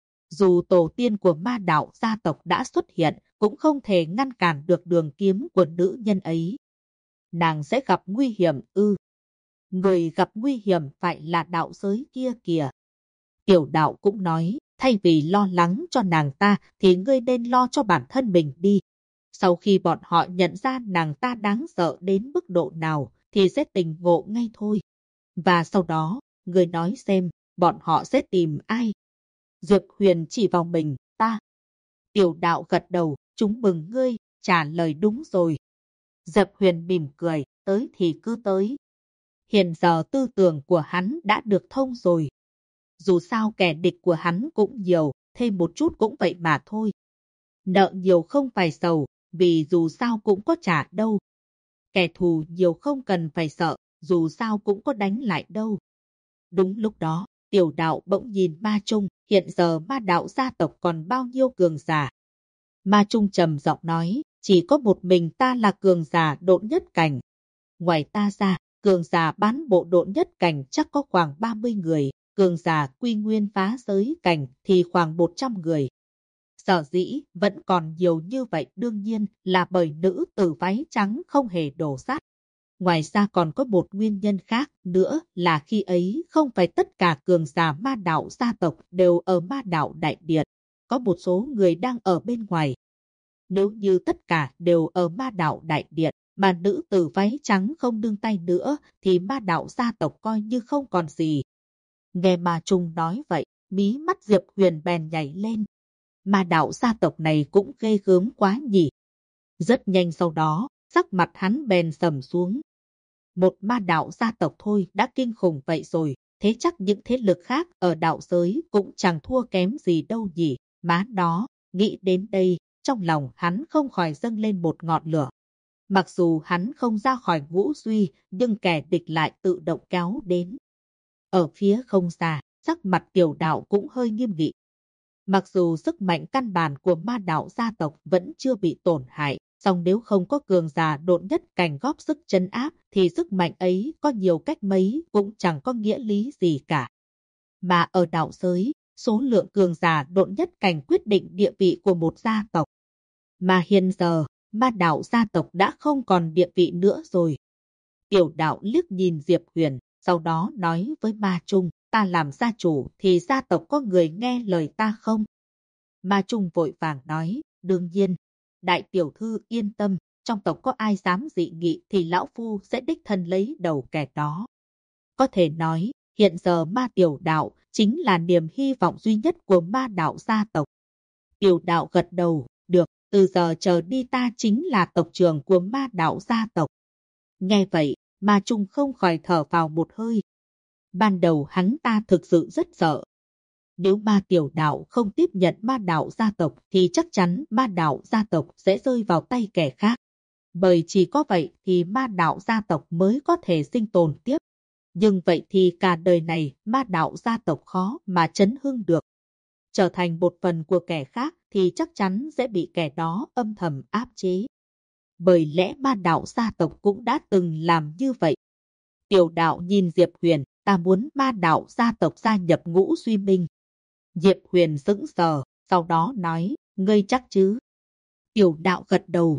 Dù tổ tiên của ma đạo gia tộc đã xuất hiện, cũng không thể ngăn cản được đường kiếm của nữ nhân ấy. Nàng sẽ gặp nguy hiểm ư? Người gặp nguy hiểm phải là đạo giới kia kìa. Tiểu đạo cũng nói, thay vì lo lắng cho nàng ta thì ngươi nên lo cho bản thân mình đi. Sau khi bọn họ nhận ra nàng ta đáng sợ đến mức độ nào thì sẽ tỉnh ngộ ngay thôi. Và sau đó, ngươi nói xem, bọn họ sẽ tìm ai? Diệp Huyền chỉ vào mình, ta. Tiểu đạo gật đầu, chúng mừng ngươi, trả lời đúng rồi. Diệp Huyền mỉm cười, tới thì cứ tới. Hiện giờ tư tưởng của hắn đã được thông rồi. Dù sao kẻ địch của hắn cũng nhiều, thêm một chút cũng vậy mà thôi. Nợ nhiều không phải sầu, vì dù sao cũng có trả đâu. Kẻ thù nhiều không cần phải sợ, dù sao cũng có đánh lại đâu. Đúng lúc đó, tiểu đạo bỗng nhìn Ma Trung, hiện giờ ma đạo gia tộc còn bao nhiêu cường giả. Ma Trung trầm giọng nói, chỉ có một mình ta là cường giả độn nhất cảnh. Ngoài ta ra, cường giả bán bộ độn nhất cảnh chắc có khoảng 30 người, cường giả quy nguyên phá giới cảnh thì khoảng 100 người. Sở dĩ vẫn còn nhiều như vậy đương nhiên là bởi nữ tử váy trắng không hề đổ sát. Ngoài ra còn có một nguyên nhân khác nữa là khi ấy không phải tất cả cường giả ma đạo gia tộc đều ở ma đạo đại điện. Có một số người đang ở bên ngoài. Nếu như tất cả đều ở ma đạo đại điện mà nữ tử váy trắng không đương tay nữa thì ma đạo gia tộc coi như không còn gì. Nghe Ma Trung nói vậy, mí mắt Diệp Huyền bèn nhảy lên. Ma đạo gia tộc này cũng ghê gớm quá nhỉ. Rất nhanh sau đó, sắc mặt hắn bèn sầm xuống. Một ma đạo gia tộc thôi đã kinh khủng vậy rồi, thế chắc những thế lực khác ở đạo giới cũng chẳng thua kém gì đâu nhỉ. Má đó, nghĩ đến đây, trong lòng hắn không khỏi dâng lên một ngọn lửa. Mặc dù hắn không ra khỏi ngũ duy, nhưng kẻ địch lại tự động kéo đến. Ở phía không xa, sắc mặt tiểu đạo cũng hơi nghiêm nghị. Mặc dù sức mạnh căn bản của ma đạo gia tộc vẫn chưa bị tổn hại, song nếu không có cường giả độn nhất cảnh góp sức trấn áp thì sức mạnh ấy có nhiều cách mấy cũng chẳng có nghĩa lý gì cả. Mà ở đạo giới, số lượng cường giả độn nhất cảnh quyết định địa vị của một gia tộc. Mà hiện giờ, ma đạo gia tộc đã không còn địa vị nữa rồi. Tiểu đạo liếc nhìn Diệp Huyền, sau đó nói với Ma Trung, ta làm gia chủ thì gia tộc có người nghe lời ta không? Ma Trung vội vàng nói, đương nhiên. Đại tiểu thư yên tâm, trong tộc có ai dám dị nghị thì lão phu sẽ đích thân lấy đầu kẻ đó. Có thể nói, hiện giờ ma tiểu đạo chính là niềm hy vọng duy nhất của ma đạo gia tộc. Tiểu đạo gật đầu, được, từ giờ trở đi ta chính là tộc trưởng của ma đạo gia tộc. Nghe vậy, Ma Trung không khỏi thở vào một hơi. Ban đầu hắn ta thực sự rất sợ. Nếu ma tiểu đạo không tiếp nhận ma đạo gia tộc thì chắc chắn ma đạo gia tộc sẽ rơi vào tay kẻ khác. Bởi chỉ có vậy thì ma đạo gia tộc mới có thể sinh tồn tiếp. Nhưng vậy thì cả đời này ma đạo gia tộc khó mà chấn hưng được. Trở thành một phần của kẻ khác thì chắc chắn sẽ bị kẻ đó âm thầm áp chế. Bởi lẽ ma đạo gia tộc cũng đã từng làm như vậy. Tiểu đạo nhìn Diệp Huyền, ta muốn ma đạo gia tộc gia nhập ngũ duy minh. Diệp Huyền sững sờ, sau đó nói, ngươi chắc chứ? Tiểu đạo gật đầu.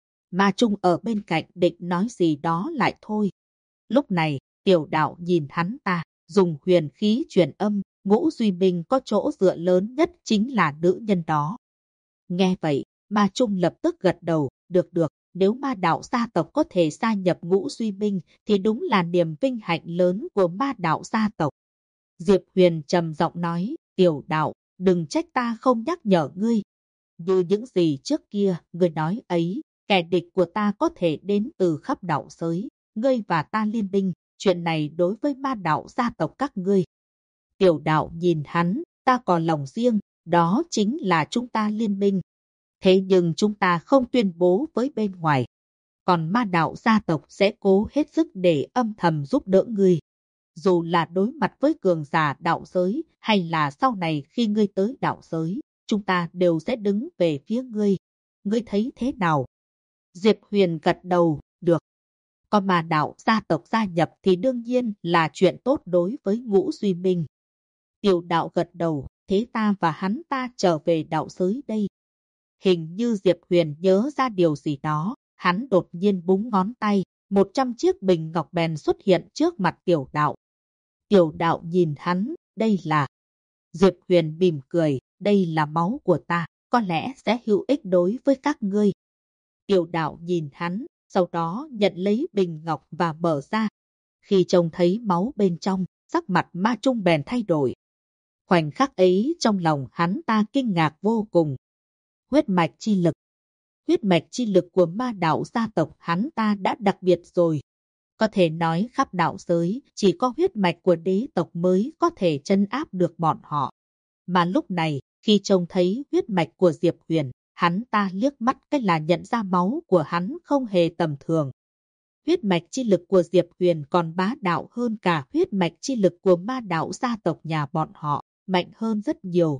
Ma Trung ở bên cạnh định nói gì đó lại thôi. Lúc này, tiểu đạo nhìn hắn ta, dùng huyền khí truyền âm, ngũ duy minh có chỗ dựa lớn nhất chính là nữ nhân đó. Nghe vậy, Ma Trung lập tức gật đầu, được được, nếu ma đạo gia tộc có thể gia nhập ngũ duy minh thì đúng là niềm vinh hạnh lớn của ma đạo gia tộc. Diệp Huyền trầm giọng nói, tiểu đạo, đừng trách ta không nhắc nhở ngươi. Như những gì trước kia, ngươi nói ấy, kẻ địch của ta có thể đến từ khắp đạo giới, ngươi và ta liên minh, chuyện này đối với ma đạo gia tộc các ngươi. Tiểu đạo nhìn hắn, ta có lòng riêng, đó chính là chúng ta liên minh. Thế nhưng chúng ta không tuyên bố với bên ngoài. Còn ma đạo gia tộc sẽ cố hết sức để âm thầm giúp đỡ ngươi. Dù là đối mặt với cường giả đạo giới hay là sau này khi ngươi tới đạo giới, chúng ta đều sẽ đứng về phía ngươi. Ngươi thấy thế nào? Diệp Huyền gật đầu, được. Có ma đạo gia tộc gia nhập thì đương nhiên là chuyện tốt đối với Ngũ Duy Minh. Tiểu đạo gật đầu, thế ta và hắn ta trở về đạo giới đây. Hình như Diệp Huyền nhớ ra điều gì đó, hắn đột nhiên búng ngón tay, 100 chiếc bình ngọc bèn xuất hiện trước mặt tiểu đạo. Tiểu đạo nhìn hắn, đây là... Diệp Huyền mỉm cười, đây là máu của ta, có lẽ sẽ hữu ích đối với các ngươi. Tiểu đạo nhìn hắn, sau đó nhận lấy bình ngọc và mở ra. Khi trông thấy máu bên trong, sắc mặt Ma Trung bèn thay đổi. Khoảnh khắc ấy trong lòng hắn ta kinh ngạc vô cùng. Huyết mạch chi lực. Huyết mạch chi lực của ma đạo gia tộc hắn ta đã đặc biệt rồi. Có thể nói khắp đạo giới, chỉ có huyết mạch của đế tộc mới có thể trấn áp được bọn họ. Mà lúc này, khi trông thấy huyết mạch của Diệp Huyền, hắn ta liếc mắt cách là nhận ra máu của hắn không hề tầm thường. Huyết mạch chi lực của Diệp Huyền còn bá đạo hơn cả huyết mạch chi lực của ma đạo gia tộc nhà bọn họ, mạnh hơn rất nhiều.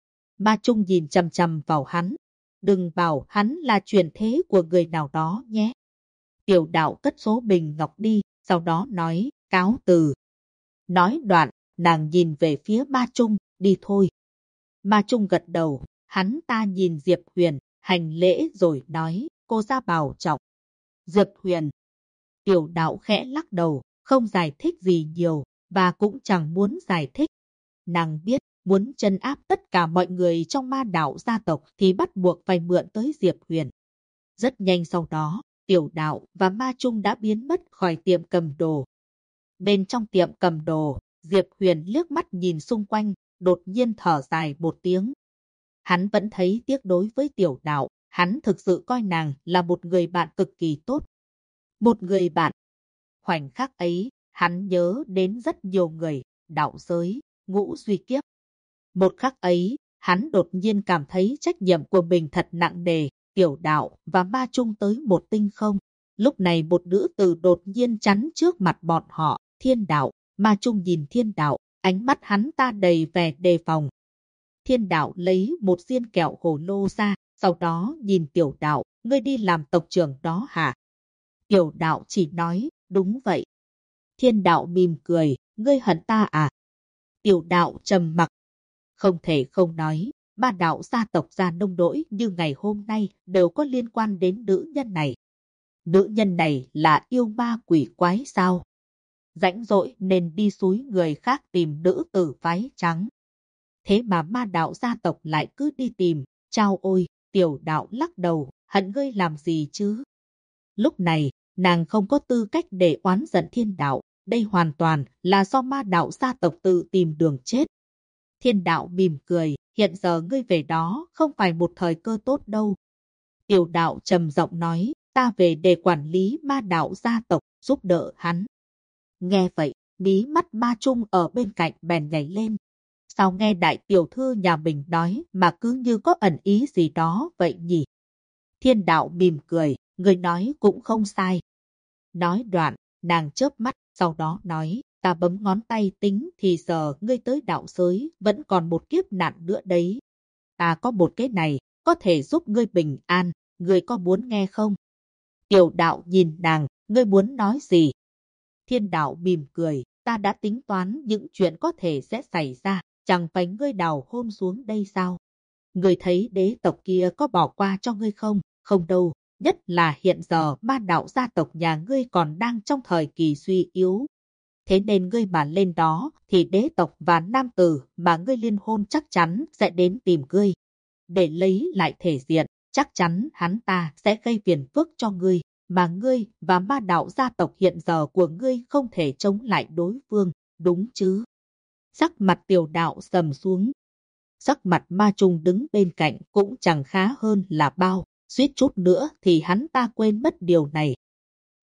Ma Trung nhìn chằm chằm vào hắn. Đừng bảo hắn là truyền thế của người nào đó nhé. Tiểu đạo cất số bình ngọc đi, sau đó nói, cáo từ. Nói đoạn, nàng nhìn về phía Ma Trung, đi thôi. Ma Trung gật đầu, hắn ta nhìn Diệp Huyền, hành lễ rồi nói, cô ra bảo trọng. Diệp Huyền. Tiểu đạo khẽ lắc đầu, không giải thích gì nhiều, và cũng chẳng muốn giải thích. Nàng biết, muốn trấn áp tất cả mọi người trong ma đạo gia tộc thì bắt buộc phải mượn tới Diệp Huyền. Rất nhanh sau đó, tiểu đạo và Ma Trung đã biến mất khỏi tiệm cầm đồ. Bên trong tiệm cầm đồ, Diệp Huyền liếc mắt nhìn xung quanh, đột nhiên thở dài một tiếng. Hắn vẫn thấy tiếc đối với tiểu đạo, hắn thực sự coi nàng là một người bạn cực kỳ tốt. Một người bạn. Khoảnh khắc ấy, hắn nhớ đến rất nhiều người, đạo giới, Ngũ Duy Kiếp. Một khắc ấy, hắn đột nhiên cảm thấy trách nhiệm của mình thật nặng nề, tiểu đạo và Ma Trung tới một tinh không. Lúc này một nữ tử đột nhiên chắn trước mặt bọn họ, Thiên Đạo. Ma Trung nhìn Thiên Đạo, ánh mắt hắn ta đầy vẻ đề phòng. Thiên Đạo lấy một viên kẹo hồ lô ra, sau đó nhìn tiểu đạo, ngươi đi làm tộc trưởng đó hả? Tiểu đạo chỉ nói, đúng vậy. Thiên Đạo mỉm cười, ngươi hận ta à? Tiểu đạo trầm mặc. Không thể không nói, ba đạo gia tộc già nông nỗi như ngày hôm nay đều có liên quan đến nữ nhân này. Nữ nhân này là yêu ma quỷ quái sao? Rãnh rỗi nên đi xúi người khác tìm nữ tử váy trắng. Thế mà ma đạo gia tộc lại cứ đi tìm, chao ôi, tiểu đạo lắc đầu, hận ngươi làm gì chứ? Lúc này, nàng không có tư cách để oán giận Thiên Đạo, đây hoàn toàn là do ma đạo gia tộc tự tìm đường chết. Thiên Đạo mỉm cười, hiện giờ ngươi về đó không phải một thời cơ tốt đâu. Tiểu đạo trầm giọng nói, ta về để quản lý ma đạo gia tộc, giúp đỡ hắn. Nghe vậy, mí mắt Ma Trung ở bên cạnh bèn nhảy lên. Sao nghe đại tiểu thư nhà mình nói mà cứ như có ẩn ý gì đó vậy nhỉ? Thiên Đạo mỉm cười, người nói cũng không sai. Nói đoạn, nàng chớp mắt, sau đó nói, ta bấm ngón tay tính thì giờ ngươi tới đạo giới vẫn còn một kiếp nạn nữa đấy. Ta có một cái này, có thể giúp ngươi bình an, ngươi có muốn nghe không? Tiểu đạo nhìn nàng, ngươi muốn nói gì? Thiên Đạo mỉm cười, ta đã tính toán những chuyện có thể sẽ xảy ra, chẳng phải ngươi đào hôn xuống đây sao? Ngươi thấy đế tộc kia có bỏ qua cho ngươi không? Không đâu, nhất là hiện giờ ma đạo gia tộc nhà ngươi còn đang trong thời kỳ suy yếu. Thế nên ngươi mà lên đó thì đế tộc và nam tử mà ngươi liên hôn chắc chắn sẽ đến tìm ngươi. Để lấy lại thể diện, chắc chắn hắn ta sẽ gây phiền phức cho ngươi, mà ngươi và ma đạo gia tộc hiện giờ của ngươi không thể chống lại đối phương, đúng chứ? Sắc mặt tiểu đạo sầm xuống. Sắc mặt Ma Trung đứng bên cạnh cũng chẳng khá hơn là bao, suýt chút nữa thì hắn ta quên mất điều này.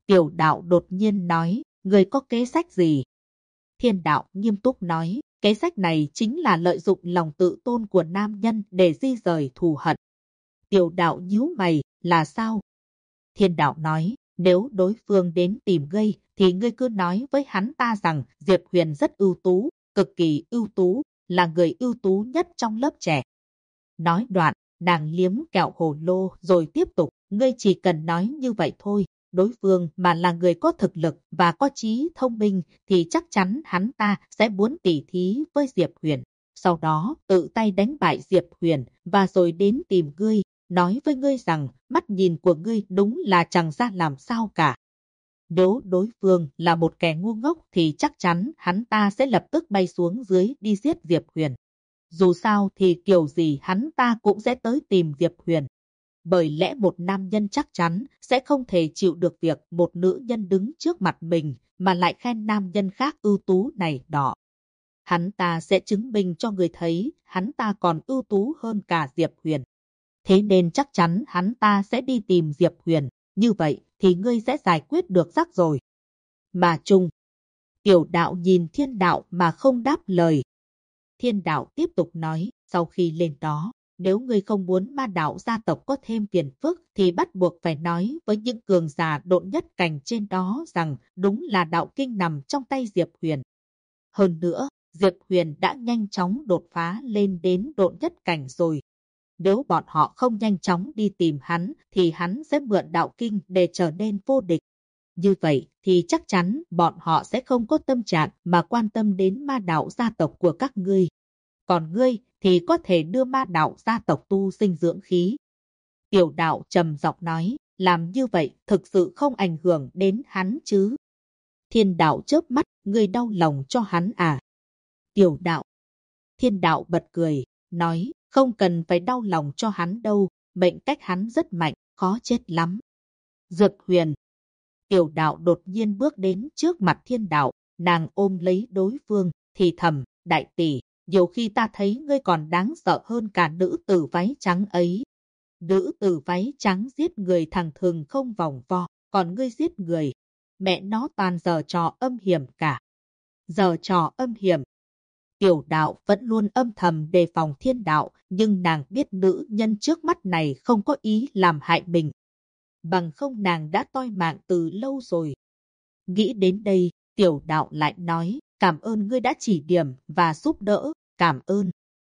Tiểu đạo đột nhiên nói, người có kế sách gì? Thiên đạo nghiêm túc nói, kế sách này chính là lợi dụng lòng tự tôn của nam nhân để di rời thù hận. Tiểu đạo nhíu mày, là sao? Thiên đạo nói, nếu đối phương đến tìm gây, thì ngươi cứ nói với hắn ta rằng Diệp Huyền rất ưu tú, cực kỳ ưu tú, là người ưu tú nhất trong lớp trẻ. Nói đoạn, nàng liếm kẹo hồ lô rồi tiếp tục, ngươi chỉ cần nói như vậy thôi. Đối phương mà là người có thực lực và có trí thông minh thì chắc chắn hắn ta sẽ muốn tỉ thí với Diệp Huyền. Sau đó tự tay đánh bại Diệp Huyền và rồi đến tìm ngươi, nói với ngươi rằng mắt nhìn của ngươi đúng là chẳng ra làm sao cả. Nếu đối phương là một kẻ ngu ngốc thì chắc chắn hắn ta sẽ lập tức bay xuống dưới đi giết Diệp Huyền. Dù sao thì kiểu gì hắn ta cũng sẽ tới tìm Diệp Huyền. Bởi lẽ một nam nhân chắc chắn sẽ không thể chịu được việc một nữ nhân đứng trước mặt mình mà lại khen nam nhân khác ưu tú này đỏ. Hắn ta sẽ chứng minh cho người thấy hắn ta còn ưu tú hơn cả Diệp Huyền. Thế nên chắc chắn hắn ta sẽ đi tìm Diệp Huyền. Như vậy thì ngươi sẽ giải quyết được rắc rồi. Mà chung, tiểu đạo nhìn thiên đạo mà không đáp lời. Thiên đạo tiếp tục nói, sau khi lên đó, nếu ngươi không muốn ma đạo gia tộc có thêm phiền phức thì bắt buộc phải nói với những cường giả độn nhất cảnh trên đó rằng đúng là đạo kinh nằm trong tay Diệp Huyền. Hơn nữa, Diệp Huyền đã nhanh chóng đột phá lên đến độn nhất cảnh rồi. Nếu bọn họ không nhanh chóng đi tìm hắn thì hắn sẽ mượn đạo kinh để trở nên vô địch. Như vậy thì chắc chắn bọn họ sẽ không có tâm trạng mà quan tâm đến ma đạo gia tộc của các ngươi. Còn ngươi thì có thể đưa ma đạo gia tộc tu sinh dưỡng khí. Tiểu đạo trầm giọng nói, làm như vậy thực sự không ảnh hưởng đến hắn chứ. Thiên đạo chớp mắt, ngươi đau lòng cho hắn à? Tiểu đạo. Thiên đạo bật cười, nói, không cần phải đau lòng cho hắn đâu, mệnh cách hắn rất mạnh, khó chết lắm. Dược Huyền. Tiểu đạo đột nhiên bước đến trước mặt thiên đạo, nàng ôm lấy đối phương, thì thầm, đại tỷ, nhiều khi ta thấy ngươi còn đáng sợ hơn cả nữ tử váy trắng ấy. Nữ tử váy trắng giết người thẳng thừng không vòng vo, còn ngươi giết người. Mẹ nó toàn giở trò âm hiểm cả. Giở trò âm hiểm. Tiểu đạo vẫn luôn âm thầm đề phòng thiên đạo, nhưng nàng biết nữ nhân trước mắt này không có ý làm hại mình. Bằng không nàng đã toi mạng từ lâu rồi. Nghĩ đến đây, tiểu đạo lại nói, cảm ơn ngươi đã chỉ điểm và giúp đỡ, cảm ơn.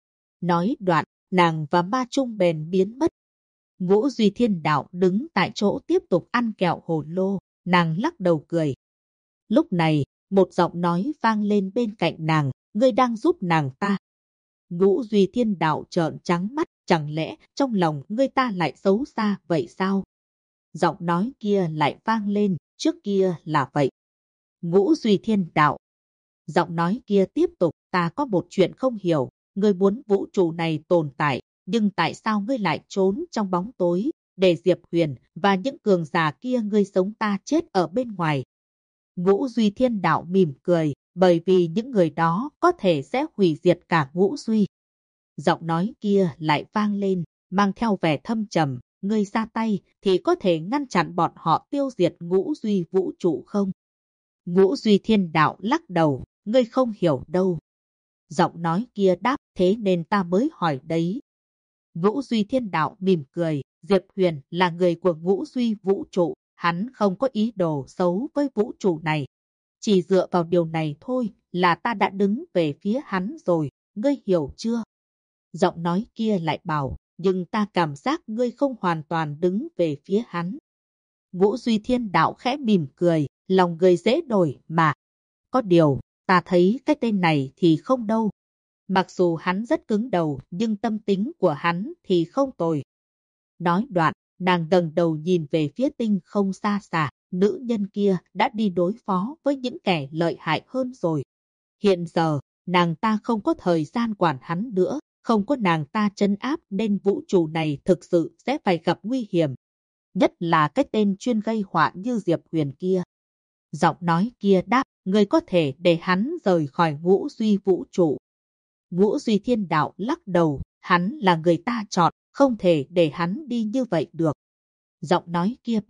Nói đoạn, nàng và ma trung bèn biến mất. Ngũ Duy Thiên Đạo đứng tại chỗ tiếp tục ăn kẹo hồ lô, nàng lắc đầu cười. Lúc này, một giọng nói vang lên bên cạnh nàng, ngươi đang giúp nàng ta. Ngũ Duy Thiên Đạo trợn trắng mắt, chẳng lẽ trong lòng ngươi ta lại xấu xa vậy sao? Giọng nói kia lại vang lên, trước kia là vậy. Ngũ Duy Thiên Đạo. Giọng nói kia tiếp tục, ta có một chuyện không hiểu, ngươi muốn vũ trụ này tồn tại, nhưng tại sao ngươi lại trốn trong bóng tối, để Diệp Huyền và những cường giả kia ngươi sống ta chết ở bên ngoài? Ngũ Duy Thiên Đạo mỉm cười, bởi vì những người đó có thể sẽ hủy diệt cả Ngũ Duy. Giọng nói kia lại vang lên, mang theo vẻ thâm trầm, ngươi ra tay thì có thể ngăn chặn bọn họ tiêu diệt Ngũ Duy vũ trụ không? Ngũ Duy Thiên Đạo lắc đầu, ngươi không hiểu đâu. Giọng nói kia đáp, thế nên ta mới hỏi đấy. Ngũ Duy Thiên Đạo mỉm cười, Diệp Huyền là người của Ngũ Duy vũ trụ, hắn không có ý đồ xấu với vũ trụ này. Chỉ dựa vào điều này thôi là ta đã đứng về phía hắn rồi, ngươi hiểu chưa? Giọng nói kia lại bảo, nhưng ta cảm giác ngươi không hoàn toàn đứng về phía hắn. Ngũ Duy Thiên Đạo khẽ mỉm cười, lòng người dễ đổi mà. Có điều, ta thấy cái tên này thì không đâu. Mặc dù hắn rất cứng đầu, nhưng tâm tính của hắn thì không tồi. Nói đoạn, nàng ngẩng đầu nhìn về phía tinh không xa xa, nữ nhân kia đã đi đối phó với những kẻ lợi hại hơn rồi. Hiện giờ, nàng ta không có thời gian quản hắn nữa, không có nàng ta trấn áp nên vũ trụ này thực sự sẽ phải gặp nguy hiểm. Nhất là cái tên chuyên gây họa như Diệp Huyền kia. Giọng nói kia đáp, người có thể để hắn rời khỏi Ngũ Duy vũ trụ. Ngũ Duy Thiên Đạo lắc đầu, hắn là người ta chọn, không thể để hắn đi như vậy được. Giọng nói kia bảo,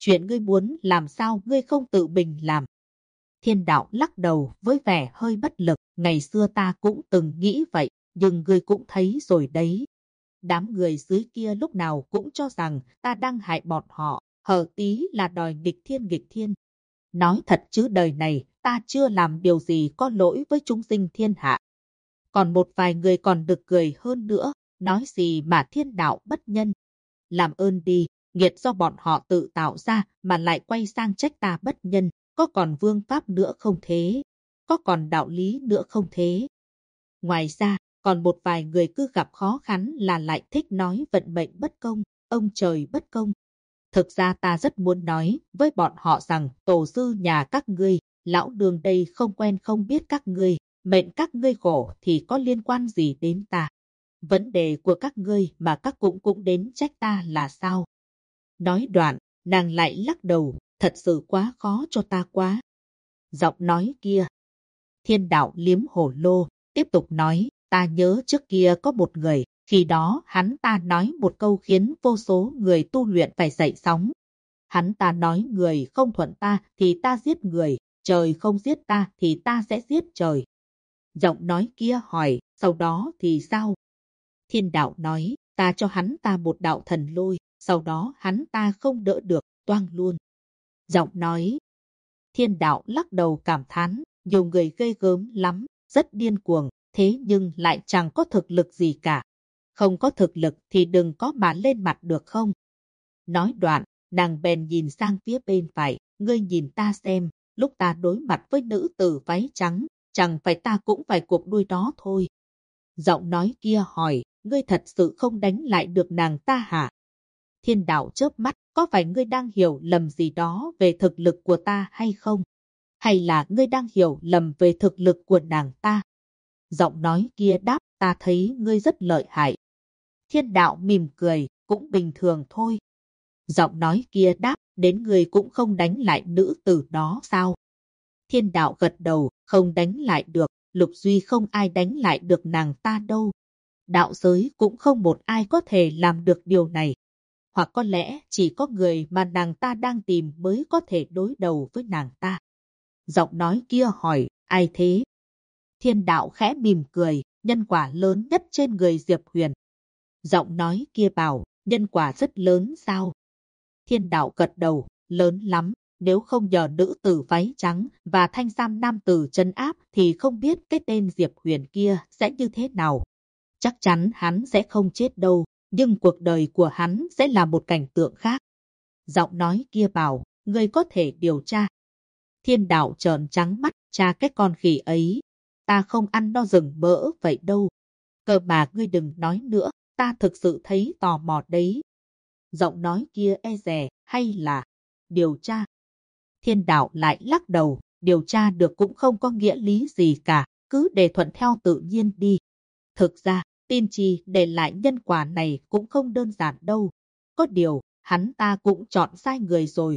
chuyện ngươi muốn làm sao ngươi không tự mình làm. Thiên đạo lắc đầu với vẻ hơi bất lực, ngày xưa ta cũng từng nghĩ vậy, nhưng ngươi cũng thấy rồi đấy. Đám người dưới kia lúc nào cũng cho rằng ta đang hại bọn họ, hở tí là đòi nghịch thiên. Nói thật chứ đời này ta chưa làm điều gì có lỗi với chúng sinh thiên hạ. Còn một vài người còn được cười hơn nữa, nói gì mà thiên đạo bất nhân. Làm ơn đi, nghiệt do bọn họ tự tạo ra mà lại quay sang trách ta bất nhân, có còn vương pháp nữa không thế? Có còn đạo lý nữa không thế? Ngoài ra, còn một vài người cứ gặp khó khăn là lại thích nói vận mệnh bất công, ông trời bất công. Thực ra ta rất muốn nói với bọn họ rằng tổ sư nhà các ngươi, lão đường đây không quen không biết các ngươi, mệnh các ngươi khổ thì có liên quan gì đến ta. Vấn đề của các ngươi mà các cũng đến trách ta là sao? Nói đoạn, nàng lại lắc đầu, thật sự quá khó cho ta quá. Giọng nói kia. Thiên đạo liếm hổ lô, tiếp tục nói, ta nhớ trước kia có một người, khi đó hắn ta nói một câu khiến vô số người tu luyện phải dậy sóng. Hắn ta nói người không thuận ta thì ta giết người, trời không giết ta thì ta sẽ giết trời. Giọng nói kia hỏi, sau đó thì sao? Thiên đạo nói, ta cho hắn ta một đạo thần lôi, sau đó hắn ta không đỡ được, toang luôn. Giọng nói, thiên đạo lắc đầu cảm thán, nhiều người ghê gớm lắm, rất điên cuồng, thế nhưng lại chẳng có thực lực gì cả. Không có thực lực thì đừng có mà lên mặt được không? Nói đoạn, nàng bèn nhìn sang phía bên phải, ngươi nhìn ta xem, lúc ta đối mặt với nữ tử váy trắng, chẳng phải ta cũng phải cuộc đuôi đó thôi. Giọng nói kia hỏi, ngươi thật sự không đánh lại được nàng ta hả? Thiên đạo chớp mắt, có phải ngươi đang hiểu lầm gì đó về thực lực của ta hay không? Hay là ngươi đang hiểu lầm về thực lực của nàng ta? Giọng nói kia đáp, ta thấy ngươi rất lợi hại. Thiên đạo mỉm cười, cũng bình thường thôi. Giọng nói kia đáp, đến ngươi cũng không đánh lại nữ tử đó sao? Thiên đạo gật đầu, không đánh lại được, Lục Duy không ai đánh lại được nàng ta đâu. Đạo giới cũng không một ai có thể làm được điều này. Hoặc có lẽ chỉ có người mà nàng ta đang tìm mới có thể đối đầu với nàng ta. Giọng nói kia hỏi, ai thế? Thiên đạo khẽ mỉm cười, nhân quả lớn nhất trên người Diệp Huyền. Giọng nói kia bảo, nhân quả rất lớn sao? Thiên đạo gật đầu, lớn lắm, nếu không nhờ nữ tử váy trắng và thanh sam nam tử trấn áp thì không biết cái tên Diệp Huyền kia sẽ như thế nào. Chắc chắn hắn sẽ không chết đâu, nhưng cuộc đời của hắn sẽ là một cảnh tượng khác. Giọng nói kia bảo, ngươi có thể điều tra. Thiên đạo trợn trắng mắt, tra cái con khỉ ấy. Ta không ăn no rừng mỡ vậy đâu. Cơ mà ngươi đừng nói nữa, ta thực sự thấy tò mò đấy. Giọng nói kia e dè, hay là điều tra? Thiên đạo lại lắc đầu, điều tra được cũng không có nghĩa lý gì cả, cứ để thuận theo tự nhiên đi. Thực ra, tiên tri để lại nhân quả này cũng không đơn giản đâu. Có điều, hắn ta cũng chọn sai người rồi.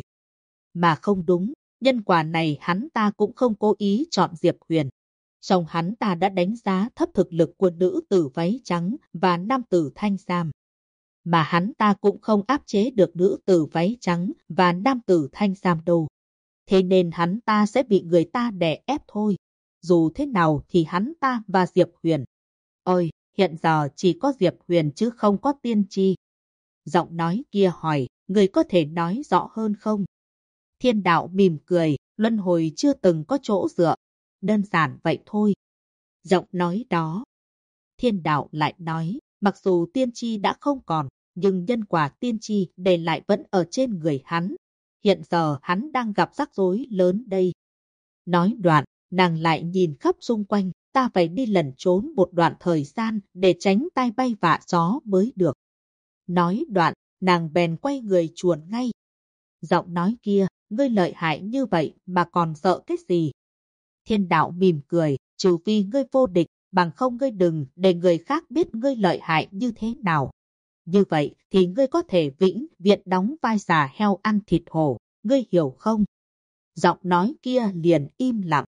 Mà không đúng, nhân quả này hắn ta cũng không cố ý chọn Diệp Huyền. Song hắn ta đã đánh giá thấp thực lực của nữ tử váy trắng và nam tử thanh sam. Mà hắn ta cũng không áp chế được nữ tử váy trắng và nam tử thanh sam đâu. Thế nên hắn ta sẽ bị người ta đè ép thôi. Dù thế nào thì hắn ta và Diệp Huyền. Ôi, hiện giờ chỉ có Diệp Huyền chứ không có tiên tri. Giọng nói kia hỏi, người có thể nói rõ hơn không? Thiên đạo mỉm cười, luân hồi chưa từng có chỗ dựa. Đơn giản vậy thôi. Giọng nói đó. Thiên đạo lại nói, mặc dù tiên tri đã không còn, nhưng nhân quả tiên tri để lại vẫn ở trên người hắn. Hiện giờ hắn đang gặp rắc rối lớn đây. Nói đoạn, nàng lại nhìn khắp xung quanh, ta phải đi lẩn trốn một đoạn thời gian để tránh tai bay vạ gió mới được. Nói đoạn, nàng bèn quay người chuồn ngay. Giọng nói kia, ngươi lợi hại như vậy mà còn sợ cái gì? Thiên đạo mỉm cười, trừ phi ngươi vô địch, bằng không ngươi đừng để người khác biết ngươi lợi hại như thế nào. Như vậy thì ngươi có thể vĩnh viễn đóng vai già heo ăn thịt hổ, ngươi hiểu không? Giọng nói kia liền im lặng.